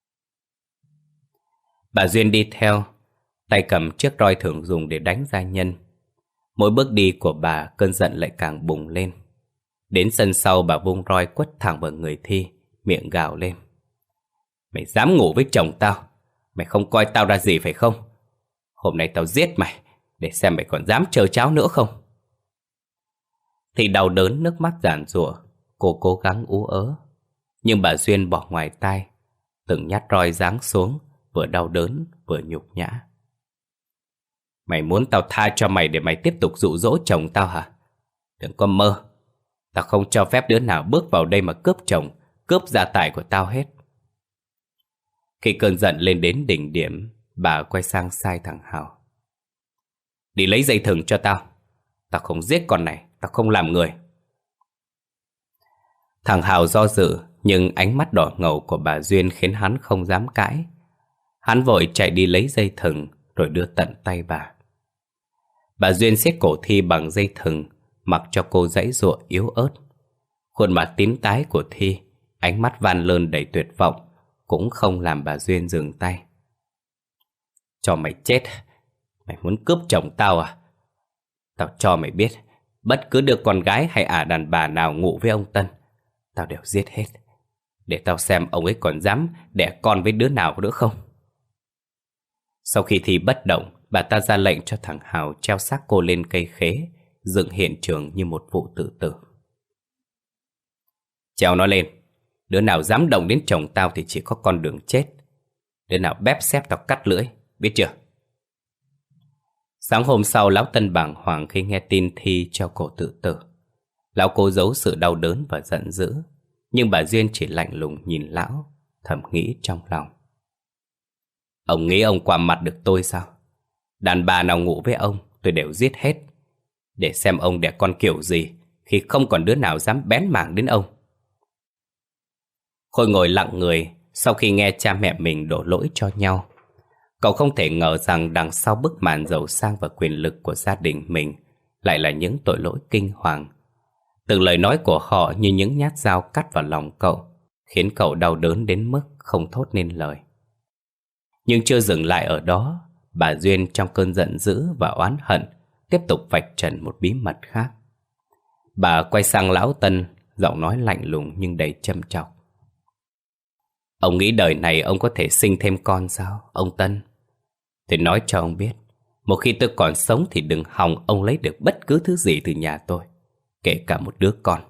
Bà Duyên đi theo, tay cầm chiếc roi thường dùng để đánh gia nhân. Mỗi bước đi của bà, cơn giận lại càng bùng lên. Đến sân sau, bà vung roi quất thẳng vào người Thi, miệng gào lên. Mày dám ngủ với chồng tao? Mày không coi tao ra gì phải không? Hôm nay tao giết mày, để xem mày còn dám trơ cháo nữa không. Thì đau đớn nước mắt giàn giụa, cô cố gắng ú ớ. Nhưng bà Duyên bỏ ngoài tai, từng nhát roi giáng xuống, vừa đau đớn vừa nhục nhã. Mày muốn tao tha cho mày để mày tiếp tục dụ dỗ chồng tao hả? Đừng có mơ. Tao không cho phép đứa nào bước vào đây mà cướp chồng, cướp gia tài của tao hết. Khi cơn giận lên đến đỉnh điểm, bà quay sang sai thằng Hào. Đi lấy dây thừng cho tao. Tao không giết con này, tao không làm người. Thằng Hào do dự, nhưng ánh mắt đỏ ngầu của bà Duyên khiến hắn không dám cãi. Hắn vội chạy đi lấy dây thừng rồi đưa tận tay bà. Bà Duyên siết cổ Thi bằng dây thừng, mặc cho cô giãy giụa yếu ớt. Khuôn mặt tím tái của Thi, ánh mắt van lơn đầy tuyệt vọng, cũng không làm bà Duyên dừng tay. Cho mày chết. Mày muốn cướp chồng tao à? Tao cho mày biết, bất cứ đứa con gái hay đàn bà nào ngủ với ông Tân, tao đều giết hết. Để tao xem ông ấy còn dám đẻ con với đứa nào nữa không. Sau khi Thi bất động, bà ta ra lệnh cho thằng Hào treo xác cô lên cây khế, dựng hiện trường như một vụ tự tử. Treo nó lên. Đứa nào dám động đến chồng tao thì chỉ có con đường chết. Đứa nào bép xép tao cắt lưỡi, biết chưa? Sáng hôm sau, lão Tân bàng hoàng khi nghe tin Thi treo cổ tự tử. Lão cố giấu sự đau đớn và giận dữ, nhưng bà Duyên chỉ lạnh lùng nhìn lão, thầm nghĩ trong lòng. Ông nghĩ ông qua mặt được tôi sao? Đàn bà nào ngủ với ông tôi đều giết hết, để xem ông đẻ con kiểu gì khi không còn đứa nào dám bén mảng đến ông. Khôi ngồi lặng người sau khi nghe cha mẹ mình đổ lỗi cho nhau. Cậu không thể ngờ rằng đằng sau bức màn giàu sang và quyền lực của gia đình mình lại là những tội lỗi kinh hoàng. Từng lời nói của họ như những nhát dao cắt vào lòng cậu, khiến cậu đau đớn đến mức không thốt nên lời. Nhưng chưa dừng lại ở đó, bà Duyên trong cơn giận dữ và oán hận tiếp tục vạch trần một bí mật khác. Bà quay sang lão Tân, giọng nói lạnh lùng nhưng đầy châm chọc. Ông nghĩ đời này ông có thể sinh thêm con sao, ông Tân? Tôi nói cho ông biết, một khi tôi còn sống thì đừng hòng ông lấy được bất cứ thứ gì từ nhà tôi, kể cả một đứa con.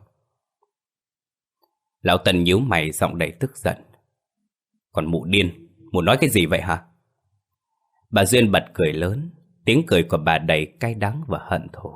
Lão Tân nhíu mày, giọng đầy tức giận. Còn mụ điên, mụ nói cái gì vậy hả? Bà Duyên bật cười lớn, tiếng cười của bà đầy cay đắng và hận thù.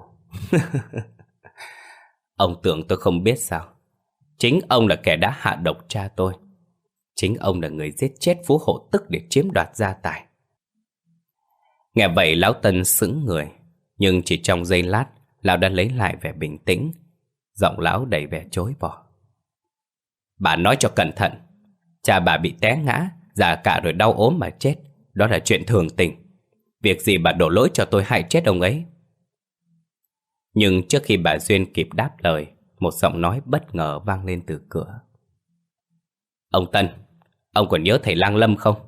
Ông tưởng tôi không biết sao? Chính ông là kẻ đã hạ độc cha tôi. Chính ông là người giết chết Phú Hộ Tức để chiếm đoạt gia tài. Nghe vậy lão Tân sững người, nhưng chỉ trong giây lát, lão đã lấy lại vẻ bình tĩnh. Giọng lão đầy vẻ chối bỏ. Bà nói cho cẩn thận. Cha bà bị té ngã, già cả rồi đau ốm mà chết, đó là chuyện thường tình. Việc gì bà đổ lỗi cho tôi hại chết ông ấy? Nhưng trước khi bà Duyên kịp đáp lời, một giọng nói bất ngờ vang lên từ cửa. Ông Tân, ông còn nhớ thầy Lang Lâm không?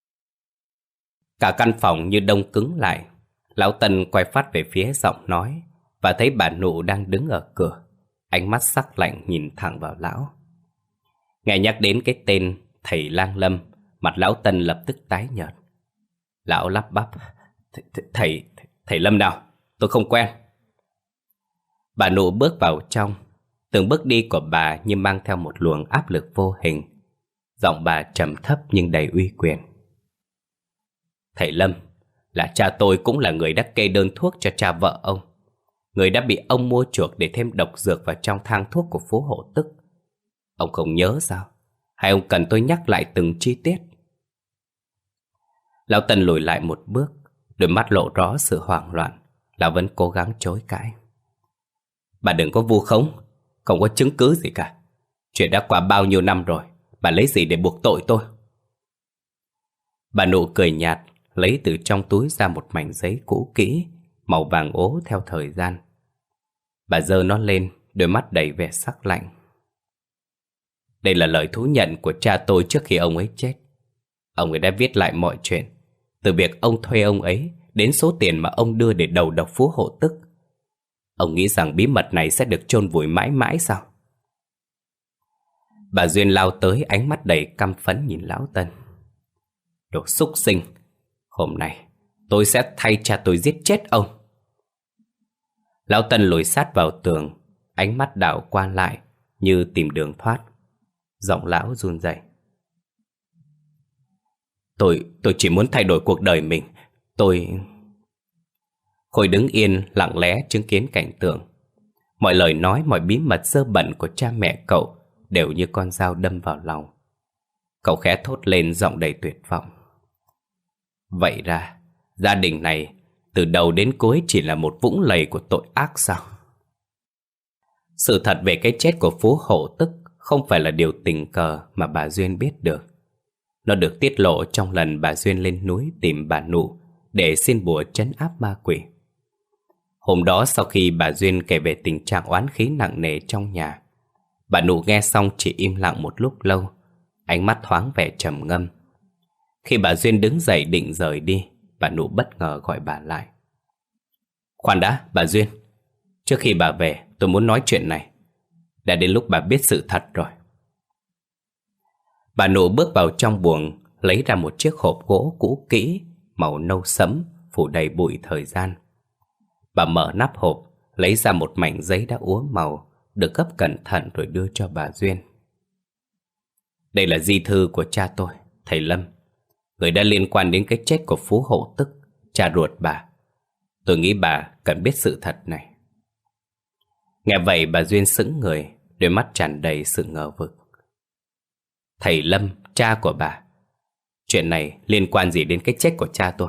Cả căn phòng như đông cứng lại. Lão Tân quay phát về phía giọng nói và thấy bà Nụ đang đứng ở cửa, ánh mắt sắc lạnh nhìn thẳng vào lão. Nghe nhắc đến cái tên thầy Lang Lâm, mặt lão Tân lập tức tái nhợt. Lão lắp bắp. Thầy Lâm nào? Tôi không quen. Bà Nụ bước vào trong. Từng bước đi của bà như mang theo một luồng áp lực vô hình. Giọng bà trầm thấp nhưng đầy uy quyền. Thầy Lâm là cha tôi, cũng là người đã kê đơn thuốc cho cha vợ ông, người đã bị ông mua chuộc để thêm độc dược vào trong thang thuốc của Phú Hộ Tức. Ông không nhớ sao? Hay ông cần tôi nhắc lại từng chi tiết? Lão Tân lùi lại một bước, đôi mắt lộ rõ sự hoảng loạn. Lão vẫn cố gắng chối cãi. Bà đừng có vu khống, không có chứng cứ gì cả. Chuyện đã qua bao nhiêu năm rồi, bà lấy gì để buộc tội tôi? Bà Nụ cười nhạt, lấy từ trong túi ra một mảnh giấy cũ kỹ, màu vàng ố theo thời gian. Bà giơ nó lên, đôi mắt đầy vẻ sắc lạnh. Đây là lời thú nhận của cha tôi trước khi ông ấy chết. Ông ấy đã viết lại mọi chuyện, từ việc ông thuê ông ấy đến số tiền mà ông đưa để đầu độc Phú Hộ Tức. Ông nghĩ rằng bí mật này sẽ được chôn vùi mãi mãi sao? Bà Duyên lao tới, ánh mắt đầy căm phẫn nhìn lão Tân. Đồ súc sinh, hôm nay tôi sẽ thay cha tôi giết chết ông. Lão Tân lùi sát vào tường, ánh mắt đảo qua lại như tìm đường thoát. Giọng lão run rẩy. Tôi chỉ muốn thay đổi cuộc đời mình. Khôi đứng yên lặng lẽ chứng kiến cảnh tượng. Mọi lời nói, mọi bí mật dơ bẩn của cha mẹ cậu đều như con dao đâm vào lòng. Cậu khẽ thốt lên, giọng đầy tuyệt vọng. Vậy ra gia đình này từ đầu đến cuối chỉ là một vũng lầy của tội ác sao? Sự thật về cái chết của Phú Hổ Tức không phải là điều tình cờ mà bà Duyên biết được. Nó được tiết lộ trong lần bà Duyên lên núi tìm bà Nụ để xin bùa trấn áp ma quỷ. Hôm đó sau khi bà Duyên kể về tình trạng oán khí nặng nề trong nhà, bà Nụ nghe xong chỉ im lặng một lúc lâu, ánh mắt thoáng vẻ trầm ngâm. Khi bà Duyên đứng dậy định rời đi, bà Nụ bất ngờ gọi bà lại. Khoan đã, bà Duyên. Trước khi bà về, tôi muốn nói chuyện này. Đã đến lúc bà biết sự thật rồi. Bà Nụ bước vào trong buồng, lấy ra một chiếc hộp gỗ cũ kỹ, màu nâu sẫm, phủ đầy bụi thời gian. Bà mở nắp hộp, lấy ra một mảnh giấy đã úa màu, được gấp cẩn thận rồi đưa cho bà Duyên. Đây là di thư của cha tôi, thầy Lâm, người đã liên quan đến cái chết của Phú Hổ Tức, cha ruột bà. Tôi nghĩ bà cần biết sự thật này. Nghe vậy bà Duyên sững người, đôi mắt tràn đầy sự ngờ vực. Thầy Lâm, cha của bà, chuyện này liên quan gì đến cái chết của cha tôi?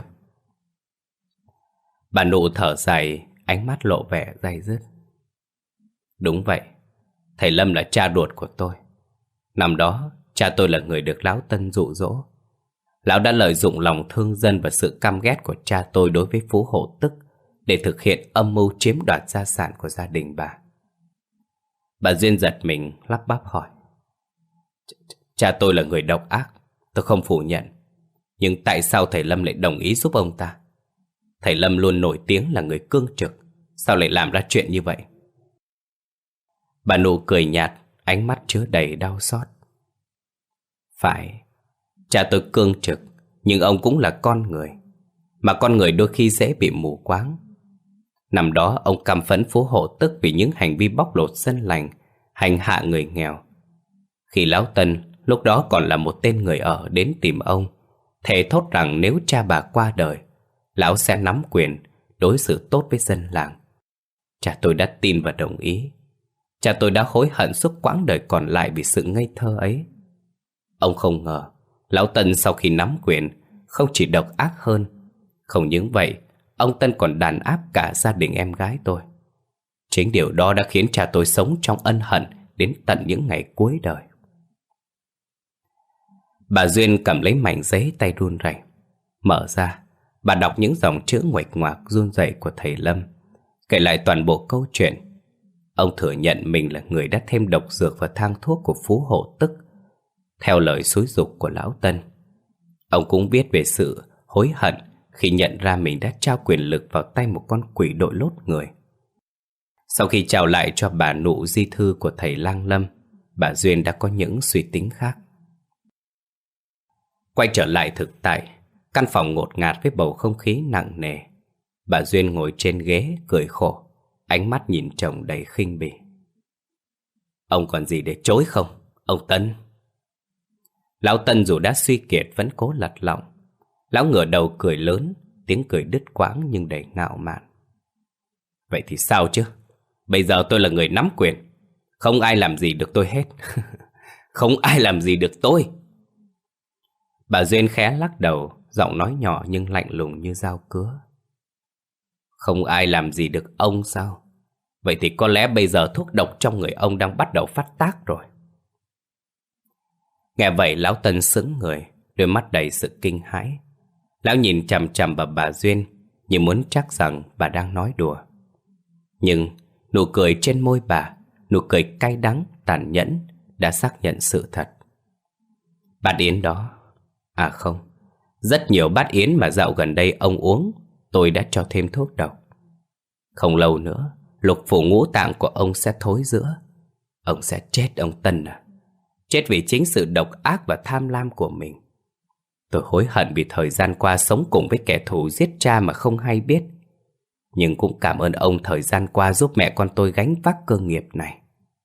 Bà Nụ thở dài, ánh mắt lộ vẻ day dứt. Đúng vậy, thầy Lâm là cha ruột của tôi. Năm đó, cha tôi là người được Lão Tân dụ dỗ. Lão đã lợi dụng lòng thương dân và sự căm ghét của cha tôi đối với Phú Hổ Tức để thực hiện âm mưu chiếm đoạt gia sản của gia đình bà. Bà Duyên giật mình, lắp bắp hỏi. Cha tôi là người độc ác, tôi không phủ nhận. Nhưng tại sao thầy Lâm lại đồng ý giúp ông ta? Thầy Lâm luôn nổi tiếng là người cương trực, sao lại làm ra chuyện như vậy? Bà Nụ cười nhạt, ánh mắt chứa đầy đau xót. Phải, cha tôi cương trực, nhưng ông cũng là con người. Mà con người đôi khi dễ bị mù quáng. Năm đó ông căm phẫn Phú Hổ Tức vì những hành vi bóc lột dân lành, hành hạ người nghèo. Khi Lão Tân lúc đó còn là một tên người ở đến tìm ông, thề thốt rằng nếu cha bà qua đời, Lão sẽ nắm quyền, đối xử tốt với dân làng. Cha tôi đã tin và đồng ý. Cha tôi đã hối hận suốt quãng đời còn lại vì sự ngây thơ ấy. Ông không ngờ Lão Tân sau khi nắm quyền không chỉ độc ác hơn. Không những vậy, ông Tân còn đàn áp cả gia đình em gái tôi. Chính điều đó đã khiến cha tôi sống trong ân hận đến tận những ngày cuối đời. Bà Duyên cầm lấy mảnh giấy, tay run rẩy. Mở ra, bà đọc những dòng chữ nguệch ngoạc run rẩy của thầy Lâm, kể lại toàn bộ câu chuyện. Ông thừa nhận mình là người đã thêm độc dược vào thang thuốc của Phú Hổ Tức, theo lời xúi giục của Lão Tân. Ông cũng viết về sự hối hận khi nhận ra mình đã trao quyền lực vào tay một con quỷ đội lốt người. Sau khi trao lại cho bà Nụ di thư của thầy Lang Lâm, bà Duyên đã có những suy tính khác. Quay trở lại thực tại, căn phòng ngột ngạt với bầu không khí nặng nề. Bà Duyên ngồi trên ghế cười khổ, ánh mắt nhìn chồng đầy khinh bỉ. Ông còn gì để chối không, ông Tân? Lão Tân dù đã suy kiệt vẫn cố lật lọng. Lão ngửa đầu cười lớn, tiếng cười đứt quãng nhưng đầy ngạo mạn. Vậy thì sao chứ? Bây giờ tôi là người nắm quyền, không ai làm gì được tôi hết. Không ai làm gì được tôi. Bà Duyên khẽ lắc đầu, giọng nói nhỏ nhưng lạnh lùng như dao cứa. Không ai làm gì được ông sao? Vậy thì có lẽ bây giờ thuốc độc trong người ông đang bắt đầu phát tác rồi. Nghe vậy Lão Tân sững người, đôi mắt đầy sự kinh hãi. Lão nhìn chằm chằm vào bà Duyên, như muốn chắc rằng bà đang nói đùa. Nhưng nụ cười trên môi bà, nụ cười cay đắng, tàn nhẫn, đã xác nhận sự thật. Bát yến đó, à không, rất nhiều bát yến mà dạo gần đây ông uống, tôi đã cho thêm thuốc độc. Không lâu nữa, lục phủ ngũ tạng của ông sẽ thối rữa. Ông sẽ chết, ông Tân à. Chết vì chính sự độc ác và tham lam của mình. Tôi hối hận vì thời gian qua sống cùng với kẻ thù giết cha mà không hay biết. Nhưng cũng cảm ơn ông thời gian qua giúp mẹ con tôi gánh vác cơ nghiệp này.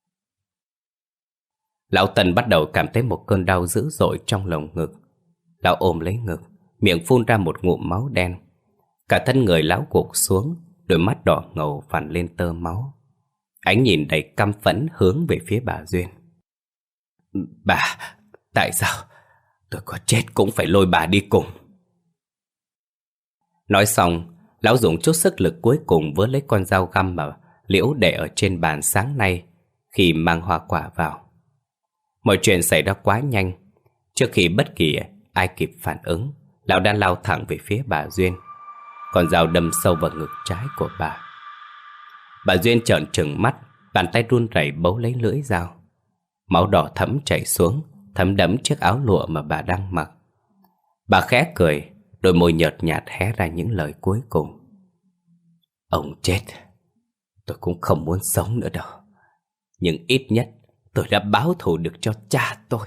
Lão Tân bắt đầu cảm thấy một cơn đau dữ dội trong lồng ngực. Lão ôm lấy ngực, miệng phun ra một ngụm máu đen. Cả thân người lão gục xuống, đôi mắt đỏ ngầu phản lên tơ máu. Ánh nhìn đầy căm phẫn hướng về phía bà Duyên. Bà, tại sao tôi có chết cũng phải lôi bà đi cùng? Nói xong, Lão dùng chút sức lực cuối cùng vớ lấy con dao găm mà Liễu để ở trên bàn sáng nay khi mang hoa quả vào. Mọi chuyện xảy ra quá nhanh. Trước khi bất kỳ ai kịp phản ứng, lão đã lao thẳng về phía bà Duyên. Con dao đâm sâu vào ngực trái của bà. Bà Duyên trợn trừng mắt, bàn tay run rẩy bấu lấy lưỡi dao. Máu đỏ thẫm chảy xuống, thấm đẫm chiếc áo lụa mà bà đang mặc. Bà khẽ cười, đôi môi nhợt nhạt hé ra những lời cuối cùng. Ông chết, tôi cũng không muốn sống nữa đâu. Nhưng ít nhất tôi đã báo thù được cho cha tôi.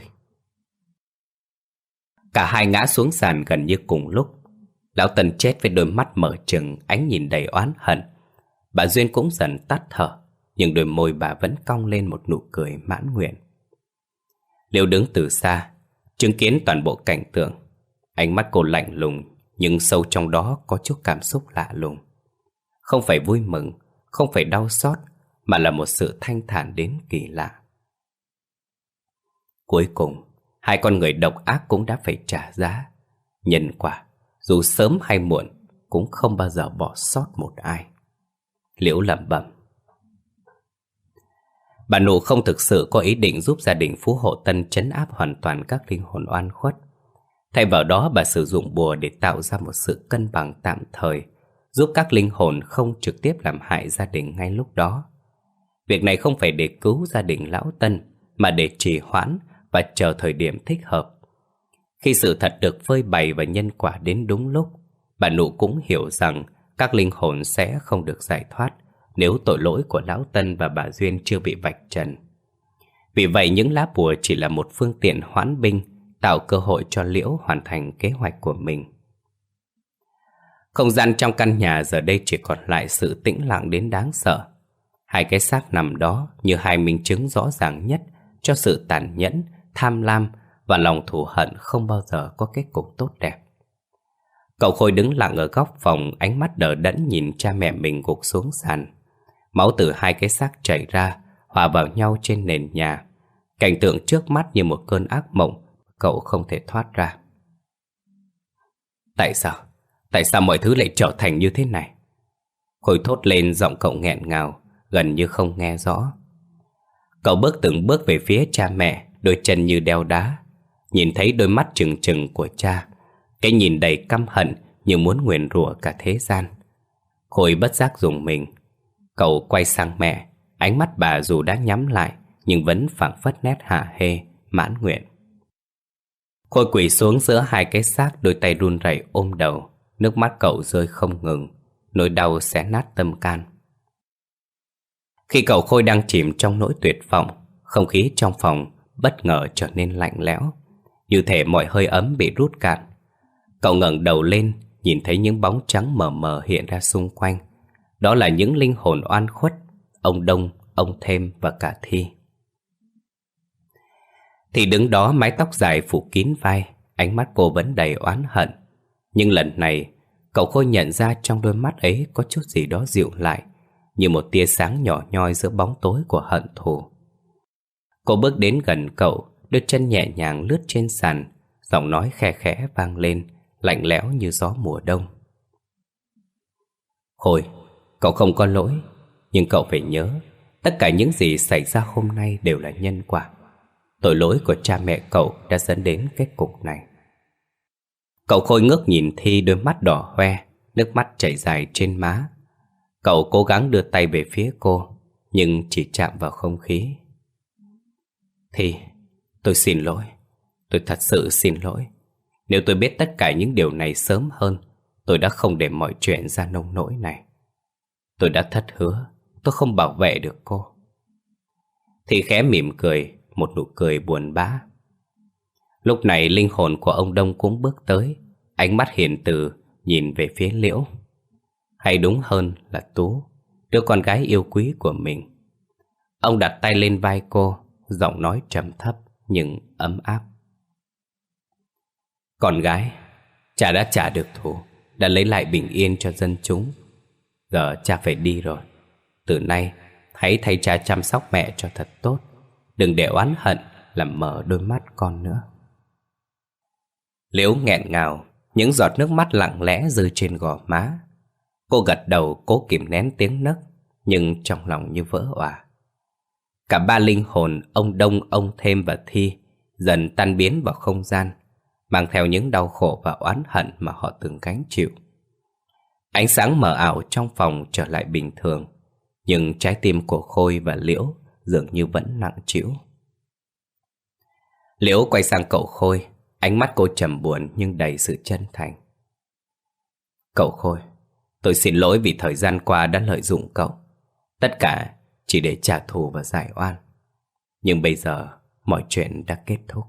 Cả hai ngã xuống sàn gần như cùng lúc. Lão Tân chết với đôi mắt mở trừng, ánh nhìn đầy oán hận. Bà Duyên cũng dần tắt thở, nhưng đôi môi bà vẫn cong lên một nụ cười mãn nguyện. Liễu đứng từ xa, chứng kiến toàn bộ cảnh tượng. Ánh mắt cô lạnh lùng, nhưng sâu trong đó có chút cảm xúc lạ lùng. Không phải vui mừng, không phải đau xót, mà là một sự thanh thản đến kỳ lạ. Cuối cùng, hai con người độc ác cũng đã phải trả giá. Nhân quả, dù sớm hay muộn, cũng không bao giờ bỏ sót một ai. Liễu lẩm bẩm. Bà Nụ không thực sự có ý định giúp gia đình Phú Hộ Tân trấn áp hoàn toàn các linh hồn oan khuất. Thay vào đó, bà sử dụng bùa để tạo ra một sự cân bằng tạm thời, giúp các linh hồn không trực tiếp làm hại gia đình ngay lúc đó. Việc này không phải để cứu gia đình Lão Tân, mà để trì hoãn và chờ thời điểm thích hợp. Khi sự thật được phơi bày và nhân quả đến đúng lúc, bà Nụ cũng hiểu rằng các linh hồn sẽ không được giải thoát nếu tội lỗi của Lão Tân và bà Duyên chưa bị vạch trần. Vì vậy, những lá bùa chỉ là một phương tiện hoãn binh, tạo cơ hội cho Liễu hoàn thành kế hoạch của mình. Không gian trong căn nhà giờ đây chỉ còn lại sự tĩnh lặng đến đáng sợ. Hai cái xác nằm đó như hai minh chứng rõ ràng nhất cho sự tàn nhẫn, tham lam và lòng thù hận không bao giờ có kết cục tốt đẹp. Cậu Khôi đứng lặng ở góc phòng, ánh mắt đờ đẫn nhìn cha mẹ mình gục xuống sàn. Máu từ hai cái xác chảy ra, hòa vào nhau trên nền nhà. Cảnh tượng trước mắt như một cơn ác mộng, cậu không thể thoát ra. Tại sao? Tại sao mọi thứ lại trở thành như thế này? Khôi thốt lên, giọng cậu nghẹn ngào, gần như không nghe rõ. Cậu bước từng bước về phía cha mẹ, đôi chân như đeo đá. Nhìn thấy đôi mắt trừng trừng của cha, cái nhìn đầy căm hận như muốn nguyền rủa cả thế gian. Khôi bất giác rùng mình. Cậu quay sang mẹ, ánh mắt bà dù đã nhắm lại nhưng vẫn phảng phất nét hả hê, mãn nguyện. Khôi quỳ xuống giữa hai cái xác, đôi tay run rẩy ôm đầu. Nước mắt cậu rơi không ngừng, nỗi đau xé nát tâm can. Khi cậu Khôi đang chìm trong nỗi tuyệt vọng, không khí trong phòng bất ngờ trở nên lạnh lẽo, như thể mọi hơi ấm bị rút cạn. Cậu ngẩng đầu lên, nhìn thấy những bóng trắng mờ mờ hiện ra xung quanh. Đó là những linh hồn oan khuất, ông Đông, ông Thêm và cả Thi. Thì đứng đó, mái tóc dài phủ kín vai, ánh mắt cô vẫn đầy oán hận. Nhưng lần này, cậu Khôi nhận ra trong đôi mắt ấy có chút gì đó dịu lại, như một tia sáng nhỏ nhoi giữa bóng tối của hận thù. Cô bước đến gần cậu, đôi chân nhẹ nhàng lướt trên sàn, giọng nói khe khẽ vang lên, lạnh lẽo như gió mùa đông. Khôi, cậu không có lỗi, nhưng cậu phải nhớ, tất cả những gì xảy ra hôm nay đều là nhân quả. Tội lỗi của cha mẹ cậu đã dẫn đến kết cục này. Cậu Khôi ngước nhìn Thi, đôi mắt đỏ hoe, nước mắt chảy dài trên má. Cậu cố gắng đưa tay về phía cô, nhưng chỉ chạm vào không khí. Thi, tôi xin lỗi. Tôi thật sự xin lỗi. Nếu tôi biết tất cả những điều này sớm hơn, tôi đã không để mọi chuyện ra nông nỗi này. Tôi đã thất hứa, tôi không bảo vệ được cô. Thi khẽ mỉm cười, một nụ cười buồn bã. Lúc này linh hồn của ông Đông cũng bước tới, ánh mắt hiền từ nhìn về phía Liễu, hay đúng hơn là Tú, đứa con gái yêu quý của mình. Ông đặt tay lên vai cô, giọng nói trầm thấp nhưng ấm áp. Con gái, cha đã trả được thù, đã lấy lại bình yên cho dân chúng. Giờ cha phải đi rồi. Từ nay hãy thay cha chăm sóc mẹ cho thật tốt, đừng để oán hận làm mờ đôi mắt con nữa. Liễu nghẹn ngào, những giọt nước mắt lặng lẽ rơi trên gò má. Cô gật đầu cố kìm nén tiếng nấc, nhưng trong lòng như vỡ òa. Cả ba linh hồn ông Đông, ông Thêm và Thi dần tan biến vào không gian, mang theo những đau khổ và oán hận mà họ từng gánh chịu. Ánh sáng mờ ảo trong phòng trở lại bình thường, nhưng trái tim của Khôi và Liễu dường như vẫn nặng trĩu. Liễu quay sang cậu Khôi, ánh mắt cô trầm buồn nhưng đầy sự chân thành. Cậu Khôi, tôi xin lỗi vì thời gian qua đã lợi dụng cậu. Tất cả chỉ để trả thù và giải oan. Nhưng bây giờ mọi chuyện đã kết thúc.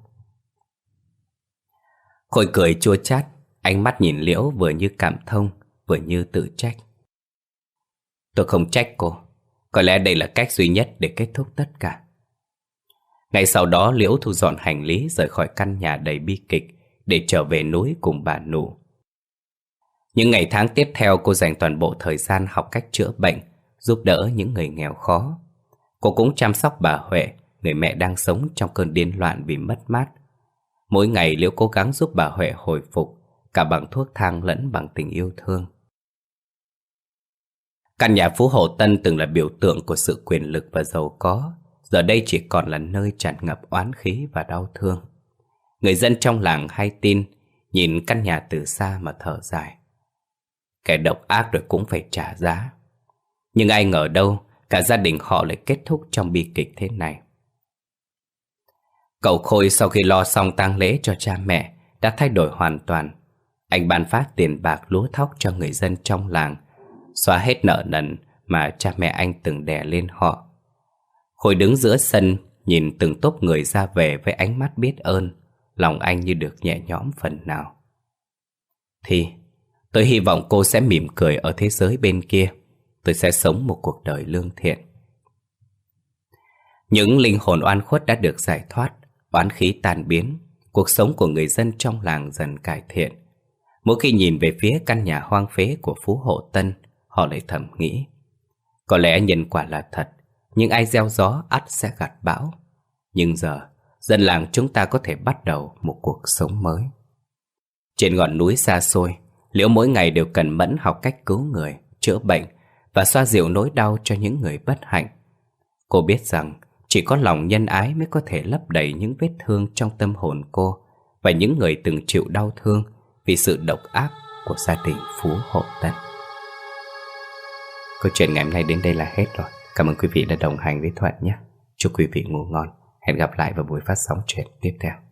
Khôi cười chua chát, ánh mắt nhìn Liễu vừa như cảm thông, vừa như tự trách. Tôi không trách cô. Có lẽ đây là cách duy nhất để kết thúc tất cả. Ngay sau đó Liễu thu dọn hành lý rời khỏi căn nhà đầy bi kịch để trở về núi cùng bà Nụ. Những ngày tháng tiếp theo cô dành toàn bộ thời gian học cách chữa bệnh, giúp đỡ những người nghèo khó. Cô cũng chăm sóc bà Huệ, người mẹ đang sống trong cơn điên loạn vì mất mát. Mỗi ngày Liễu cố gắng giúp bà Huệ hồi phục, cả bằng thuốc thang lẫn bằng tình yêu thương. Căn nhà Phú Hộ Tân từng là biểu tượng của sự quyền lực và giàu có, giờ đây chỉ còn là nơi tràn ngập oán khí và đau thương. Người dân trong làng hay tin, nhìn căn nhà từ xa mà thở dài. Kẻ độc ác rồi cũng phải trả giá. Nhưng ai ngờ đâu, cả gia đình họ lại kết thúc trong bi kịch thế này. Cậu Khôi sau khi lo xong tang lễ cho cha mẹ đã thay đổi hoàn toàn. Anh ban phát tiền bạc lúa thóc cho người dân trong làng, xóa hết nợ nần mà cha mẹ anh từng đè lên họ. Khôi đứng giữa sân, nhìn từng tốp người ra về với ánh mắt biết ơn, lòng anh như được nhẹ nhõm phần nào. Thì tôi hy vọng cô sẽ mỉm cười ở thế giới bên kia. Tôi sẽ sống một cuộc đời lương thiện. Những linh hồn oan khuất đã được giải thoát, oán khí tan biến, cuộc sống của người dân trong làng dần cải thiện. Mỗi khi nhìn về phía căn nhà hoang phế của Phú Hộ Tân, họ lại thầm nghĩ, có lẽ nhân quả là thật, nhưng ai gieo gió ắt sẽ gặt bão. Nhưng giờ, dân làng chúng ta có thể bắt đầu một cuộc sống mới. Trên ngọn núi xa xôi, Liễu mỗi ngày đều cần mẫn học cách cứu người, chữa bệnh và xoa dịu nỗi đau cho những người bất hạnh. Cô biết rằng chỉ có lòng nhân ái mới có thể lấp đầy những vết thương trong tâm hồn cô và những người từng chịu đau thương vì sự độc ác của gia đình Phú Hộ Tân. Câu chuyện ngày hôm nay đến đây là hết rồi. Cảm ơn quý vị đã đồng hành với Thuận nhé. Chúc quý vị ngủ ngon. Hẹn gặp lại vào buổi phát sóng chuyện tiếp theo.